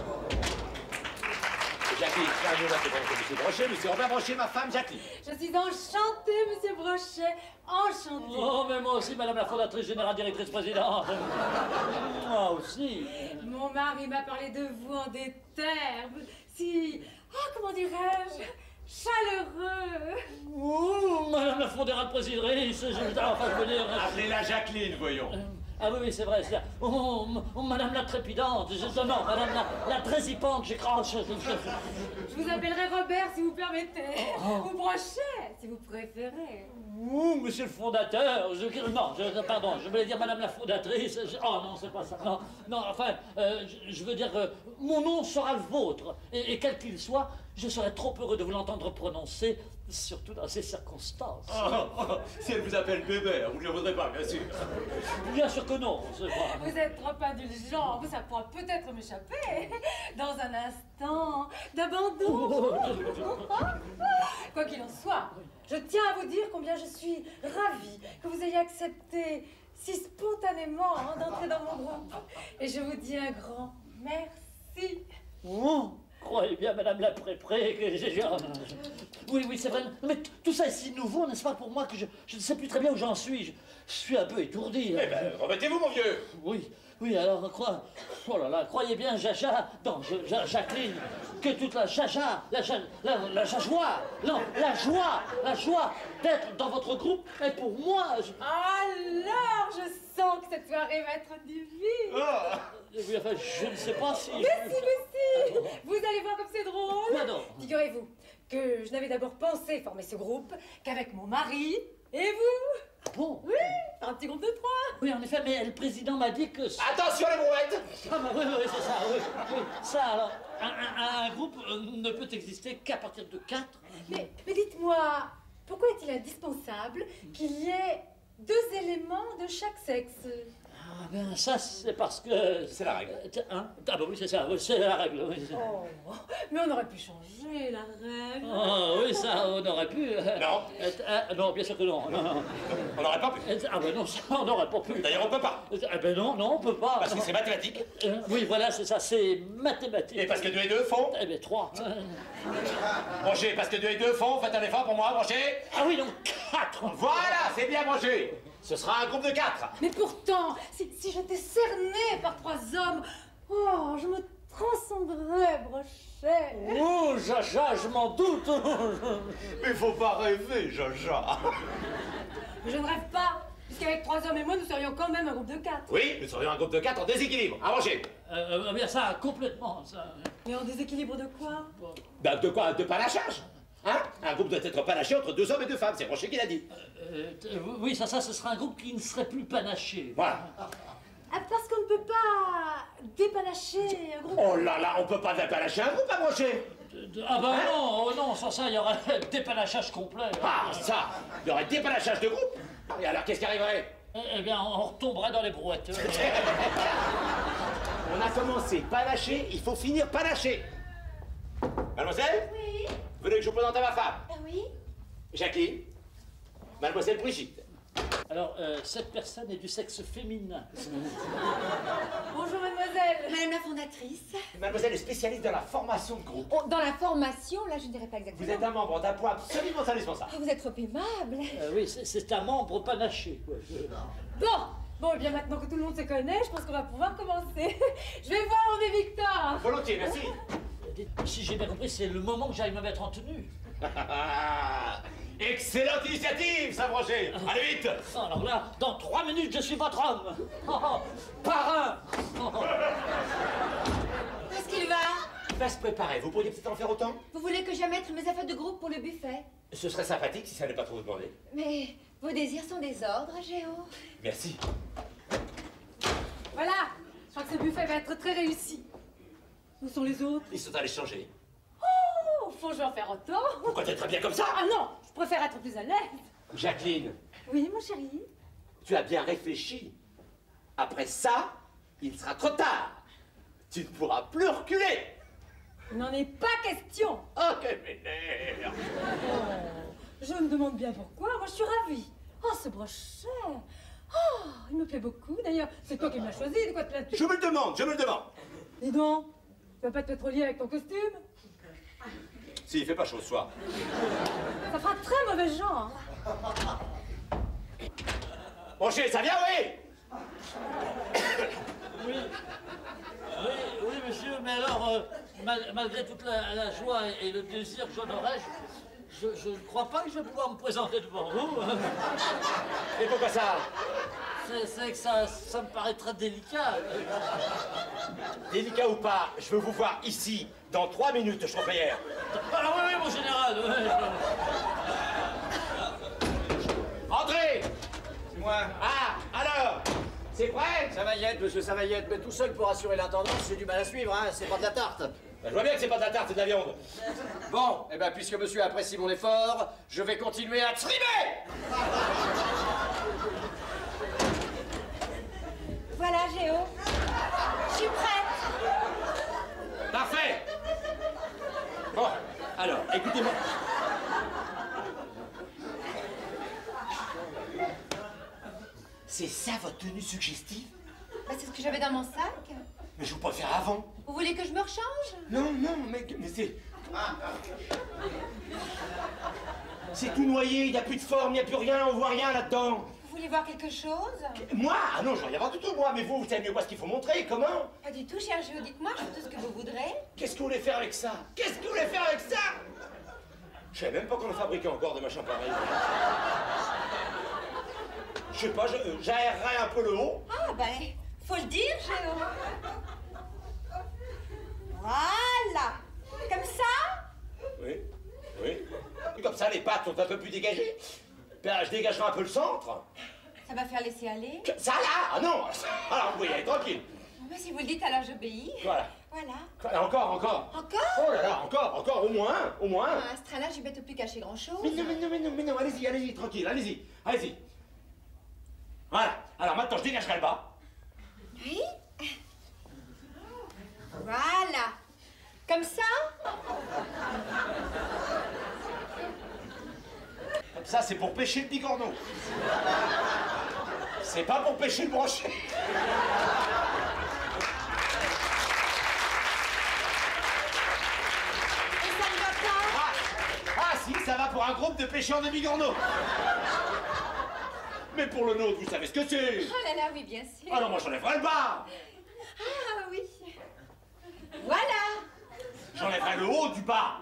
Jacqueline, un mot à monsieur Brochet, monsieur Robert Brochet, ma femme Jacqueline. Je suis enchantée, monsieur Brochet. Enchantée. Oh, mais moi aussi, madame la fondatrice générale directrice présidente. Moi aussi. Mon mari m'a parlé de vous en des termes si... Ah, comment dirais-je? Chaleureux. Ouh, la fédérale présiderie, je, je, enfin, je veux dire... Appelez-la Jacqueline, voyons. Euh, ah oui, oui, c'est vrai, c'est oh, oh, oh, madame la trépidante, je, non, non, madame la, la trésipante, j'ai craché. Je, je... Je vous appellerai Robert, si vous permettez. Oh. Ou Brochet, si vous préférez. Ouh, monsieur le fondateur, je... Non, je, pardon, je voulais dire madame la fondatrice. Je, oh non, c'est pas ça, non. Non, enfin, euh, je, je veux dire, euh, mon nom sera le vôtre. Et, et quel qu'il soit, je serais trop heureux de vous l'entendre prononcer, surtout dans ces circonstances. Oh, oh, si elle vous appelle bébé, vous ne le voudrez pas, bien sûr. Bien sûr que non, c'est pas... Vous êtes trop indulgent, ça pourra peut-être m'échapper dans un instant d'abandon. Quoi qu'il en soit, je tiens à vous dire combien je suis ravie que vous ayez accepté si spontanément hein, d'entrer dans mon groupe. Et je vous dis un grand merci. Oh. Croyez bien, madame la Pré-Pré, que j'ai... Oui, oui, c'est vrai. Mais tout ça est si nouveau, n'est-ce pas, pour moi, que je, je ne sais plus très bien où j'en suis. Je, je suis un peu étourdi. Eh ben, remettez-vous, mon vieux. Oui, oui, alors, quoi... Oh là là, croyez bien, Jaja... Non, je, ja, Jacqueline, que toute la Jaja, la, ja, la, la joie, non, la joie, la joie d'être dans votre groupe est pour moi. Je... Alors, je sens que cette soirée va être divine. Oh. Oui, enfin, je ne sais pas si... Mais si, mais si. Vous allez voir comme c'est drôle. Quoi donc? Figurez-vous que je n'avais d'abord pensé former ce groupe qu'avec mon mari et vous. Bon. Oui, un petit groupe de trois. Oui, en effet, mais le président m'a dit que... Attention les brouettes. Ah bah oui, oui, c'est ça, oui, oui. Ça, alors, un, un, un groupe euh, ne peut exister qu'à partir de quatre. Mais, mais dites-moi, pourquoi est-il indispensable qu'il y ait deux éléments de chaque sexe? Ah ben ça, c'est parce que... C'est la règle. Euh, hein? Ah bah oui, c'est ça, oui, c'est la règle, oui. Oh, mais on aurait pu changer la règle. Ah oui, ça, on aurait pu... euh, Non. euh, euh, non, bien sûr que non. non, non. On n'aurait pas pu. Euh, Ah ben non, ça, on n'aurait pas pu. D'ailleurs, on peut pas. Ah ben non, non, on peut pas. Parce que c'est mathématique. Euh, oui, voilà, c'est ça, c'est mathématique. Et parce que deux et deux font. Eh ben trois. Branchez, parce que deux et deux font. Faites un effort pour moi, branchez. Ah oui, donc quatre. Voilà, c'est bien branchez. Ce sera un groupe de quatre. Mais pourtant, si, si j'étais cernée par trois hommes, oh, je me transcendrais, Brochet. Oh, Jaja, je m'en doute. Mais faut pas rêver, Jaja. Je ne rêve pas, puisqu'avec trois hommes et moi, nous serions quand même un groupe de quatre. Oui, nous serions un groupe de quatre en déséquilibre. À branchez. Euh, euh, bien ça, complètement, ça. Mais en déséquilibre de quoi? Ben, de quoi? De panachage. Hein? Un groupe doit être panaché entre deux hommes et deux femmes. C'est Branchet qui l'a dit. Euh, euh, oui, ça, ça, ce sera un groupe qui ne serait plus panaché. Voilà. Ah, parce qu'on ne peut pas dépanacher un groupe. Oh là là, on peut pas dépanacher un groupe à branchez. De- de- Ah ben Hein? non, oh non, sans ça, il y aurait dépanachage complet. Ah, ça. Il y aurait dépanachage de groupe. Et alors, qu'est-ce qui arriverait? Eh, eh bien, on retomberait dans les brouettes. On a commencé panaché, il faut finir panaché. Mademoiselle? Oui. Venez que je vous présente à ma femme. Ah oui? Jacqueline. Mademoiselle Brigitte. Alors, euh, cette personne est du sexe féminin. Bonjour, mademoiselle. Madame la fondatrice. Mademoiselle est spécialiste dans la formation de groupe. Oh, dans la formation, là, je ne dirais pas exactement. Vous êtes un membre d'un point absolument indispensable. Ah, vous êtes trop aimable. Euh, oui, c'est- c'est un membre panaché, quoi. Je- Bon, bon, et bien maintenant que tout le monde se connaît, je pense qu'on va pouvoir commencer. Je vais voir où est Victor. Volontiers, merci. Dites, si j'ai bien compris, c'est le moment que j'aille me mettre en tenue. Excellente initiative, ça, Branchet. Allez vite. Oh, alors là, dans trois minutes, je suis votre homme. Oh, oh, parrain. Oh, oh. Où est-ce qu'il va? Il va se préparer. Vous pourriez peut-être en faire autant? Vous voulez que j'amètre mes affaires de groupe pour le buffet? Ce serait sympathique si ça n'est pas trop demandé. Mais vos désirs sont des ordres, Géo. Merci. Voilà, je crois que ce buffet va être très réussi. Où sont les autres? Ils sont allés changer. Oh, au fond, je vais en faire autant. Pourquoi t'es très bien comme ça? Ah non, je préfère être plus à l'aise. Jacqueline, Oui, mon chéri. tu as bien réfléchi. Après ça, il sera trop tard. Tu ne pourras plus reculer. Il n'en est pas question. Oh, que m'énerve. Je me demande bien pourquoi. Moi, je suis ravie. Oh, ce Brochet. Oh, il me plaît beaucoup. D'ailleurs, c'est toi qui m'as choisi. De quoi te plaît-tu? Je me le demande, je me le demande. Dis donc, tu vas pas te mettre au lit avec ton costume? Si, il fait pas chaud ce soir. Ça fera très mauvais genre. Branchet, ça vient, oui? Oui. Oui, oui, monsieur, mais alors, euh, mal- malgré toute la, la joie et, et le désir que j'en aurais, je, je, je ne crois pas que je vais pouvoir me présenter devant vous. Et pourquoi ça? C'est c'est que ça, ça me paraît très délicat. Délicat ou pas, je veux vous voir ici, dans trois minutes, Champélière. Ah oui, oui, mon général. Ouais. Entrez! C'est moi. Ah, alors, c'est prêt? Savaillette, monsieur Savaillette, mais tout seul pour assurer l'intendance, j'ai du mal à suivre, hein, c'est pas de la tarte. Ben, je vois bien que c'est pas de la tarte, c'est de la viande. Bon, eh ben, puisque monsieur apprécie mon effort, je vais continuer à trimer. Voilà, Géo. Je suis prête. Parfait! Bon, alors, écoutez-moi. C'est ça votre tenue suggestive? Bah, c'est ce que j'avais dans mon sac. Mais je vous préfère avant. Vous voulez que je me rechange? Non, non, mais, mais c'est... C'est tout noyé, il n'y a plus de forme, il n'y a plus rien, on voit rien là-dedans. Vous voulez voir quelque chose? Moi? Ah non, je vais rien voir du tout, moi. Mais vous, vous savez mieux quoi ce qu'il faut montrer, comment? Pas du tout, cher Géo. Dites-moi, je fais tout ce que vous voudrez. Qu'est-ce que vous voulez faire avec ça? Qu'est-ce que vous voulez faire avec ça? Je savais même pas qu'on en fabriquait encore des machins pareils. Je sais pas, je- j'aérerais un peu le haut. Ah, ben, faut le dire, Géo. Voilà. Comme ça? Oui, oui. Et comme ça, les pattes sont un peu plus dégagées. Ben, je dégagerai un peu le centre. Ça va faire laisser aller. Que- Ça là? Ah non! Alors vous pouvez y aller tranquille. Mais si vous le dites, alors j'obéis. Voilà. Voilà. Voilà, encore, encore. Encore? Oh là là, encore, encore, au moins, au moins. À ce train-là, je vais bientôt plus cacher grand-chose. Mais non, mais non, mais non, mais non, allez-y, allez-y, tranquille, allez-y, allez-y. Voilà, alors maintenant je dégagerai le bas. Oui. Voilà. Comme ça? Comme ça, c'est pour pêcher le bigorneau. C'est pas pour pêcher le brochet. Et ça ne va pas? Ah, ah si, ça va pour un groupe de pêcheurs de bigorneaux. Mais pour le nôtre, vous savez ce que c'est. Oh là là, oui, bien sûr. Alors moi j'enlèverai le bas. Ah oui. Voilà. J'enlèverai le haut du bas.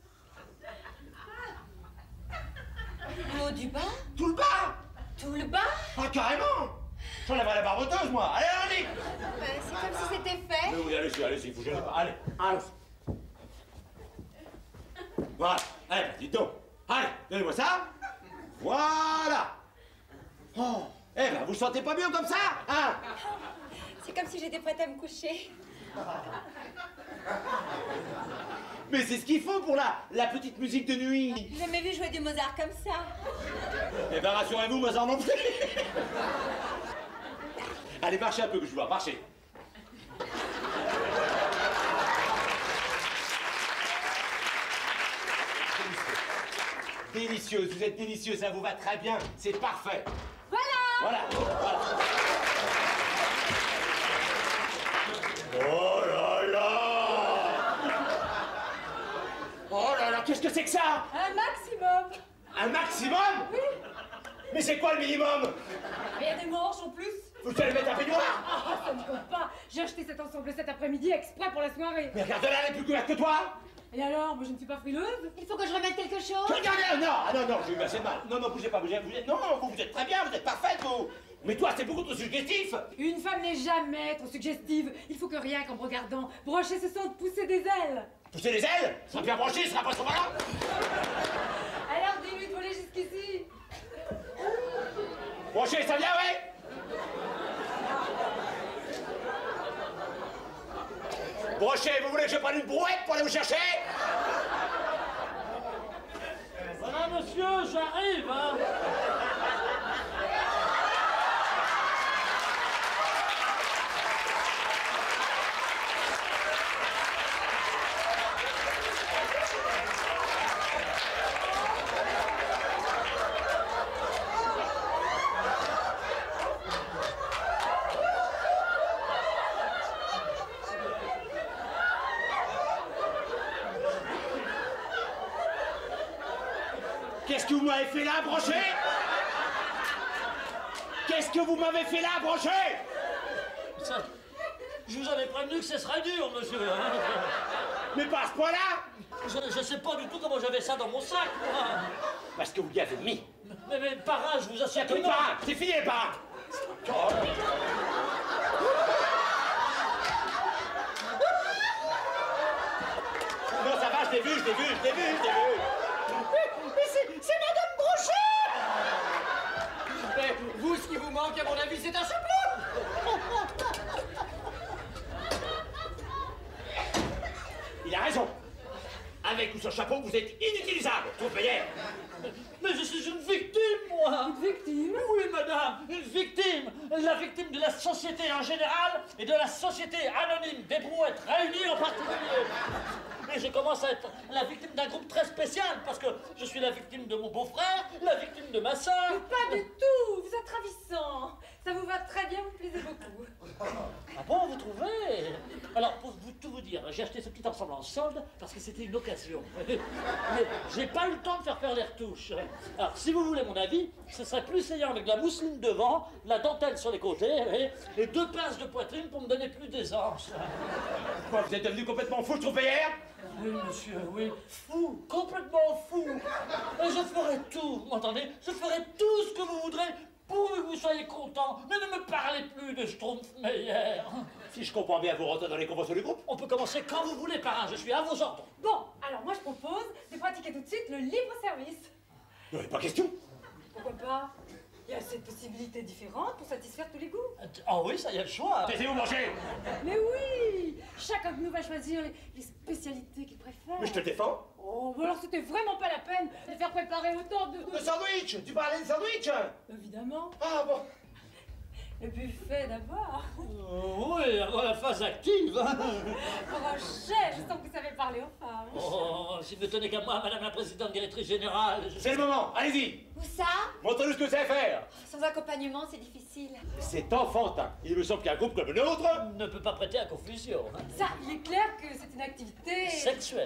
Le haut du bas? Tout le bas. Tout le bas? Ah carrément. J'enlèverai la barboteuse, moi. Allez, allez. Ben, c'est comme si c'était fait. Mais oui, allez-y, allez-y, vous gênez pas. Allez, allez. Voilà, allez, dites donc. Allez, donnez-moi ça. Voilà. Oh, eh ben, vous le sentez pas mieux comme ça, hein? C'est comme si j'étais prête à me coucher. Mais c'est ce qu'il faut pour la, la petite musique de nuit. J'ai jamais vu jouer du Mozart comme ça. Eh ben, rassurez-vous, moi, ça en plus. Allez, marchez un peu que je vois, marchez. Délicieuse, vous êtes délicieuse, ça vous va très bien, c'est parfait. Voilà. Voilà, voilà. Oh là là! Oh là là, qu'est-ce que c'est que ça? Un maximum. Un maximum? Oui. Mais c'est quoi le minimum? Mais il y a des manches en plus. Vous allez mettre un peignoir? Ah, ça ne compte pas. J'ai acheté cet ensemble cet après-midi exprès pour la soirée. Mais regarde-la, elle est plus couverte que toi! Et alors, moi je ne suis pas frileuse. Il faut que je remette quelque chose? Regardez, non, ah non, non, j'ai eu assez de mal. Non, non, bougez pas, bougez, bougez. Non, vous, vous êtes très bien, vous êtes parfaite, vous. Mais toi, c'est beaucoup trop suggestif. Une femme n'est jamais trop suggestive. Il faut que rien qu'en me regardant, Brochet se sente pousser des ailes. Pousser les ailes? Ça sera bien branché, ça sera pas trop malin. Alors dis-lui de voler jusqu'ici. Branché, ça vient, ouais? Brochet, vous voulez que je prenne une brouette pour aller vous chercher? Voilà, monsieur, j'arrive, hein. Qu'est-ce que vous m'avez fait là, Brochet? Qu'est-ce que vous m'avez fait là, Brochet? Ça, je vous avais prévenu que ce serait dur, monsieur. Hein. Mais pas à ce point-là. Je, je sais pas du tout comment j'avais ça dans mon sac, moi. Parce que vous y avez mis. Mais, mais parrain, je vous assure que Oui, non. parrain, c'est fini, parrain. Non, ça va, je l'ai vu, je l'ai vu, je l'ai vu, je l'ai vu. Mais c'est, c'est Madame Brochet! Mais vous, ce qui vous manque, à mon avis, c'est un chapeau! Il a raison. Avec ou sans chapeau, vous êtes inutilisable, troupe-payère. Mais je suis une victime, moi. Une victime? Oui, madame, une victime. La victime de la société en général et de la société anonyme des brouettes réunies en particulier. Et je commence à être la victime d'un groupe très spécial parce que je suis la victime de mon beau-frère, la victime de ma sœur. Pas du tout. Vous êtes ravissant. Ça vous va très bien, vous plaisez beaucoup. Ah bon, vous trouvez? Alors, pour vous tout vous dire, j'ai acheté ce petit ensemble en solde parce que c'était une occasion. Mais j'ai pas eu le temps de faire faire les retouches. Alors, si vous voulez mon avis, ce serait plus ayant avec de la mousseline devant, de la dentelle sur les côtés et, et deux pinces de poitrine pour me donner plus d'aisance. Quoi, vous êtes devenu complètement fou, troupe-payère? Oui, monsieur, oui. Fou, complètement fou. Et je ferai tout, vous m'entendez? Je ferai tout ce que vous voudrez pour que vous soyez content. Mais ne me parlez plus de Schtroumpfmeyer. Si je comprends bien, vous rentrez dans les conventions du groupe? On peut commencer quand vous voulez, parrain. Je suis à vos ordres. Bon, alors moi je propose de pratiquer tout de suite le libre-service. Non, mais pas question. Pourquoi pas? Il y a cette possibilité différente pour satisfaire tous les goûts. Ah oui, ça y est le choix. Taisez-vous, manger. Mais oui! Chacun de nous va choisir les, les spécialités qu'il préfère. Mais je te défends. Oh, bah alors c'était vraiment pas la peine de faire préparer autant de... Le sandwich. Tu parlais de sandwich? Évidemment. Ah bon. Le buffet d'abord. Euh, oui, avant la phase active. Brochet, je sens que vous savez parler aux femmes. Oh, s'il ne tenait qu'à moi, madame la présidente directrice générale. Je... C'est le moment, allez-y. Où ça? Montrez-nous ce que c'est à faire. Sans accompagnement, c'est difficile. C'est enfantin. Il me semble qu'un groupe comme le nôtre... ne peut pas prêter à confusion. hein. Ça, il est clair que c'est une activité... Sexuelle.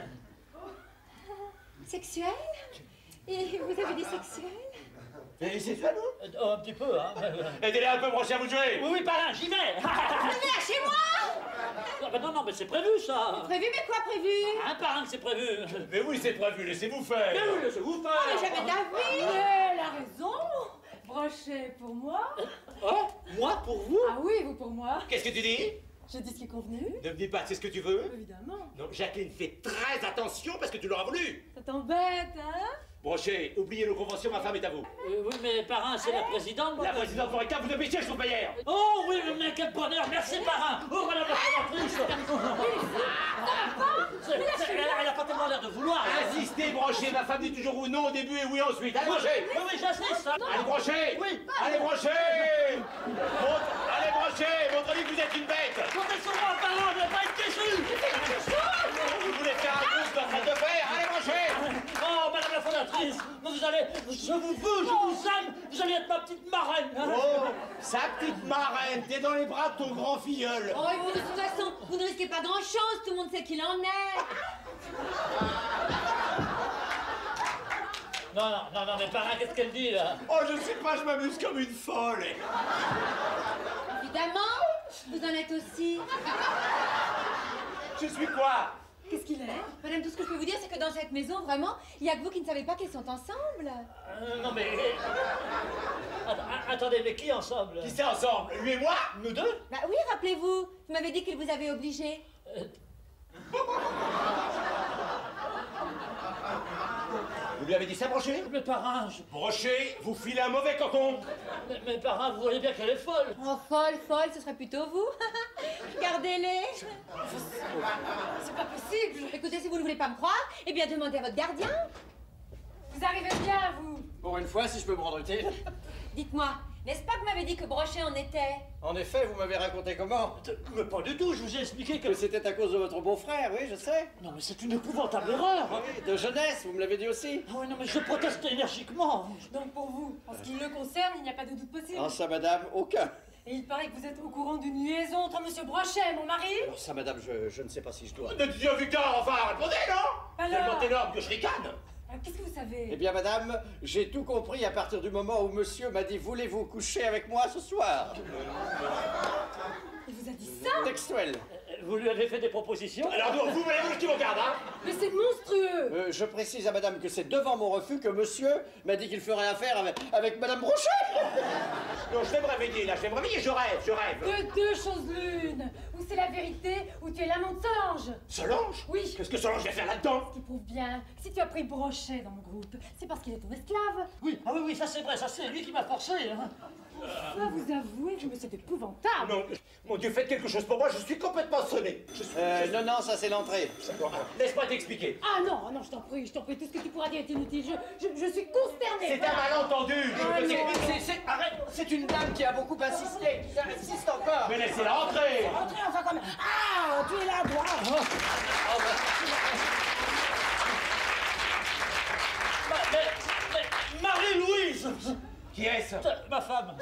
Sexuel? Et vous avez des sexuels? Et c'est ça, non? Euh, oh, un petit peu, hein. Aidez-les un peu, Brochet, à vous de jouer. Oui, oui, parrain, j'y vais. Venez chez moi! Ah, bah non, non, mais c'est prévu, ça. Prévu, mais quoi prévu? Un parrain que c'est prévu. Mais oui, c'est prévu, laissez-vous faire. Mais oui, laissez-vous Mais faire. jamais d'avis! Elle a raison. Brochet pour moi. Oh, moi pour vous? Ah oui, vous pour moi. Qu'est-ce que tu dis? Je dis ce qui est convenu. Ne me dis pas, c'est ce que tu veux? Évidemment. Non, Jacqueline, fais très attention parce que tu l'auras voulu. Ça t'embête, hein? Brochet, oubliez nos conventions, ma femme est à vous. Euh, oui, mais parrain, c'est la présidente. moi. La présidente Foreca, vous de métier, je payeur. Oh oui, mais quel bonheur, merci parrain. Oh, madame la sénatrice. C'est- c'est- Elle elle a pas tellement l'air de vouloir. hein. Insistez, Brochet, ma femme dit toujours oui, non au début et oui ensuite. Allez, Brochet. Oui, oui, j'insiste. hein. Allez, Brochet. Oui. Allez, Brochet. Montre- Allez, Brochet, montrez-lui que vous êtes une bête. Comptez sur moi, parrain, je vais pas être déçu. Vous voulez faire un groupe de train de fer? Allez, Brochet. Oh, madame la fondatrice, vous allez, je vous veux, je vous aime, vous allez être ma petite marraine. hein. Oh, sa petite marraine, t'es dans les bras de ton grand filleul. Oh, et vous, de toute façon, vous ne risquez pas grand-chose, tout le monde sait qu'il en est. Non, non, non, non, mais parrain, qu'est-ce qu'elle dit, là? Oh, je sais pas, je m'amuse comme une folle. Évidemment, vous en êtes aussi. Je suis quoi? Qu'est-ce qu'il est? Madame, tout ce que je peux vous dire, c'est que dans cette maison, vraiment, il y a que vous qui ne savez pas qu'ils sont ensemble. Euh, non, mais... Attends, a- attendez, mais qui ensemble? Qui c'est ensemble? Lui et moi? Nous deux? Bah oui, rappelez-vous, vous m'avez dit qu'il vous avait obligé. Vous lui avez dit ça, Brochet? Mais parrain, je... Brochet, vous filez un mauvais cocon. mais, mais parrain, vous voyez bien qu'elle est folle. Oh, folle, folle, ce serait plutôt vous. Regardez-les. C'est pas possible. Écoutez, si vous ne voulez pas me croire, eh bien demandez à votre gardien. Vous arrivez bien, vous. Pour une fois, si je peux me rendre utile. Dites-moi, n'est-ce pas que vous m'avez dit que Brochet en était? En effet, vous m'avez raconté comment? Mais pas du tout, je vous ai expliqué que... Que c'était à cause de votre beau-frère, oui, je sais. Non, mais c'est une épouvantable erreur. Oui, de jeunesse, vous me l'avez dit aussi. Ah oui, non, mais je proteste énergiquement. Donc pour vous, en ce qui le concerne, il n'y a pas de doute possible. En ça, madame, aucun. Et il paraît que vous êtes au courant d'une liaison entre Monsieur Brochet et mon mari? Alors ça, madame, je, je ne sais pas si je dois. De Dieu, Victor, enfin, répondez, non? Alors Tellement énorme que je ricane. Alors, qu'est-ce que vous savez? Eh bien, madame, j'ai tout compris à partir du moment où monsieur m'a dit « Voulez-vous coucher avec moi ce soir ?» Il vous a dit ça? Textuel. Euh, vous lui avez fait des propositions? Alors donc, vous voulez qui vous regarde, hein? Mais c'est monstrueux. Euh, je précise à madame que c'est devant mon refus que monsieur m'a dit qu'il ferait affaire avec, avec madame Brochet. Non, je vais me réveiller, là, je vais me réveiller, je rêve, je rêve. De deux choses l'une. Ou c'est la vérité, ou tu es l'amant de Solange. Solange? Oui. Qu'est-ce que Solange vient faire là-dedans? Ce qui prouve bien que si tu as pris Brochet dans mon groupe, c'est parce qu'il est ton esclave. Oui, ah oui, oui, ça c'est vrai, ça c'est lui qui m'a forcé. Hein. Ça, vous avouez que c'est épouvantable. Non, mon Dieu, faites quelque chose pour moi, je suis complètement sonné. Je suis... Euh, non, non, ça c'est l'entrée. Laisse-moi t'expliquer. Ah non, ah non, je t'en prie, je t'en prie, tout ce que tu pourras dire est inutile. Je, je, je suis consternée. C'est un malentendu. Ah, Je te non. sais- C'est, c'est, arrête, c'est une dame qui a beaucoup insisté, qui insiste encore. Mais laissez-la entrer. Entrez enfin comme... Ah, tu es là, toi. Ma- mais, mais, Marie-Louise! Qui est-ce? Ma femme.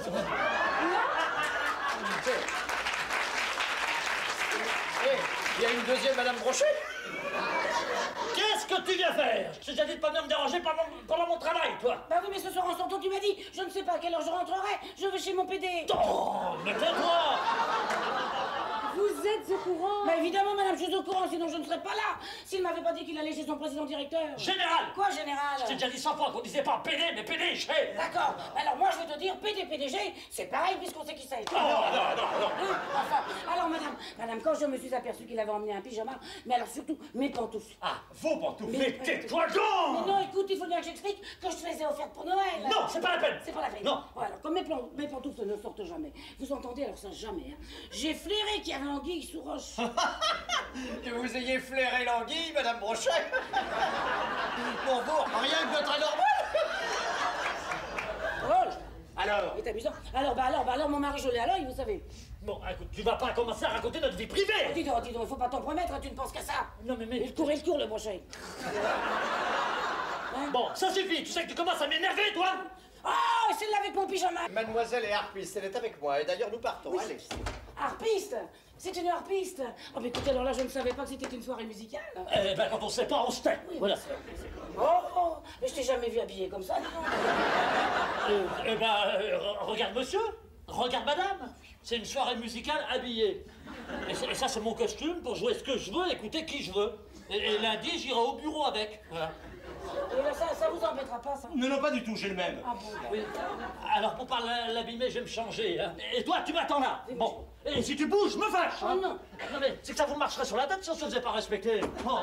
Eh, il y a une deuxième madame Brochet. Qu'est-ce que tu viens faire? Je t'ai déjà dit de pas venir me déranger pendant, pendant mon travail, toi. Bah oui, mais ce soir en sortant, tu m'as dit, je ne sais pas à quelle heure je rentrerai, je vais chez mon P D. Oh, mais tais-toi! Vous êtes au courant? Bah évidemment, madame, je suis au courant, sinon je ne serais pas là. S'il m'avait pas dit qu'il allait chez son président-directeur. Général! Quoi, général? Je t'ai déjà dit cent fois qu'on disait pas P D, mais P D G! D'accord, alors moi je vais te dire P D P D G, c'est pareil puisqu'on sait qui c'est. Non, non, non, non. Hein, enfin, alors madame, madame, quand je me suis aperçue qu'il avait emmené un pyjama, mais alors surtout mes pantoufles. Ah, vos pantoufles. Mais- Mais tais-toi Mais donc. non, écoute, il faut bien que j'explique que je te les ai offertes pour Noël. Non, c'est pas la peine! C'est pas la peine. Non. Bon, alors, comme mes, plan- mes pantoufles ne sortent jamais, vous entendez, alors ça jamais, hein. J'ai flairé qu'il y avait anguille sous roche. Que vous ayez flairé l'anguille, madame Brochet. Pour vous, rien que de très normal. Drôle. Alors, C'est amusant. Alors, bah alors, bah alors, mon mari, je l'ai à l'œil, vous savez. Bon, écoute, tu vas pas commencer à raconter notre vie privée! Dis donc, dis donc, il faut pas t'en promettre, hein, tu ne penses qu'à ça. Non, mais, mais... Il court, il court, le brochet. Bon, ça suffit, tu sais que tu commences à m'énerver, toi! Ah, c'est là avec mon pyjama. Mademoiselle est harpiste, elle est avec moi, et d'ailleurs nous partons, Oui. allez. Harpiste. C'est une harpiste. Oh, mais écoutez, alors là, je ne savais pas que c'était une soirée musicale. Eh ben, quand on sait pas, on se tait! Voilà. Oh, oh, mais je t'ai jamais vu habillé comme ça, dis donc. Euh, eh ben, euh, re- regarde monsieur, regarde madame. C'est une soirée musicale habillée. Et, c'est- et ça, c'est mon costume pour jouer ce que je veux, écouter qui je veux. Et, et lundi, j'irai au bureau avec. Voilà. Et là, ça, ça vous embêtera pas, ça? non, non, pas du tout, j'ai le même. Ah bon. Oui. Alors, pour pas la- l'abîmer, je vais me changer. Hein. Et toi, tu m'attends là. Bon. Et si tu bouges, je me fâche. Oh hein. non. Non, mais c'est que ça vous marcherait sur la tête si on se faisait pas respecter. Oh.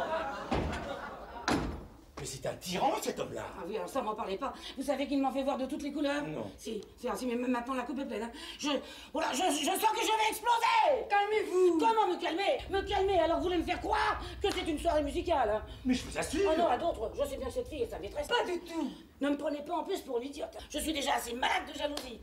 Mais c'est un tyran, cet homme-là. Ah oui, alors ça, m'en parlez pas. Vous savez qu'il m'en fait voir de toutes les couleurs? Non. Si, si, si, mais même maintenant, la coupe est pleine. Hein. Je, voilà, je, je sens que je vais exploser. Calmez-vous. Comment me calmer? Me calmer? Alors vous voulez me faire croire que c'est une soirée musicale, hein? Mais je vous assure. Oh non, à d'autres, je sais bien que cette fille est sa maîtresse. Pas du tout. Ne me prenez pas en plus pour l'idiote. Je suis déjà assez malade de jalousie.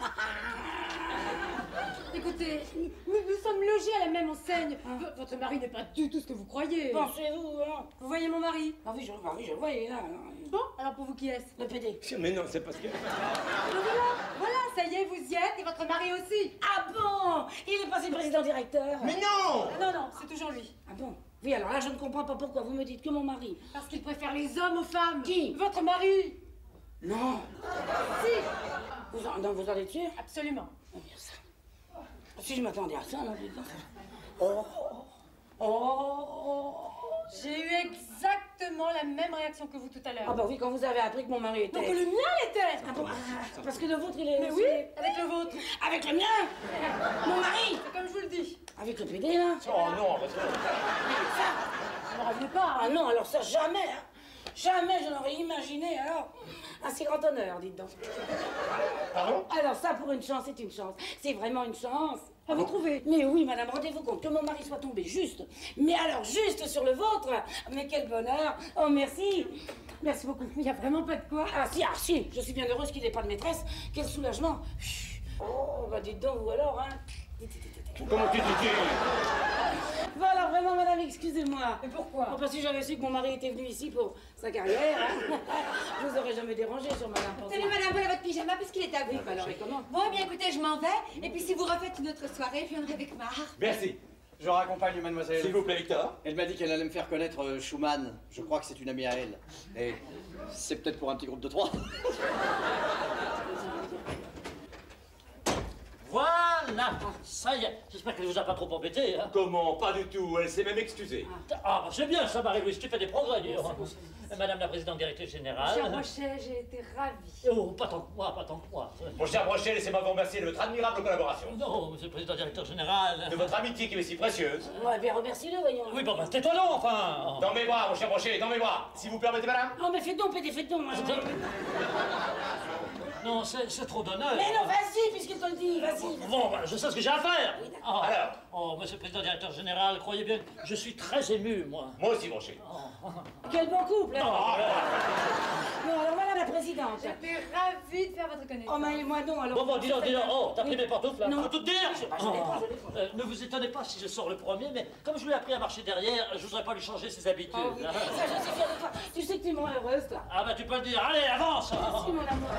Écoutez, nous, nous sommes logés à la même enseigne. V- Votre mari n'est pas du tout ce que vous croyez. Pensez-vous, hein? Vous voyez mon mari? Ah oui, je, ah oui, je le vois, il est là. là. Bon, alors pour vous qui est-ce? Le P D. Mais non, c'est parce que... Ah, voilà, voilà, ça y est, vous y êtes, et votre mari aussi. Ah bon? Il est passé président-directeur. Mais non. Non, non, c'est toujours lui. Ah bon? Oui, alors là, je ne comprends pas pourquoi vous me dites que mon mari. Parce qu'il préfère les hommes aux femmes. Qui? Votre mari. Non. Si, Vous en, non, vous en êtes sûr? absolument. Oh, bien ça. Si je m'attendais à ça, non, dis donc. Oh, oh, oh. J'ai eu exactement la même réaction que vous tout à l'heure. Ah bah oui, quand vous avez appris que mon mari était... Donc le mien l'était. Ah bon, ah, parce que le vôtre, il est... Mais aussi- oui, avec le vôtre. Avec le mien? Mon mari? C'est comme je vous le dis. Avec le P D, là? Oh non, parce que... Ne revenez pas. Ah non, alors ça, jamais, hein. Jamais je n'aurais imaginé, alors. Un si grand honneur, dites donc. Pardon? Alors ça, pour une chance, c'est une chance. C'est vraiment une chance. Ah, vous trouvez? Mais oui, madame, rendez-vous compte que mon mari soit tombé juste. Mais alors, juste sur le vôtre. Mais quel bonheur. Oh, merci. Merci beaucoup. Il n'y a vraiment pas de quoi. Ah si, ah si, je suis bien heureuse qu'il n'ait pas de maîtresse. Quel soulagement. Chut. Oh, bah dites donc, vous alors, hein. Comment tu dis? Bon alors vraiment madame, excusez-moi. Mais pourquoi? Oh, parce que j'avais su que mon mari était venu ici pour sa carrière. Hein. Je vous aurais jamais dérangé sur madame Pensée. Salut madame, voilà votre pyjama puisqu'il est à vous. Oui, bah alors et comment? Bon, eh bien écoutez, je m'en vais. Et puis si vous refaites une autre soirée, je viendrai avec Marc. Merci. Je raccompagne mademoiselle. S'il vous plaît, Victor. Elle m'a dit qu'elle allait me faire connaître euh, Schumann. Je crois que c'est une amie à elle. Et c'est peut-être pour un petit groupe de trois. Voilà! Anna, ça y est, j'espère qu'elle vous a pas trop embêté. Hein. Comment? Pas du tout, elle s'est même excusée. Ah, bah, c'est bien ça, Marie-Louise, tu fais des progrès, dis donc. Madame la présidente directrice générale. Cher Brochet, j'ai été ravie. Oh, pas tant que moi, pas tant que moi. Mon cher Brochet, laissez-moi vous remercier de votre admirable collaboration. Non, monsieur le président directeur général. De votre amitié qui m'est si précieuse. Ouais, bien remercie-le, voyons. Oui, bon, bah, tais-toi donc, enfin. Dans mes bras, mon cher Brochet, dans mes bras. Si vous permettez, madame. Oh, mais fais donc, pédé, fais donc. Moi, je... Non, c'est trop d'honneur. Mais non, vas-y, puisqu'il te le dit, vas-y. Bon, bah, je sais ce que j'ai à faire. Oui, oh, alors Oh, monsieur le président directeur général, croyez bien, je suis très ému, moi. Moi aussi, Brochet. Oh. Quel bon couple, hein. Oh. Non, alors voilà la présidente. J'étais ravie de faire votre connaissance. Oh, mais moi non, alors... Bon, bon, dis donc, dis donc. Oh, t'as pris mes pantoufles, là? Non. Faut tout dire. Je sais pas, je l'ai pas, je l'ai pas. Euh, ne vous étonnez pas si je sors le premier, mais comme je lui ai appris à marcher derrière, je voudrais pas lui changer ses habitudes. Oh, oui. Ça, je suis fière de toi. Tu sais que tu es moins heureuse, toi. Ah bah tu peux le dire, allez, avance. Merci, mon amour.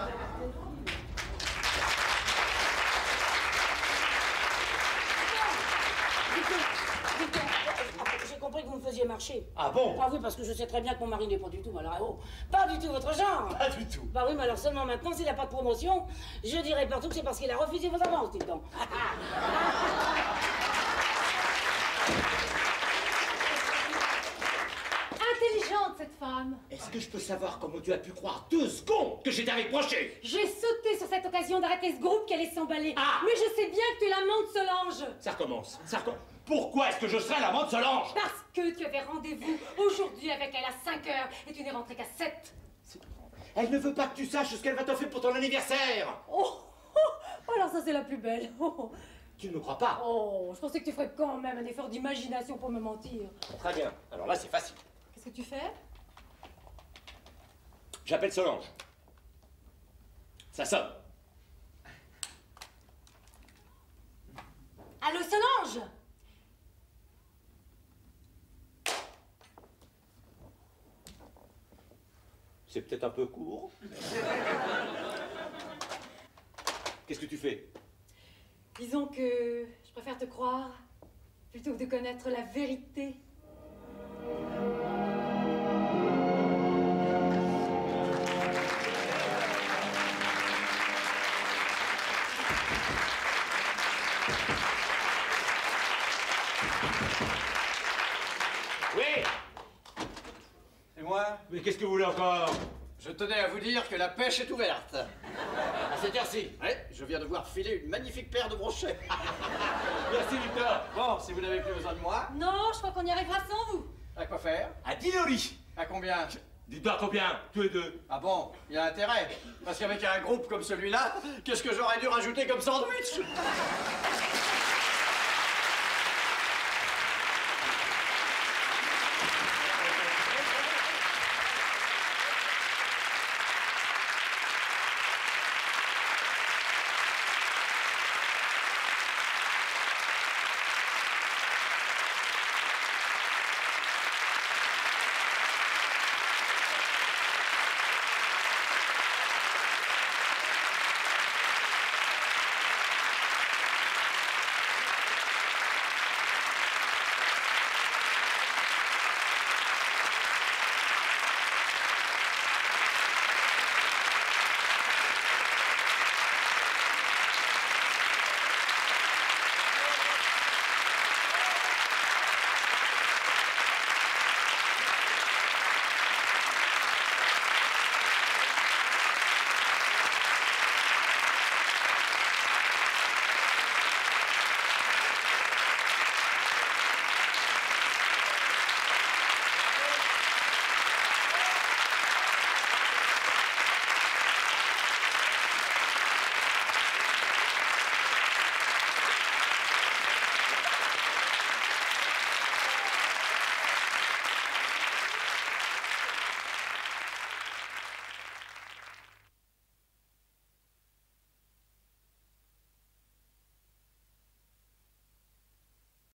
J'ai compris que vous me faisiez marcher. Ah bon? Ah oui, parce que je sais très bien que mon mari n'est pas du tout, alors, oh, pas du tout votre genre. Pas du tout. Bah oui, mais alors seulement maintenant, s'il n'a pas de promotion, je dirais partout que c'est parce qu'il a refusé vos avances, tout le temps. Intelligente, cette femme. Est-ce que je peux savoir comment tu as pu croire deux secondes que j'étais avec Brochet? J'ai sauté sur cette occasion d'arrêter ce groupe qui allait s'emballer. Ah. Mais je sais bien que tu es l'amant de Solange. Ça recommence. Ça recommence. Pourquoi est-ce que je serais l'amant de Solange? Parce que tu avais rendez-vous aujourd'hui avec elle à cinq heures et tu n'es rentré qu'à sept. Elle ne veut pas que tu saches ce qu'elle va t'offrir pour ton anniversaire. Oh, oh, alors ça c'est la plus belle. Oh, Tu ne me crois pas? oh, je pensais que tu ferais quand même un effort d'imagination pour me mentir. Très bien. Alors là, c'est facile. Qu'est-ce que tu fais? J'appelle Solange. Ça sonne. Allô, Solange? C'est peut-être un peu court. Qu'est-ce que tu fais? Disons que je préfère te croire plutôt que de connaître la vérité. Oui. Et moi, Mais qu'est-ce que vous voulez encore? je tenais à vous dire que la pêche est ouverte. À cette heure-ci. Ouais, je viens de voir filer une magnifique paire de brochets. Merci, Victor. Bon, si vous n'avez plus besoin de moi, Non, je crois qu'on y arrivera sans vous. à quoi faire? À dix Loli. À combien? Dites-moi combien, tous les deux. Ah bon, il y a intérêt. Parce qu'avec un groupe comme celui-là, qu'est-ce que j'aurais dû rajouter comme sandwich?